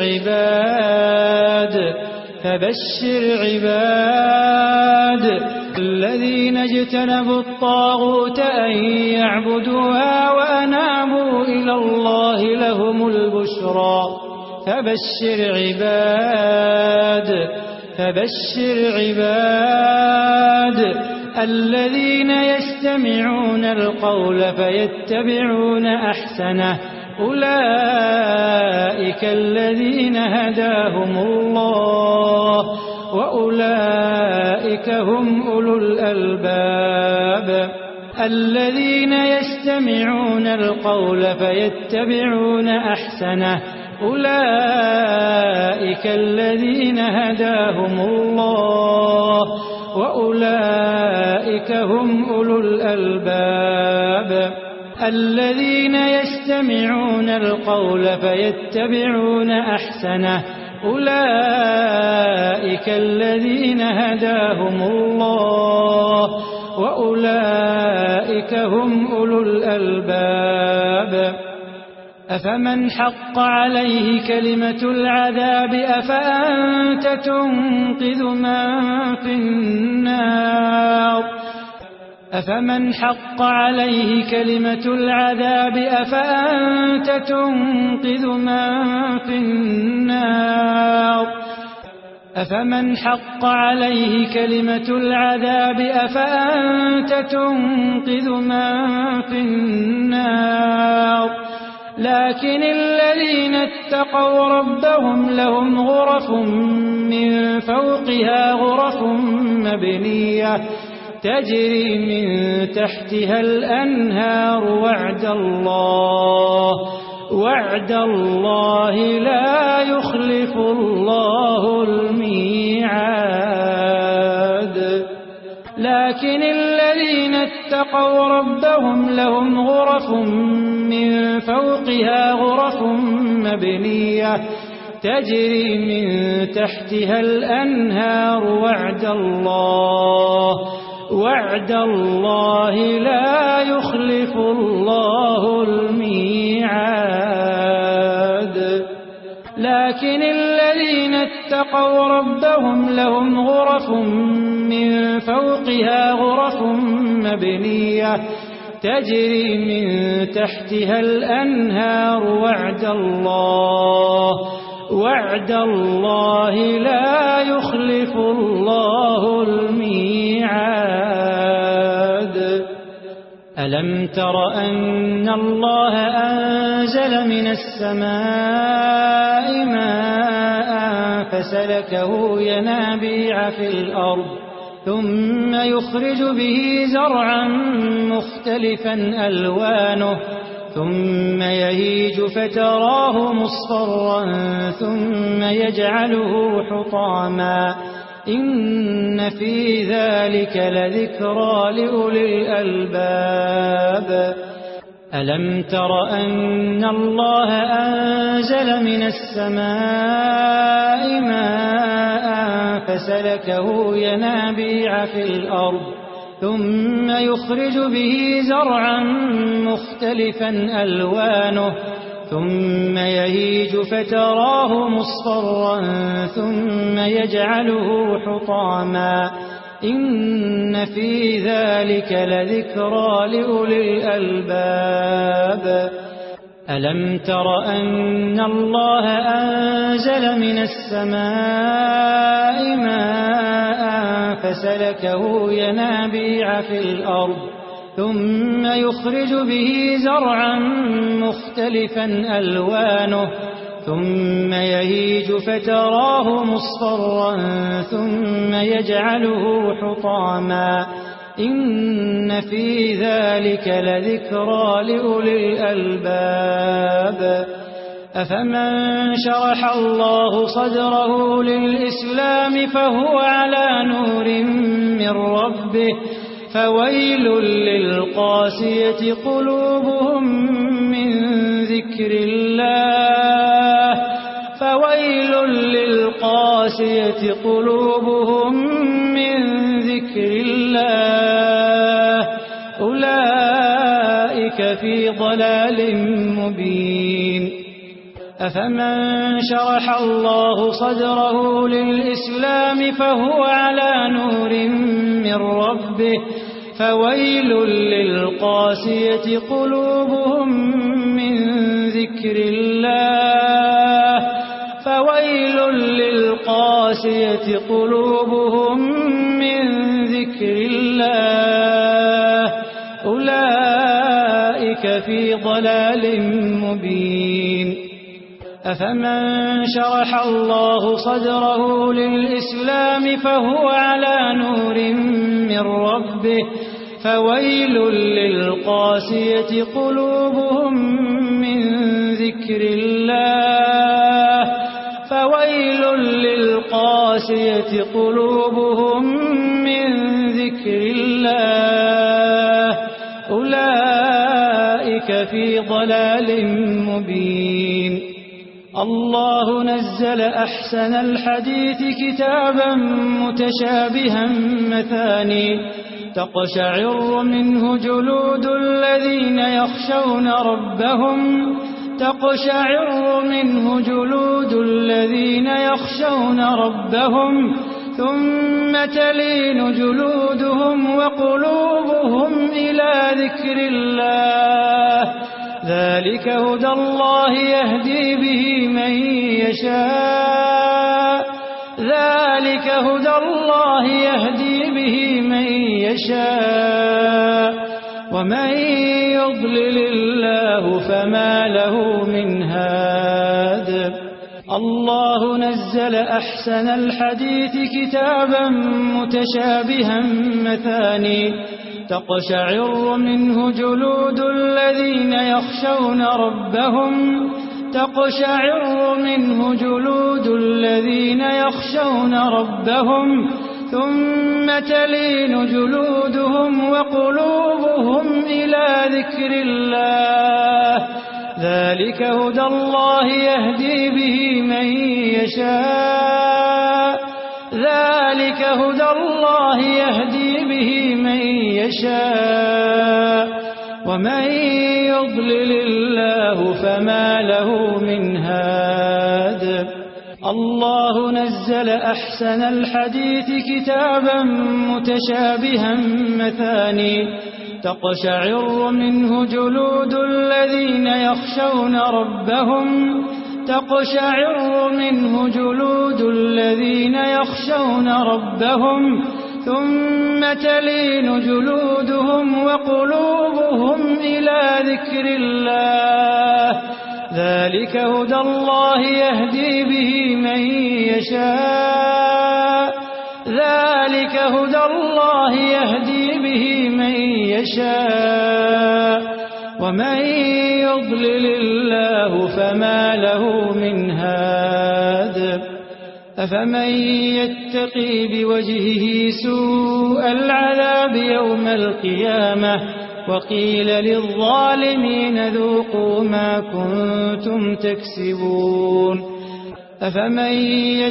عباد الذين اجتنبوا الطاغوت أن يعبدوها وأنابوا إلى الله لهم البشرى فبشر عباد الذين يستمعون القول فيتبعون أحسنه أولئك الذين هداهم الله وأولئك هم أولو الألباب الذين يستمعون القول فيتبعون أحسنه أولئك الذين هداهم الله وأولئك هم أولو الألباب الذين يستمعون القول فيتبعون أحسنه أولئك الذين هداهم الله وأولئك هم أولو الألباب أفمن حق عليه كلمة العذاب أفأنت تنقذ من في النار أفمن حق عليه كلمة العذاب أفأنت تنقذ من في النار أفمن حق عليه كلمة العذاب أفأنت تنقذ من في النار لكن الذين اتقوا ربهم لهم غرف من فوقها غرف مبنية تجري من تحتها الأنهار وعد الله لا يخلف الله الميعاد لكن الذين اتقوا ربهم لهم غرف من فوقها غرف مبنية تجري من تحتها الأنهار وعد الله لا يخلف الله الميعاد لكن الذين اتقوا ربهم لهم غرف من فوقها غرف مبنية تجري من تحتها الأنهار وعد الله لا يخلف الله الميعاد ألم تر أن الله أنزل من السماء ماء فسلكه ينابيع في الأرض ثم يخرج به زرعا مختلفا ألوانه ثم يهيج فتراه مصفرا ثم يجعله حطاما إن في ذلك لذكرى لأولي الألباب ألم تر أن الله أنزل من السماء ماء فسلكه ينابيع في الأرض ثم يخرج به زرعا مختلفا ألوانه ثم يهيج فتراه مصفرا ثم يجعله حطاما إن في ذلك لذكرى لأولي الألباب ألم تر أن الله أنزل من السماء ماء فسلكه ينابيع في الأرض ثم يخرج به زرعا مختلفا ألوانه ثم يهيج فتراه مصفرا ثم يجعله حطاما إن في ذلك لذكرى لأولي الألباب أفمن شرح الله صدره للإسلام فهو على نور من ربه فويل للقاسية قلوبهم من ذكر الله فويل للقاسية قلوبهم من ذكر الله أولئك في ضلال مبين أفمن شرح الله صدره للإسلام فهو على نور من ربه فويل للقاسية قلوبهم من ذكر الله فويل للقاسية قلوبهم من ذكر الله أولئك في ضلال مبين أفمن شرح الله صدره للإسلام فهو على نور من ربه فويل للقاسية قلوبهم من ذكر الله فويل للقاسية قلوبهم من ذكر الله أولئك في ضلال مبين الله نزل أحسن الحديث كتابا متشابها مثاني تقشعر منه جلود الذين يخشون ربهم تقشعر منه جلود الذين يخشون ربهم ثم تلين جلودهم وقلوبهم إلى ذكر الله ذلك هدى الله يهدي به من يشاء ذلك هدى الله يهدي به من يشاء ومن يضلل الله فما له من هاد الله نزل أحسن الحديث كتابا متشابها مثاني تقشعر منه جلود الذين يخشون ربهم تقشعر منه جلود الذين يخشون ربهم ثم تلين جلودهم وقلوبهم إلى ذكر الله ذلك هدى الله يهدي به من يشاء ذلك هدى الله يهدي به من يشاء ومن يضلل الله فما له من هاد الله نزل أحسن الحديث كتابا متشابها مثاني تقشعر منه جلود الذين يخشون ربهم تقشعر منه جلود الذين يخشون ربهم ثم تلين جلودهم وقلوبهم إلى ذكر الله ذلك هدى الله يهدي به من يشاء ذلك هدى الله يهدي به من يشاء ومن يضلل الله فما له من هاد أفمن يتقي بوجهه سوء العذاب يوم القيامة وقيل للظالمين ذوقوا ما كنتم تكسبون أفمن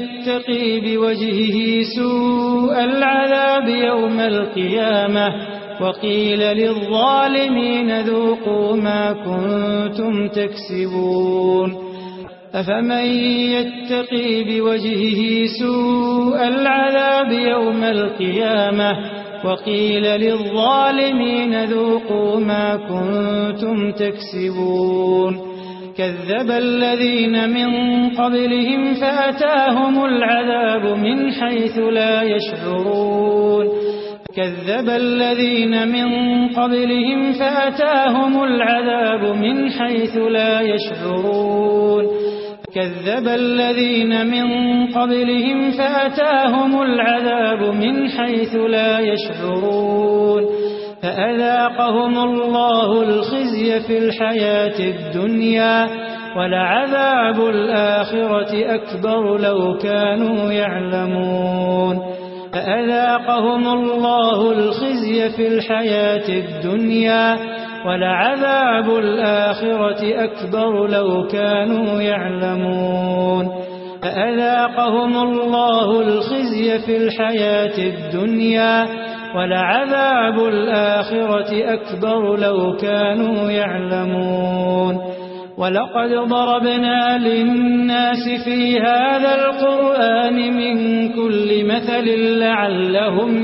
يتقي بوجهه سوء العذاب يوم القيامة وقيل للظالمين ذوقوا ما كنتم تكسبون أفمن يتقي بوجهه سوء العذاب يوم القيامة وقيل للظالمين ذوقوا ما كنتم تكسبون كذب الذين من قبلهم فأتاهم العذاب من حيث لا يشعرون كذب الذين من قبلهم فأتاهم العذاب من حيث لا يشعرون كذب الذين من قبلهم فأتاهم العذاب من حيث لا يشعرون فأذاقهم الله الخزي في الحياة الدنيا ولعذاب الآخرة أكبر لو كانوا يعلمون فأذاقهم الله الخزي في الحياة الدنيا ولعذاب الآخرة أكبر لو كانوا يعلمون فأذاقهم الله الخزي في الحياة الدنيا ولعذاب الآخرة أكبر لو كانوا يعلمون ولقد ضربنا للناس في هذا القرآن من كل مثل لعلهم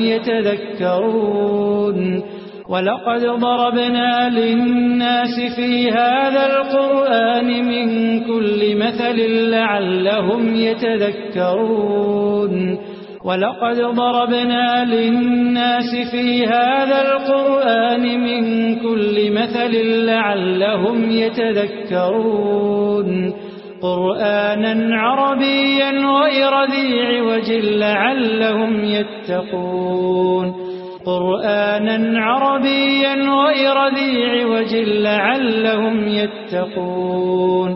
يتذكرون ولقد ضربنا للناس في هذا القرآن من كل مثل لعلهم يتذكرون ولقد ضربنا للناس في هذا القرآن من كل مثل لعلهم يتذكرون قرآنا عربيا غير ذي عوج لعلهم يتقون قرآنا عربيا غير ذي عوج لعلهم يتقون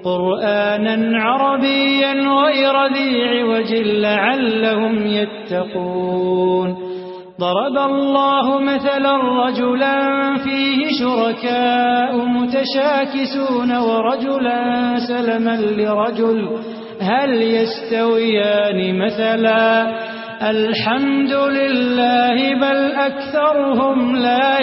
قرآنا عربيا غير ذي عوج لعلهم يتقون ضرب الله مثلا رجلا فيه شركاء متشاكسون ورجلا سلما لرجل هل يستويان مثلا الحمد لله بل أكثرهم لا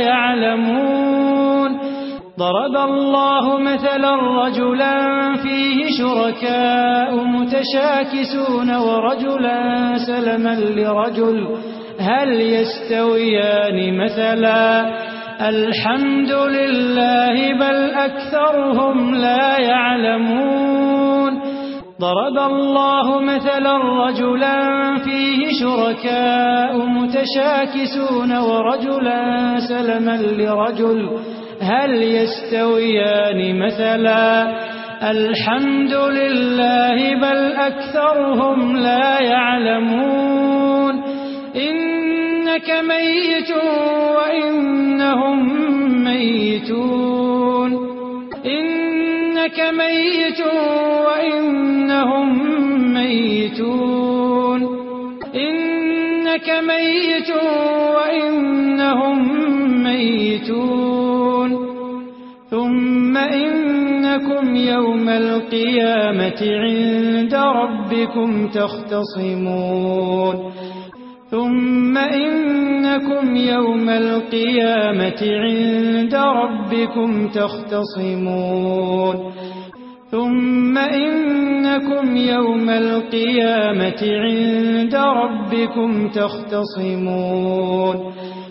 يعلمون ضرب الله مثلا رجلا فيه شركاء متشاكسون ورجلا سلما لرجل هل يستويان مثلا الحمد لله بل أكثرهم لا يعلمون ضرب الله مثلا رجلا فيه شركاء متشاكسون ورجلا سلما لرجل هل يستويان مثلا الحمد لله بل أكثرهم لا يعلمون إنك ميت وإنهم ميتون إنك ميت وإنهم ميتون إنك ميت وإنهم ميتون ثم إنكم يوم القيامة عند ربكم تختصمون ثم إنكم يوم القيامة عند ربكم تختصمون ثم إنكم يوم القيامة عند ربكم تختصمون